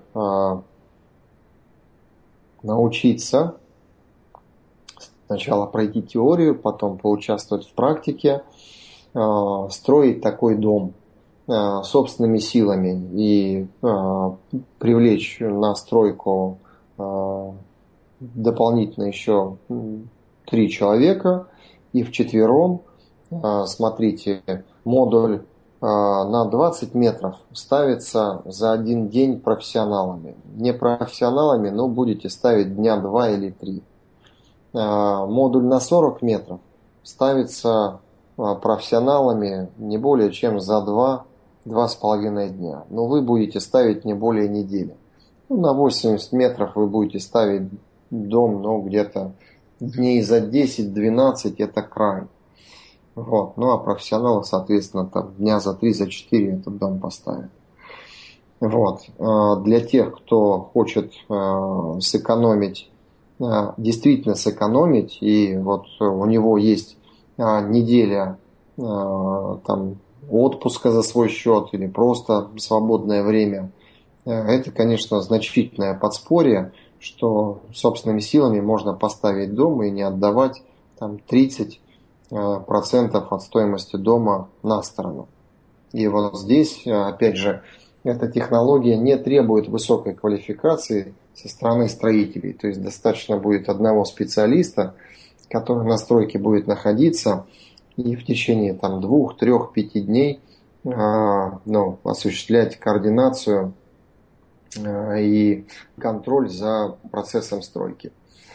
научиться сначала пройти теорию, потом поучаствовать в практике, строить такой дом собственными силами и привлечь на стройку дополнительно еще три человека, и вчетвером, смотрите, модуль на двадцать метров ставится за один день профессионалами. Не профессионалами, но будете ставить дня два или три. Модуль на сорок метров ставится профессионалами не более чем за два-два с половиной дня. Но вы будете ставить не более недели. Ну, на восемьдесят метров вы будете ставить дом, ну, где-то дней за десять-двенадцать, это край. Вот. Ну а профессионалы, соответственно, там дня за три, за четыре этот дом поставят. Вот. Для тех, кто хочет сэкономить, действительно сэкономить, и вот у него есть неделя там отпуска за свой счет или просто свободное время, это, конечно, значительное подспорье, что собственными силами можно поставить дом и не отдавать там тридцать процентов от стоимости дома на сторону. И вот здесь, опять же, эта технология не требует высокой квалификации со стороны строителей. То есть достаточно будет одного специалиста, который на стройке будет находиться и в течение там, двух, трех, пяти дней ну, осуществлять координацию и контроль за процессом стройки.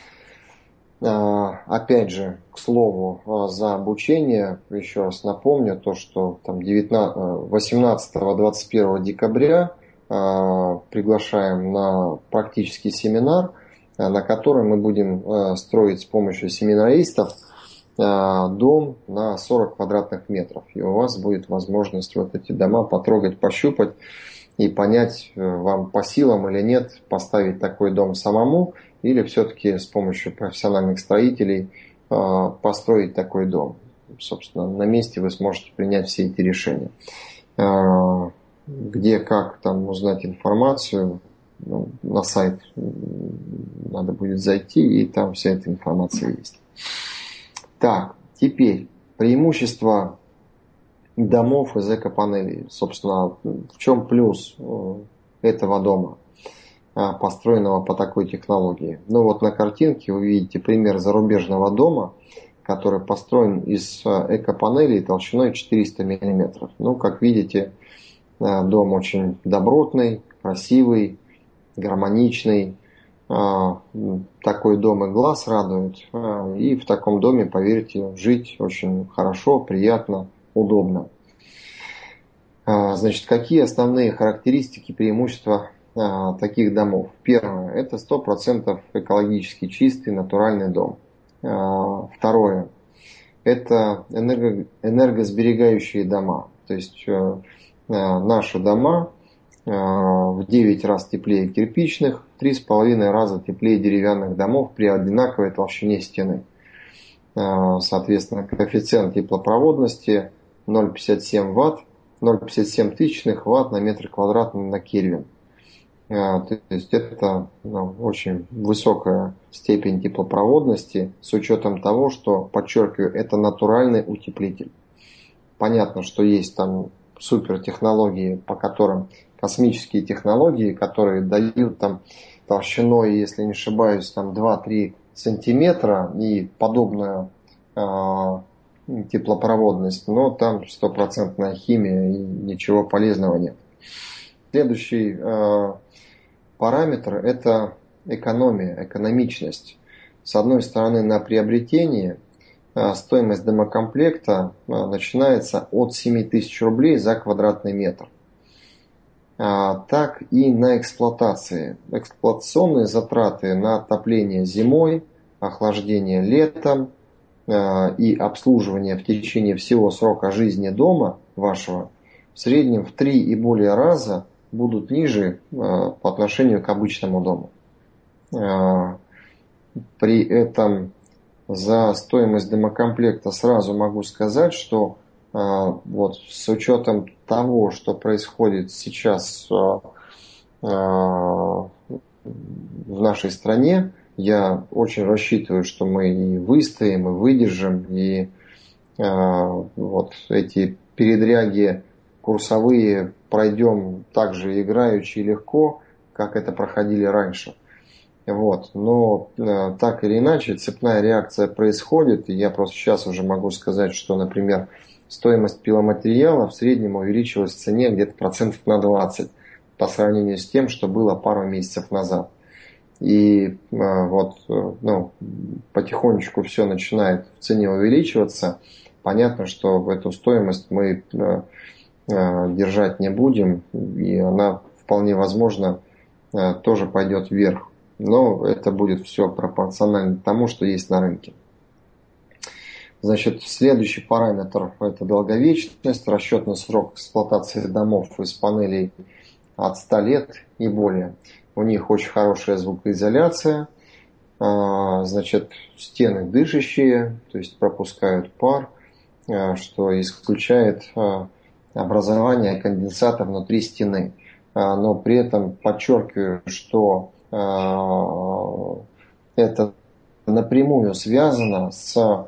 Опять же, к слову, за обучение, еще раз напомню, то, что там восемнадцатого-двадцать первого декабря приглашаем на практический семинар, на котором мы будем строить с помощью семинаристов дом на сорок квадратных метров. И у вас будет возможность вот эти дома потрогать, пощупать и понять, вам по силам или нет поставить такой дом самому, или все-таки с помощью профессиональных строителей построить такой дом. Собственно, на месте вы сможете принять все эти решения. Где, как там узнать информацию, ну, на сайт надо будет зайти, и там вся эта информация есть. Так, теперь преимущество домов из экопанелей. Собственно, в чем плюс этого дома, построенного по такой технологии? Ну вот на картинке вы видите пример зарубежного дома, который построен из экопанелей толщиной четыреста миллиметров. Ну, как видите, дом очень добротный, красивый, гармоничный. Такой дом и глаз радует. И в таком доме, поверьте, жить очень хорошо, приятно, удобно. Значит, какие основные характеристики, преимущества таких домов? Первое – это сто процентов экологически чистый, натуральный дом. Второе – это энерго, энергосберегающие дома. То есть наши дома в девять раз теплее кирпичных, в три с половиной раза теплее деревянных домов при одинаковой толщине стены. Соответственно, коэффициент теплопроводности ноль целых пятьдесят семь ватт, ноль целых пятьдесят семь тысячных ватт на метр квадратный на Кельвин. То есть это ну, очень высокая степень теплопроводности с учетом того, что, подчеркиваю, это натуральный утеплитель. Понятно, что есть там супертехнологии, по которым космические технологии, которые дают там толщиной, если не ошибаюсь, там два-три сантиметра и подобную э, теплопроводность, но там стопроцентная химия и ничего полезного нет. Следующий э, параметр – это экономия, экономичность. С одной стороны, на приобретение э, стоимость домокомплекта э, начинается от семи тысяч рублей за квадратный метр. А, так и на эксплуатации. Эксплуатационные затраты на отопление зимой, охлаждение летом э, и обслуживание в течение всего срока жизни дома вашего в среднем в три и более раза будут ниже э, по отношению к обычному дому. Э, при этом за стоимость домокомплекта сразу могу сказать, что э, вот с учетом того, что происходит сейчас э, э, в нашей стране, я очень рассчитываю, что мы и выстоим, и выдержим, и э, вот эти передряги курсовые пройдем так же играючи и легко, как это проходили раньше. Вот. Но э, так или иначе цепная реакция происходит, и я просто сейчас уже могу сказать, что, например, стоимость пиломатериала в среднем увеличилась в цене где-то процентов на двадцать по сравнению с тем, что было пару месяцев назад. И э, вот э, ну, потихонечку все начинает в цене увеличиваться. Понятно, что в эту стоимость мы э, держать не будем, и она вполне возможно тоже пойдет вверх. Но это будет все пропорционально тому, что есть на рынке. Значит, следующий параметр – это долговечность, расчетный срок эксплуатации домов из панелей от ста лет и более. У них очень хорошая звукоизоляция, значит, стены дышащие, то есть пропускают пар, что исключает образование конденсата внутри стены. Но при этом подчеркиваю, что это напрямую связано с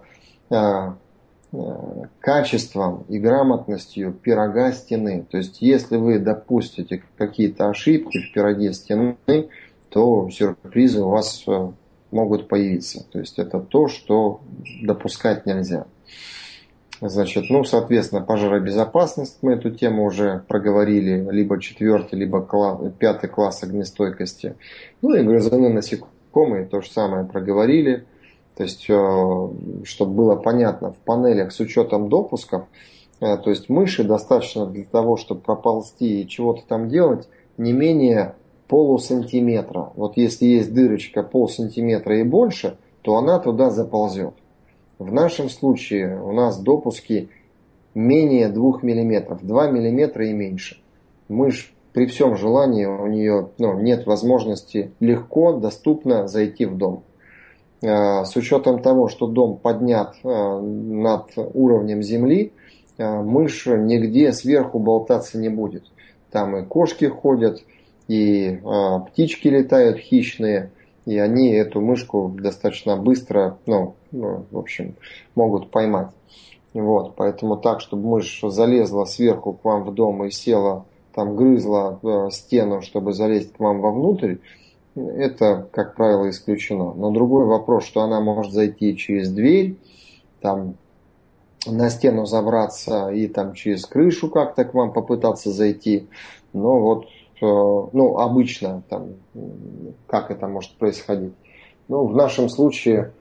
качеством и грамотностью пирога стены. То есть, если вы допустите какие-то ошибки в пироге стены, то сюрпризы у вас могут появиться. То есть, это то, что допускать нельзя. Значит, ну, соответственно, пожаробезопасность, мы эту тему уже проговорили, либо четвертый, либо класс, пятый класс огнестойкости. Ну и грызуны насекомые, то же самое проговорили. То есть, чтобы было понятно, в панелях с учетом допусков, то есть мыши достаточно для того, чтобы проползти и чего-то там делать, не менее полусантиметра. Вот если есть дырочка полсантиметра и больше, то она туда заползет. В нашем случае у нас допуски менее двух миллиметров, два миллиметра и меньше. Мышь при всем желании у нее ну, нет возможности легко, доступно зайти в дом. С учетом того, что дом поднят над уровнем земли, мышь нигде сверху болтаться не будет. Там и кошки ходят, и птички летают хищные, и они эту мышку достаточно быстро, ну, ну в общем, могут поймать. Вот, поэтому так, чтобы мышь залезла сверху к вам в дом и села, там грызла стену, чтобы залезть к вам вовнутрь, это, как правило, исключено. Но другой вопрос, что она может зайти через дверь, там, на стену забраться и там через крышу как-то к вам попытаться зайти. Но вот, ну, обычно, там, как это может происходить. Ну, в нашем случае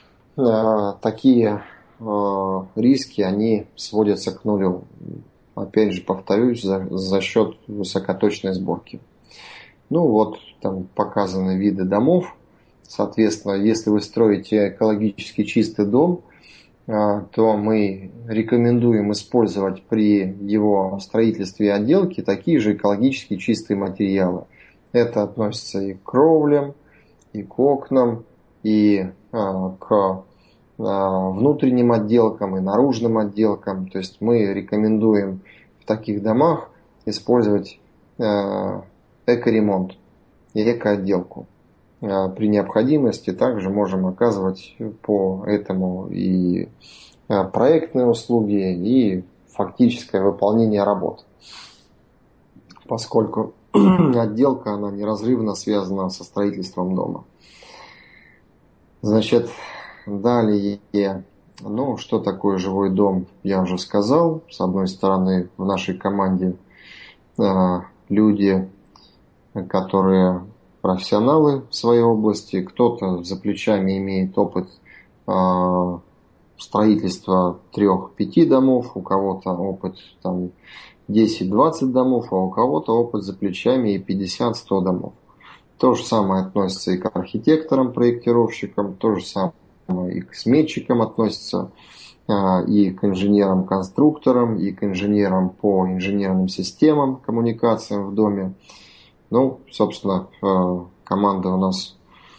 такие риски, они сводятся к нулю. Опять же, повторюсь, за, за счет высокоточной сборки. Ну вот, там показаны виды домов. Соответственно, если вы строите экологически чистый дом, то мы рекомендуем использовать при его строительстве и отделке такие же экологически чистые материалы. Это относится и к кровлям, и к окнам, и к внутренним отделкам, и наружным отделкам. То есть мы рекомендуем в таких домах использовать экоремонт и экоотделку. При необходимости также можем оказывать по этому и проектные услуги, и фактическое выполнение работ. Поскольку отделка, она неразрывно связана со строительством дома. Значит, далее, ну, что такое живой дом, я уже сказал. С одной стороны, в нашей команде люди, которые профессионалы в своей области, кто-то за плечами имеет опыт э, строительства трех-пяти домов, у кого-то опыт там десять-двадцать домов, а у кого-то опыт за плечами и пятьдесят-сто домов. То же самое относится и к архитекторам, проектировщикам, то же самое и к сметчикам относится, э, и к инженерам-конструкторам, и к инженерам по инженерным системам, коммуникациям в доме. Ну, собственно, команда у нас,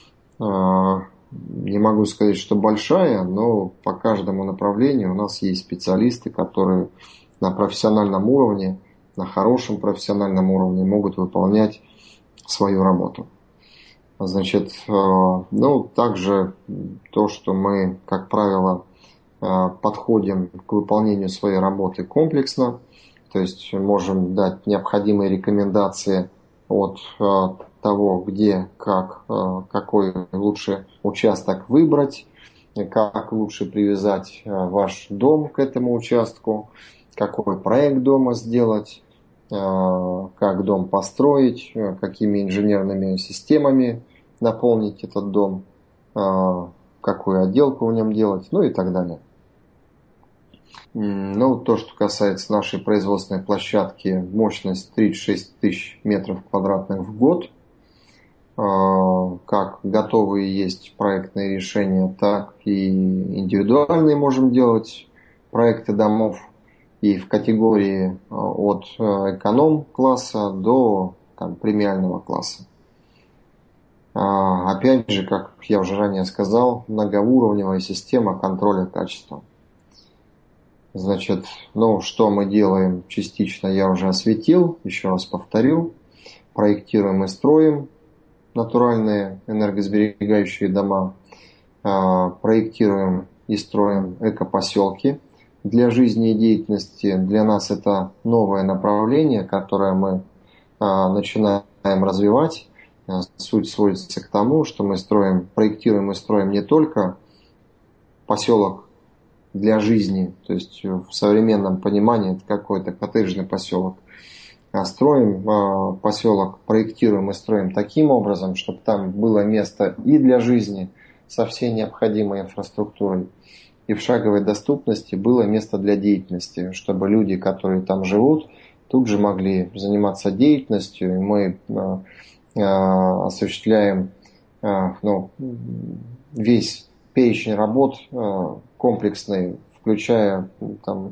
не могу сказать, что большая, но по каждому направлению у нас есть специалисты, которые на профессиональном уровне, на хорошем профессиональном уровне могут выполнять свою работу. Значит, ну, также то, что мы, как правило, подходим к выполнению своей работы комплексно, то есть можем дать необходимые рекомендации от того, где, как, какой лучше участок выбрать, как лучше привязать ваш дом к этому участку, какой проект дома сделать, как дом построить, какими инженерными системами наполнить этот дом, какую отделку в нем делать, ну и так далее. Ну, то, что касается нашей производственной площадки, мощность тридцать шесть тысяч метров квадратных в год. Как готовые есть проектные решения, так и индивидуальные можем делать проекты домов. И в категории от эконом-класса до там, премиального класса. Опять же, как я уже ранее сказал, многоуровневая система контроля качества. Значит, ну, что мы делаем частично, я уже осветил, еще раз повторю. Проектируем и строим натуральные энергосберегающие дома. Проектируем и строим экопоселки для жизни и деятельности. Для нас это новое направление, которое мы начинаем развивать. Суть сводится к тому, что мы строим, проектируем и строим не только поселок для жизни, то есть в современном понимании это какой-то коттеджный поселок, а строим поселок, проектируем и строим таким образом, чтобы там было место и для жизни со всей необходимой инфраструктурой, и в шаговой доступности было место для деятельности, чтобы люди, которые там живут, тут же могли заниматься деятельностью, и мы осуществляем ну, весь перечень работ комплексный, включая там,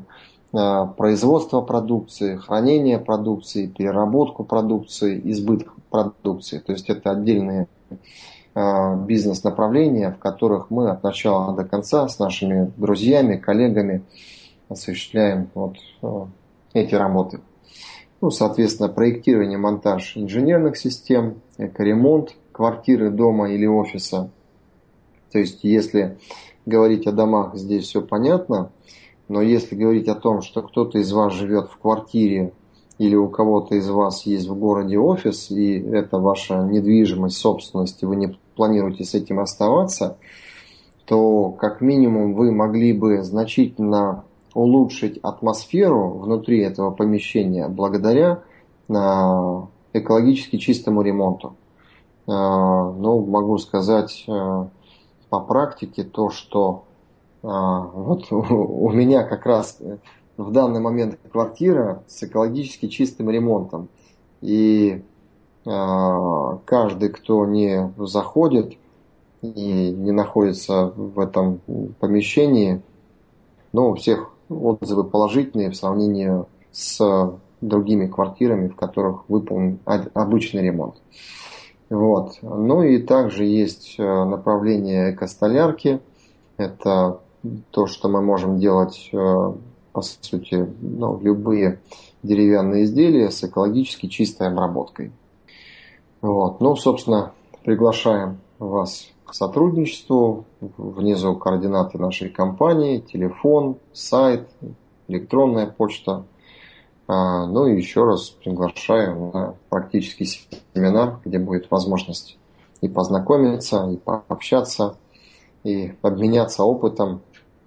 производство продукции, хранение продукции, переработку продукции, избыток продукции. То есть это отдельные бизнес-направления, в которых мы от начала до конца с нашими друзьями, коллегами осуществляем вот эти работы. Ну, соответственно, проектирование, монтаж инженерных систем, экоремонт квартиры, дома или офиса. То есть, если говорить о домах, здесь все понятно, но если говорить о том, что кто-то из вас живет в квартире или у кого-то из вас есть в городе офис, и это ваша недвижимость, собственность, и вы не планируете с этим оставаться, то как минимум вы могли бы значительно улучшить атмосферу внутри этого помещения благодаря экологически чистому ремонту. Ну, могу сказать по практике то, что вот у меня как раз в данный момент квартира с экологически чистым ремонтом. И каждый, кто не заходит и не находится в этом помещении, ну, у всех отзывы положительные в сравнении с другими квартирами, в которых выполнен обычный ремонт. Вот. Ну и также есть направление экостолярки. Это то, что мы можем делать, по сути, ну, любые деревянные изделия с экологически чистой обработкой. Вот. Ну, собственно, приглашаем вас к сотрудничеству. Внизу координаты нашей компании, телефон, сайт, электронная почта. Ну и еще раз приглашаю на практический семинар, где будет возможность и познакомиться, и пообщаться, и обменяться опытом.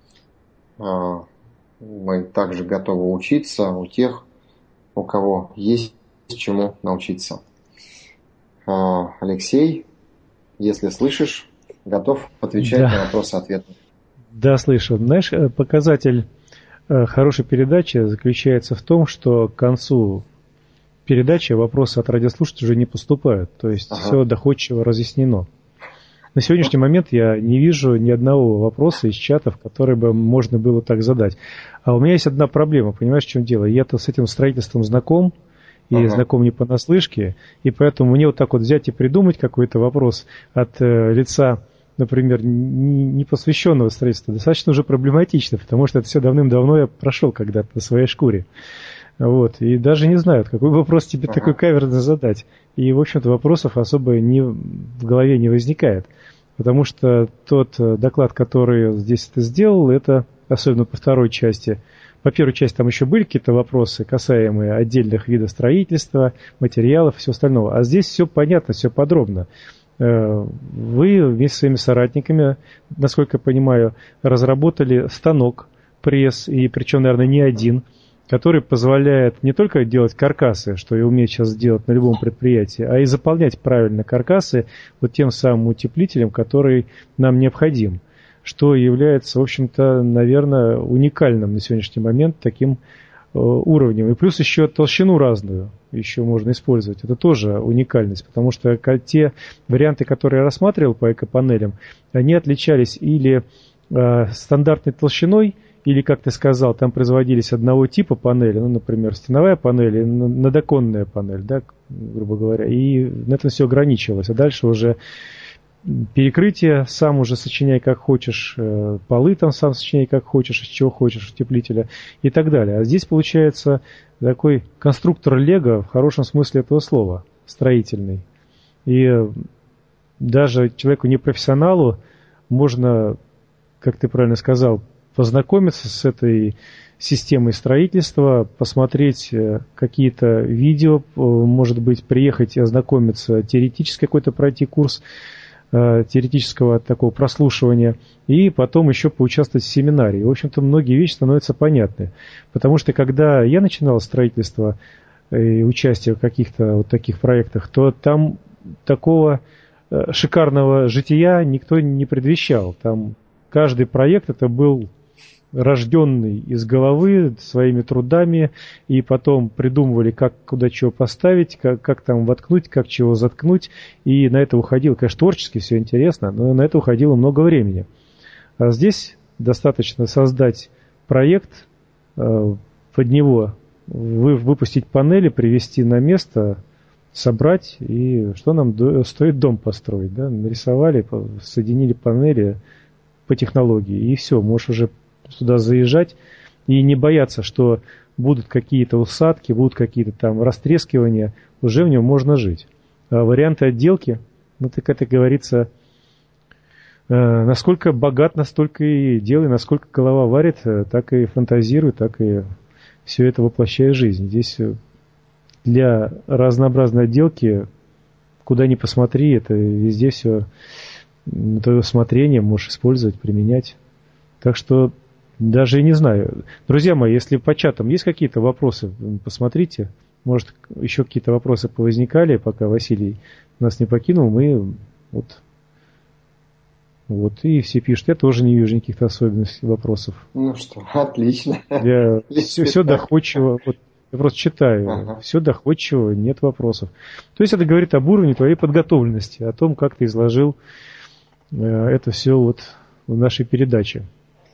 Мы также готовы учиться у тех, у кого есть чему научиться. Алексей, если слышишь, готов отвечать да. на вопросы-ответы. Да, слышу. Знаешь, показатель хорошей передачи заключается в том, что к концу передачи вопросы от радиослушателей уже не поступают. То есть ага. все доходчиво разъяснено. На сегодняшний момент я не вижу ни одного вопроса из чатов, который бы можно было так задать. А у меня есть одна проблема, понимаешь, в чем дело? Я-то с этим строительством знаком, и ага. знаком не понаслышке, и поэтому мне вот так вот взять и придумать какой-то вопрос от э, лица, например, не, не посвященного строительству, достаточно уже проблематично, потому что это все давным-давно я прошел когда-то на своей шкуре. Вот, и даже не знаю, какой вопрос тебе ага. такой каверзный задать. И, в общем-то, вопросов особо не, в голове не возникает. Потому что тот доклад, который здесь это сделал, это, особенно по второй части, по первой части там еще были какие-то вопросы, касаемые отдельных видов строительства, материалов и всего остального. А здесь все понятно, все подробно. Вы вместе с своими соратниками, насколько я понимаю, разработали станок, пресс, и причем, наверное, не один, который позволяет не только делать каркасы, что и умеет сейчас делать на любом предприятии, а и заполнять правильно каркасы вот тем самым утеплителем, который нам необходим, что является, в общем-то, наверное, уникальным на сегодняшний момент таким э, уровнем. И плюс еще толщину разную еще можно использовать. Это тоже уникальность, потому что те варианты, которые я рассматривал по экопанелям, они отличались или э, стандартной толщиной, или, как ты сказал, там производились одного типа панели, ну, например, стеновая панель и надоконная панель, да, грубо говоря, и на этом все ограничивалось. А дальше уже перекрытие, сам уже сочиняй как хочешь, полы там сам сочиняй как хочешь, из чего хочешь, утеплителя и так далее. А здесь получается такой конструктор Лего в хорошем смысле этого слова, строительный. И даже человеку непрофессионалу можно, как ты правильно сказал, познакомиться с этой системой строительства, посмотреть какие-то видео, может быть, приехать и ознакомиться, теоретически какой-то пройти курс теоретического такого прослушивания, и потом еще поучаствовать в семинаре. И, в общем-то, многие вещи становятся понятны. Потому что, когда я начинал строительство и участие в каких-то вот таких проектах, то там такого шикарного жития никто не предвещал. Там каждый проект это был рожденный из головы своими трудами, и потом придумывали, как куда чего поставить, как, как там воткнуть, как чего заткнуть, и на это уходило, конечно, творчески все интересно, но на это уходило много времени. А здесь достаточно создать проект, под него вы, выпустить панели, привести на место, собрать, и что нам до, стоит дом построить, да? Нарисовали, соединили панели по технологии, и все, можешь уже сюда заезжать и не бояться, что будут какие-то усадки, будут какие-то там растрескивания, уже в нем можно жить. А варианты отделки, ну так это говорится, э, насколько богат, настолько и делай, насколько голова варит, так и фантазируй, так и все это воплощай в жизнь. Здесь для разнообразной отделки, куда ни посмотри, это везде все на твое усмотрение можешь использовать, применять. Так что даже и не знаю. Друзья мои, если по чатам есть какие-то вопросы, посмотрите. Может, еще какие-то вопросы повозникали, пока Василий нас не покинул. Мы вот, вот и все пишут. Я тоже не вижу никаких особенностей вопросов. Ну что, отлично. Я все, все доходчиво. Вот, я просто читаю. Ага. Все доходчиво, нет вопросов. То есть это говорит об уровне твоей подготовленности, о том, как ты изложил э, это все вот в нашей передаче.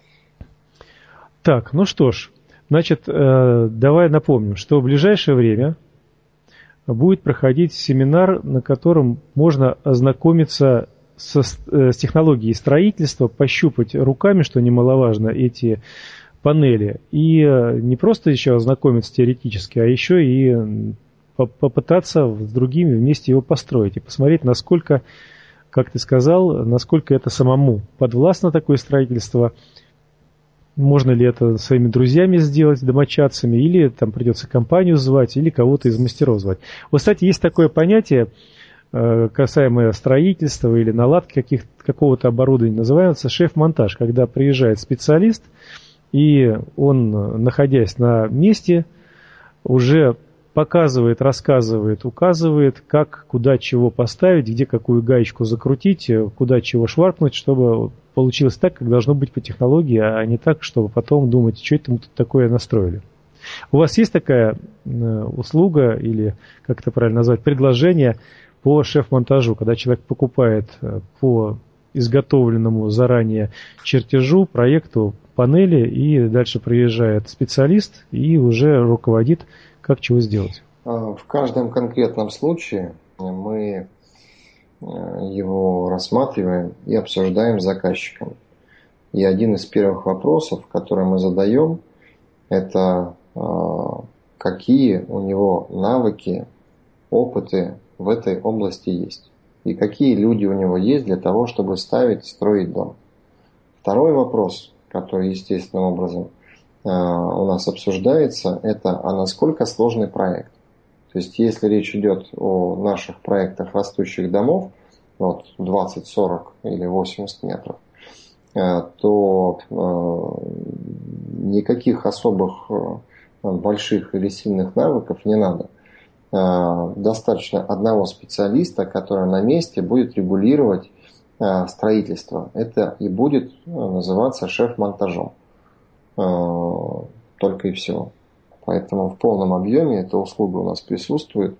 Так, ну что ж, значит, э, давай напомним, что в ближайшее время будет проходить семинар, на котором можно ознакомиться со, э, с технологией строительства, пощупать руками, что немаловажно, эти панели, и не просто еще ознакомиться теоретически, а еще и попытаться с другими вместе его построить и посмотреть, насколько, как ты сказал, насколько это самому подвластно такое строительство, можно ли это своими друзьями сделать, домочадцами, или там придется компанию звать, или кого-то из мастеров звать. Вот, кстати, есть такое понятие, касаемое строительства или наладки каких, какого-то оборудования, называется шеф-монтаж, когда приезжает специалист, и он, находясь на месте, уже показывает, рассказывает, указывает, как, куда чего поставить, где какую гаечку закрутить, куда чего шваркнуть, чтобы получилось так, как должно быть по технологии, а не так, чтобы потом думать, что это мы тут такое настроили. У вас есть такая услуга, или, как это правильно назвать, предложение по шеф-монтажу, когда человек покупает по изготовленному заранее чертежу, проекту, панели, и дальше приезжает специалист и уже руководит, как чего сделать? В каждом конкретном случае мы его рассматриваем и обсуждаем с заказчиком. И один из первых вопросов, который мы задаем, это какие у него навыки, опыты в этой области есть. И какие люди у него есть для того, чтобы ставить, строить дом. Второй вопрос, который естественным образом э, у нас обсуждается, это а насколько сложный проект. То есть если речь идет о наших проектах растущих домов, вот двадцать, сорок или восемьдесят метров, э, то э, никаких особых э, больших или сильных навыков не надо. Э, достаточно одного специалиста, который на месте будет регулировать строительство. Это и будет называться шеф-монтажом. Только и всего. Поэтому в полном объеме эта услуга у нас присутствует.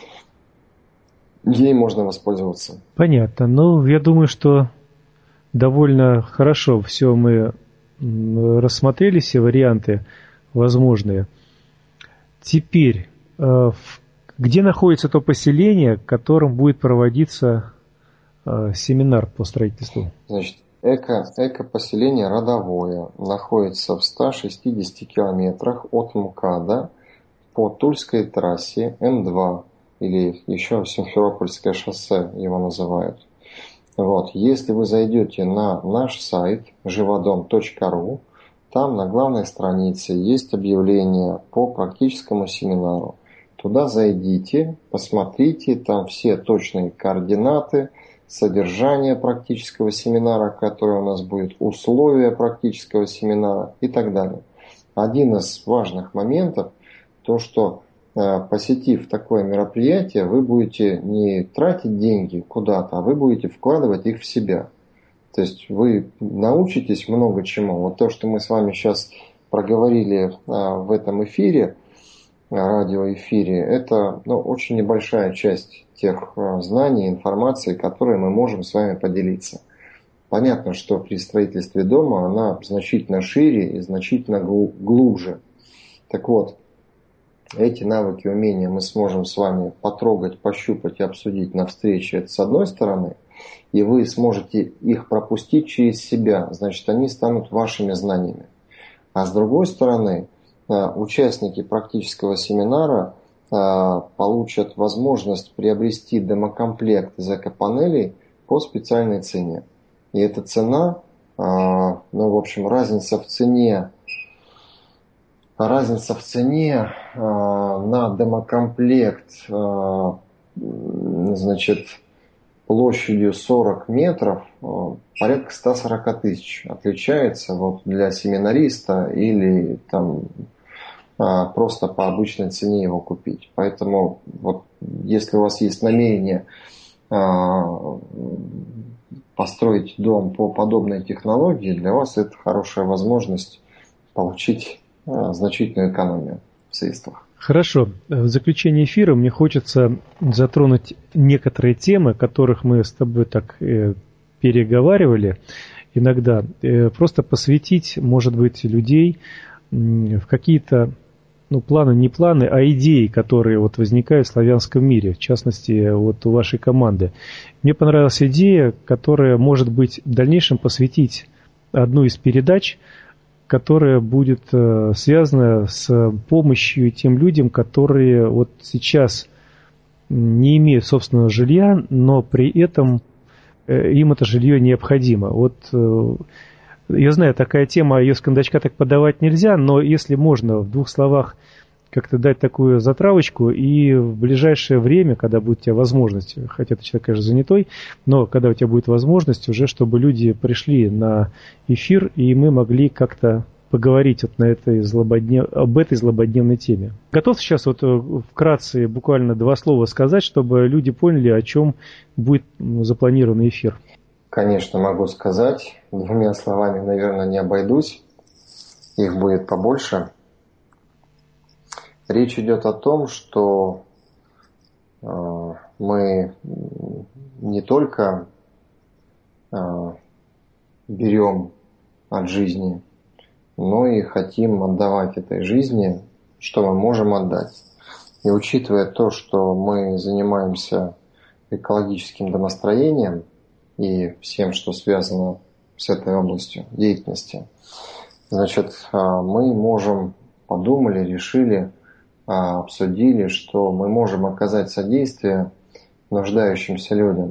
Ей можно воспользоваться. Понятно. Ну, я думаю, что довольно хорошо все мы рассмотрели, все варианты возможные. Теперь, где находится то поселение, в котором будет проводиться семинар по строительству? Значит, эко, эко-поселение Родовое находится в ста шестидесяти километрах от МКАДа по Тульской трассе М два, или еще Симферопольское шоссе его называют. Вот. Если вы зайдете на наш сайт живодом точка ру, там на главной странице есть объявление по практическому семинару. Туда зайдите, посмотрите, там все точные координаты, содержание практического семинара, который у нас будет, условия практического семинара и так далее. Один из важных моментов, то что посетив такое мероприятие, вы будете не тратить деньги куда-то, а вы будете вкладывать их в себя. То есть вы научитесь много чему. Вот то, что мы с вами сейчас проговорили в этом эфире, радиоэфире, это ну, очень небольшая часть тех знаний, информации, которые мы можем с вами поделиться. Понятно, что при строительстве дома она значительно шире и значительно глубже. Так вот, эти навыки, умения мы сможем с вами потрогать, пощупать и обсудить на встрече, это с одной стороны, и вы сможете их пропустить через себя, значит, они станут вашими знаниями. А с другой стороны, участники практического семинара получат возможность приобрести демокомплект из экопанелей по специальной цене. И эта цена, ну, в общем, разница в цене, разница в цене на демокомплект, значит, площадью сорок метров, порядка сто сорок тысяч отличается вот для семинариста или там просто по обычной цене его купить. Поэтому вот если у вас есть намерение построить дом по подобной технологии, для вас это хорошая возможность получить значительную экономию в средствах. Хорошо. В заключение эфира мне хочется затронуть некоторые темы, которых мы с тобой так э, переговаривали иногда. Э, просто посвятить, может быть, людей э, в какие-то, ну, планы, не планы, а идеи, которые вот возникают в славянском мире, в частности, вот у вашей команды. Мне понравилась идея, которая, может быть, в дальнейшем посвятить одну из передач, которая будет э, связана с помощью тем людям, которые вот сейчас не имеют собственного жилья, но при этом э, им это жилье необходимо. Вот э, я знаю, такая тема, ее с кондачка так подавать нельзя, но если можно в двух словах как-то дать такую затравочку, и в ближайшее время, когда будет у тебя возможность, хотя ты человек, конечно, занятой, но когда у тебя будет возможность уже, чтобы люди пришли на эфир, и мы могли как-то поговорить вот на этой злободнев... об этой злободневной теме. Готов сейчас вот вкратце буквально два слова сказать, чтобы люди поняли, о чем будет запланированный эфир? Конечно, могу сказать. Двумя словами, наверное, не обойдусь. Их будет побольше. Речь идет о том, что э, мы не только э, берем от жизни, но и хотим отдавать этой жизни, что мы можем отдать. И учитывая то, что мы занимаемся экологическим домостроением и всем, что связано с этой областью деятельности, значит, мы можем, подумали, решили, обсудили, что мы можем оказать содействие нуждающимся людям.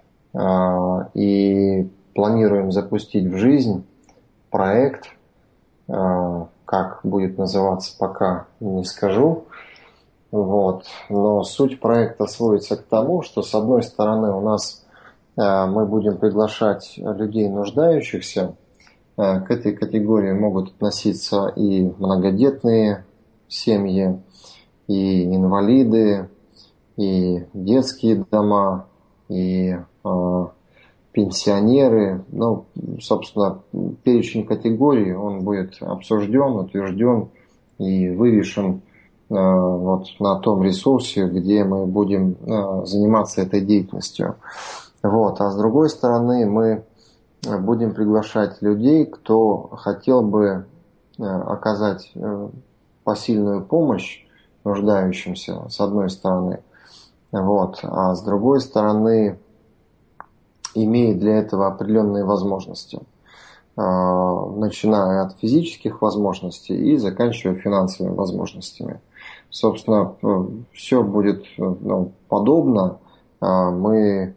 И планируем запустить в жизнь проект, как будет называться, пока не скажу. Вот. Но суть проекта сводится к тому, что с одной стороны у нас мы будем приглашать людей нуждающихся. К этой категории могут относиться и многодетные семьи, и инвалиды, и детские дома, и э, пенсионеры. Ну, собственно, перечень категорий, он будет обсужден, утвержден и вывешен э, вот на том ресурсе, где мы будем э, заниматься этой деятельностью. Вот. А с другой стороны, мы будем приглашать людей, кто хотел бы э, оказать э, посильную помощь нуждающимся, с одной стороны, вот, а с другой стороны, имеет для этого определенные возможности, начиная от физических возможностей и заканчивая финансовыми возможностями. Собственно, все будет, ну, подобно. Мы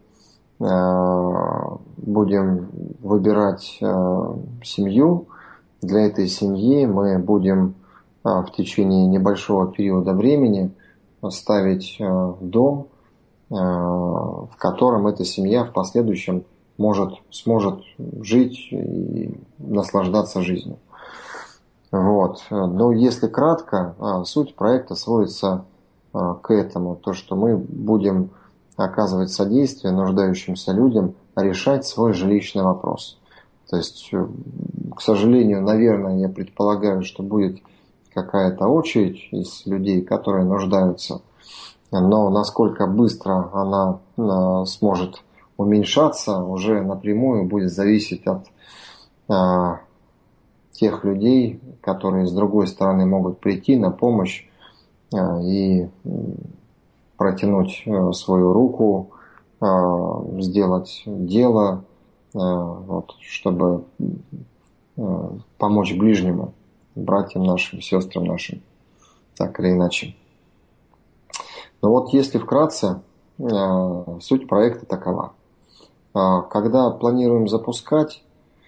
будем выбирать семью. Для этой семьи мы будем в течение небольшого периода времени ставить дом, в котором эта семья в последующем может, сможет жить и наслаждаться жизнью. Вот. Но если кратко, суть проекта сводится к этому, то что мы будем оказывать содействие нуждающимся людям решать свой жилищный вопрос. То есть, к сожалению, наверное, я предполагаю, что будет какая-то очередь из людей, которые нуждаются, но насколько быстро она сможет уменьшаться, уже напрямую будет зависеть от тех людей, которые с другой стороны могут прийти на помощь и протянуть свою руку, сделать дело, вот, чтобы помочь ближнему, братьям нашим, сестрам нашим, так или иначе. Но вот если вкратце, суть проекта такова. Когда планируем запускать,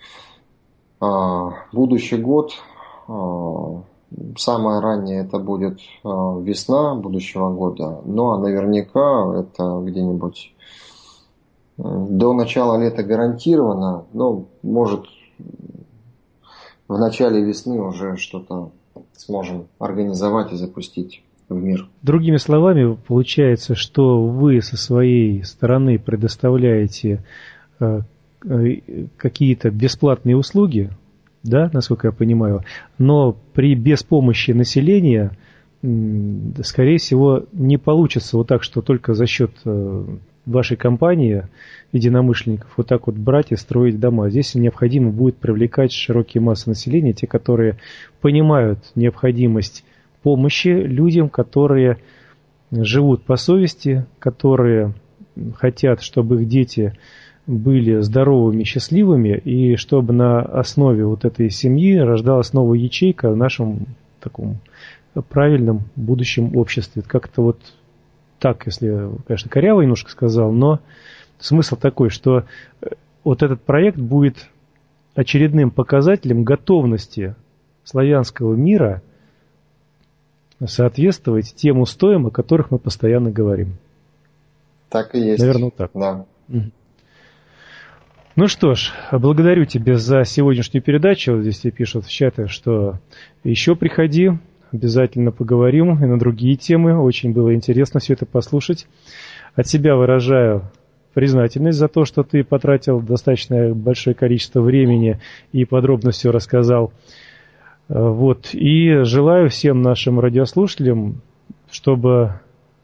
будущий год, самое раннее это будет весна будущего года, но наверняка это где-нибудь до начала лета гарантированно, но может в начале весны уже что-то сможем организовать и запустить в мир. Другими словами, получается, что вы со своей стороны предоставляете э, э, какие-то бесплатные услуги, да, насколько я понимаю, но при без помощи населения, м, скорее всего, не получится вот так, что только за счет э, вашей компании, единомышленников, вот так вот брать и строить дома. Здесь необходимо будет привлекать широкие массы населения, те, которые понимают необходимость помощи людям, которые живут по совести, которые хотят, чтобы их дети были здоровыми, счастливыми, и чтобы на основе вот этой семьи рождалась новая ячейка в нашем таком правильном будущем обществе. Как-то вот так, если, конечно, коряво немножко сказал, но смысл такой, что вот этот проект будет очередным показателем готовности славянского мира соответствовать тем устоям, о которых мы постоянно говорим. Так и есть. Наверное, так. Да. Ну что ж, благодарю тебя за сегодняшнюю передачу. Вот здесь тебе пишут в чате, что еще приходи, обязательно поговорим и на другие темы. Очень было интересно все это послушать. От себя выражаю признательность за то, что ты потратил достаточно большое количество времени и подробно все рассказал. Вот. И желаю всем нашим радиослушателям, чтобы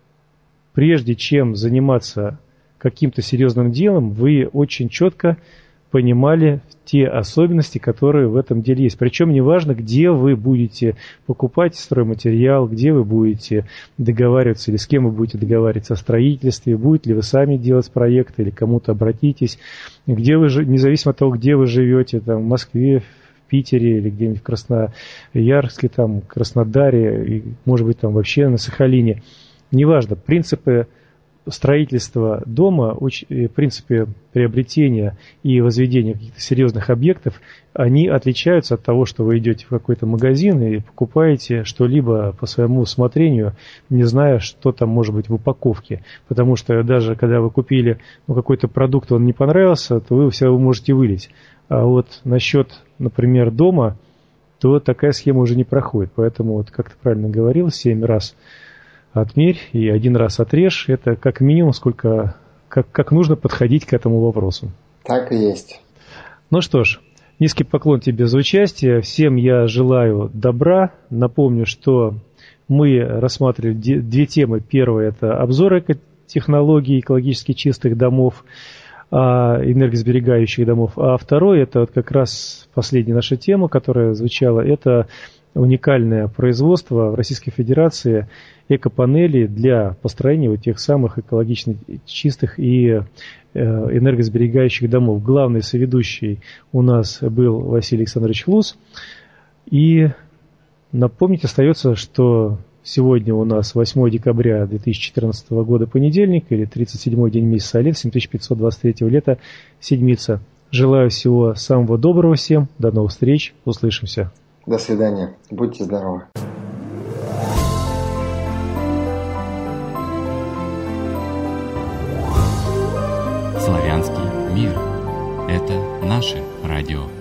прежде чем заниматься каким-то серьезным делом, вы очень четко понимали те особенности, которые в этом деле есть. Причем неважно, где вы будете покупать стройматериал, где вы будете договариваться или с кем вы будете договариваться о строительстве, будете ли вы сами делать проект или кому-то обратитесь, где вы, независимо от того, где вы живете, там, в Москве, в Питере или где-нибудь в Красноярске, там, Краснодаре, и, может быть, там вообще на Сахалине. Неважно, принципы строительства дома, принципы приобретения и возведения каких-то серьезных объектов, они отличаются от того, что вы идете в какой-то магазин и покупаете что-либо по своему усмотрению, не зная, что там может быть в упаковке. Потому что даже когда вы купили ну, какой-то продукт, он не понравился, то вы все его можете вылить. А вот насчет, например, дома, то такая схема уже не проходит. Поэтому, вот, как ты правильно говорил, семь раз отмерь и один раз отрежь. Это как минимум, сколько, как, как нужно подходить к этому вопросу. Так и есть. Ну что ж, низкий поклон тебе за участие. Всем я желаю добра. Напомню, что мы рассматривали две темы. Первая – это обзор экотехнологий экологически чистых домов, энергосберегающих домов. А второе – это вот как раз последняя наша тема, которая звучала, это уникальное производство в Российской Федерации экопанелей для построения вот тех самых экологично чистых и энергосберегающих домов. Главный соведущий у нас был Василий Александрович Лус. И напомнить остается, что сегодня у нас восьмое декабря две тысячи четырнадцатого года понедельник, или тридцать седьмой день месяца Алев, семь тысяч пятьсот двадцать третьего лета, седмица. Желаю всего самого доброго всем. До новых встреч. Услышимся. До свидания. Будьте здоровы. Славянский мир. Это наше радио.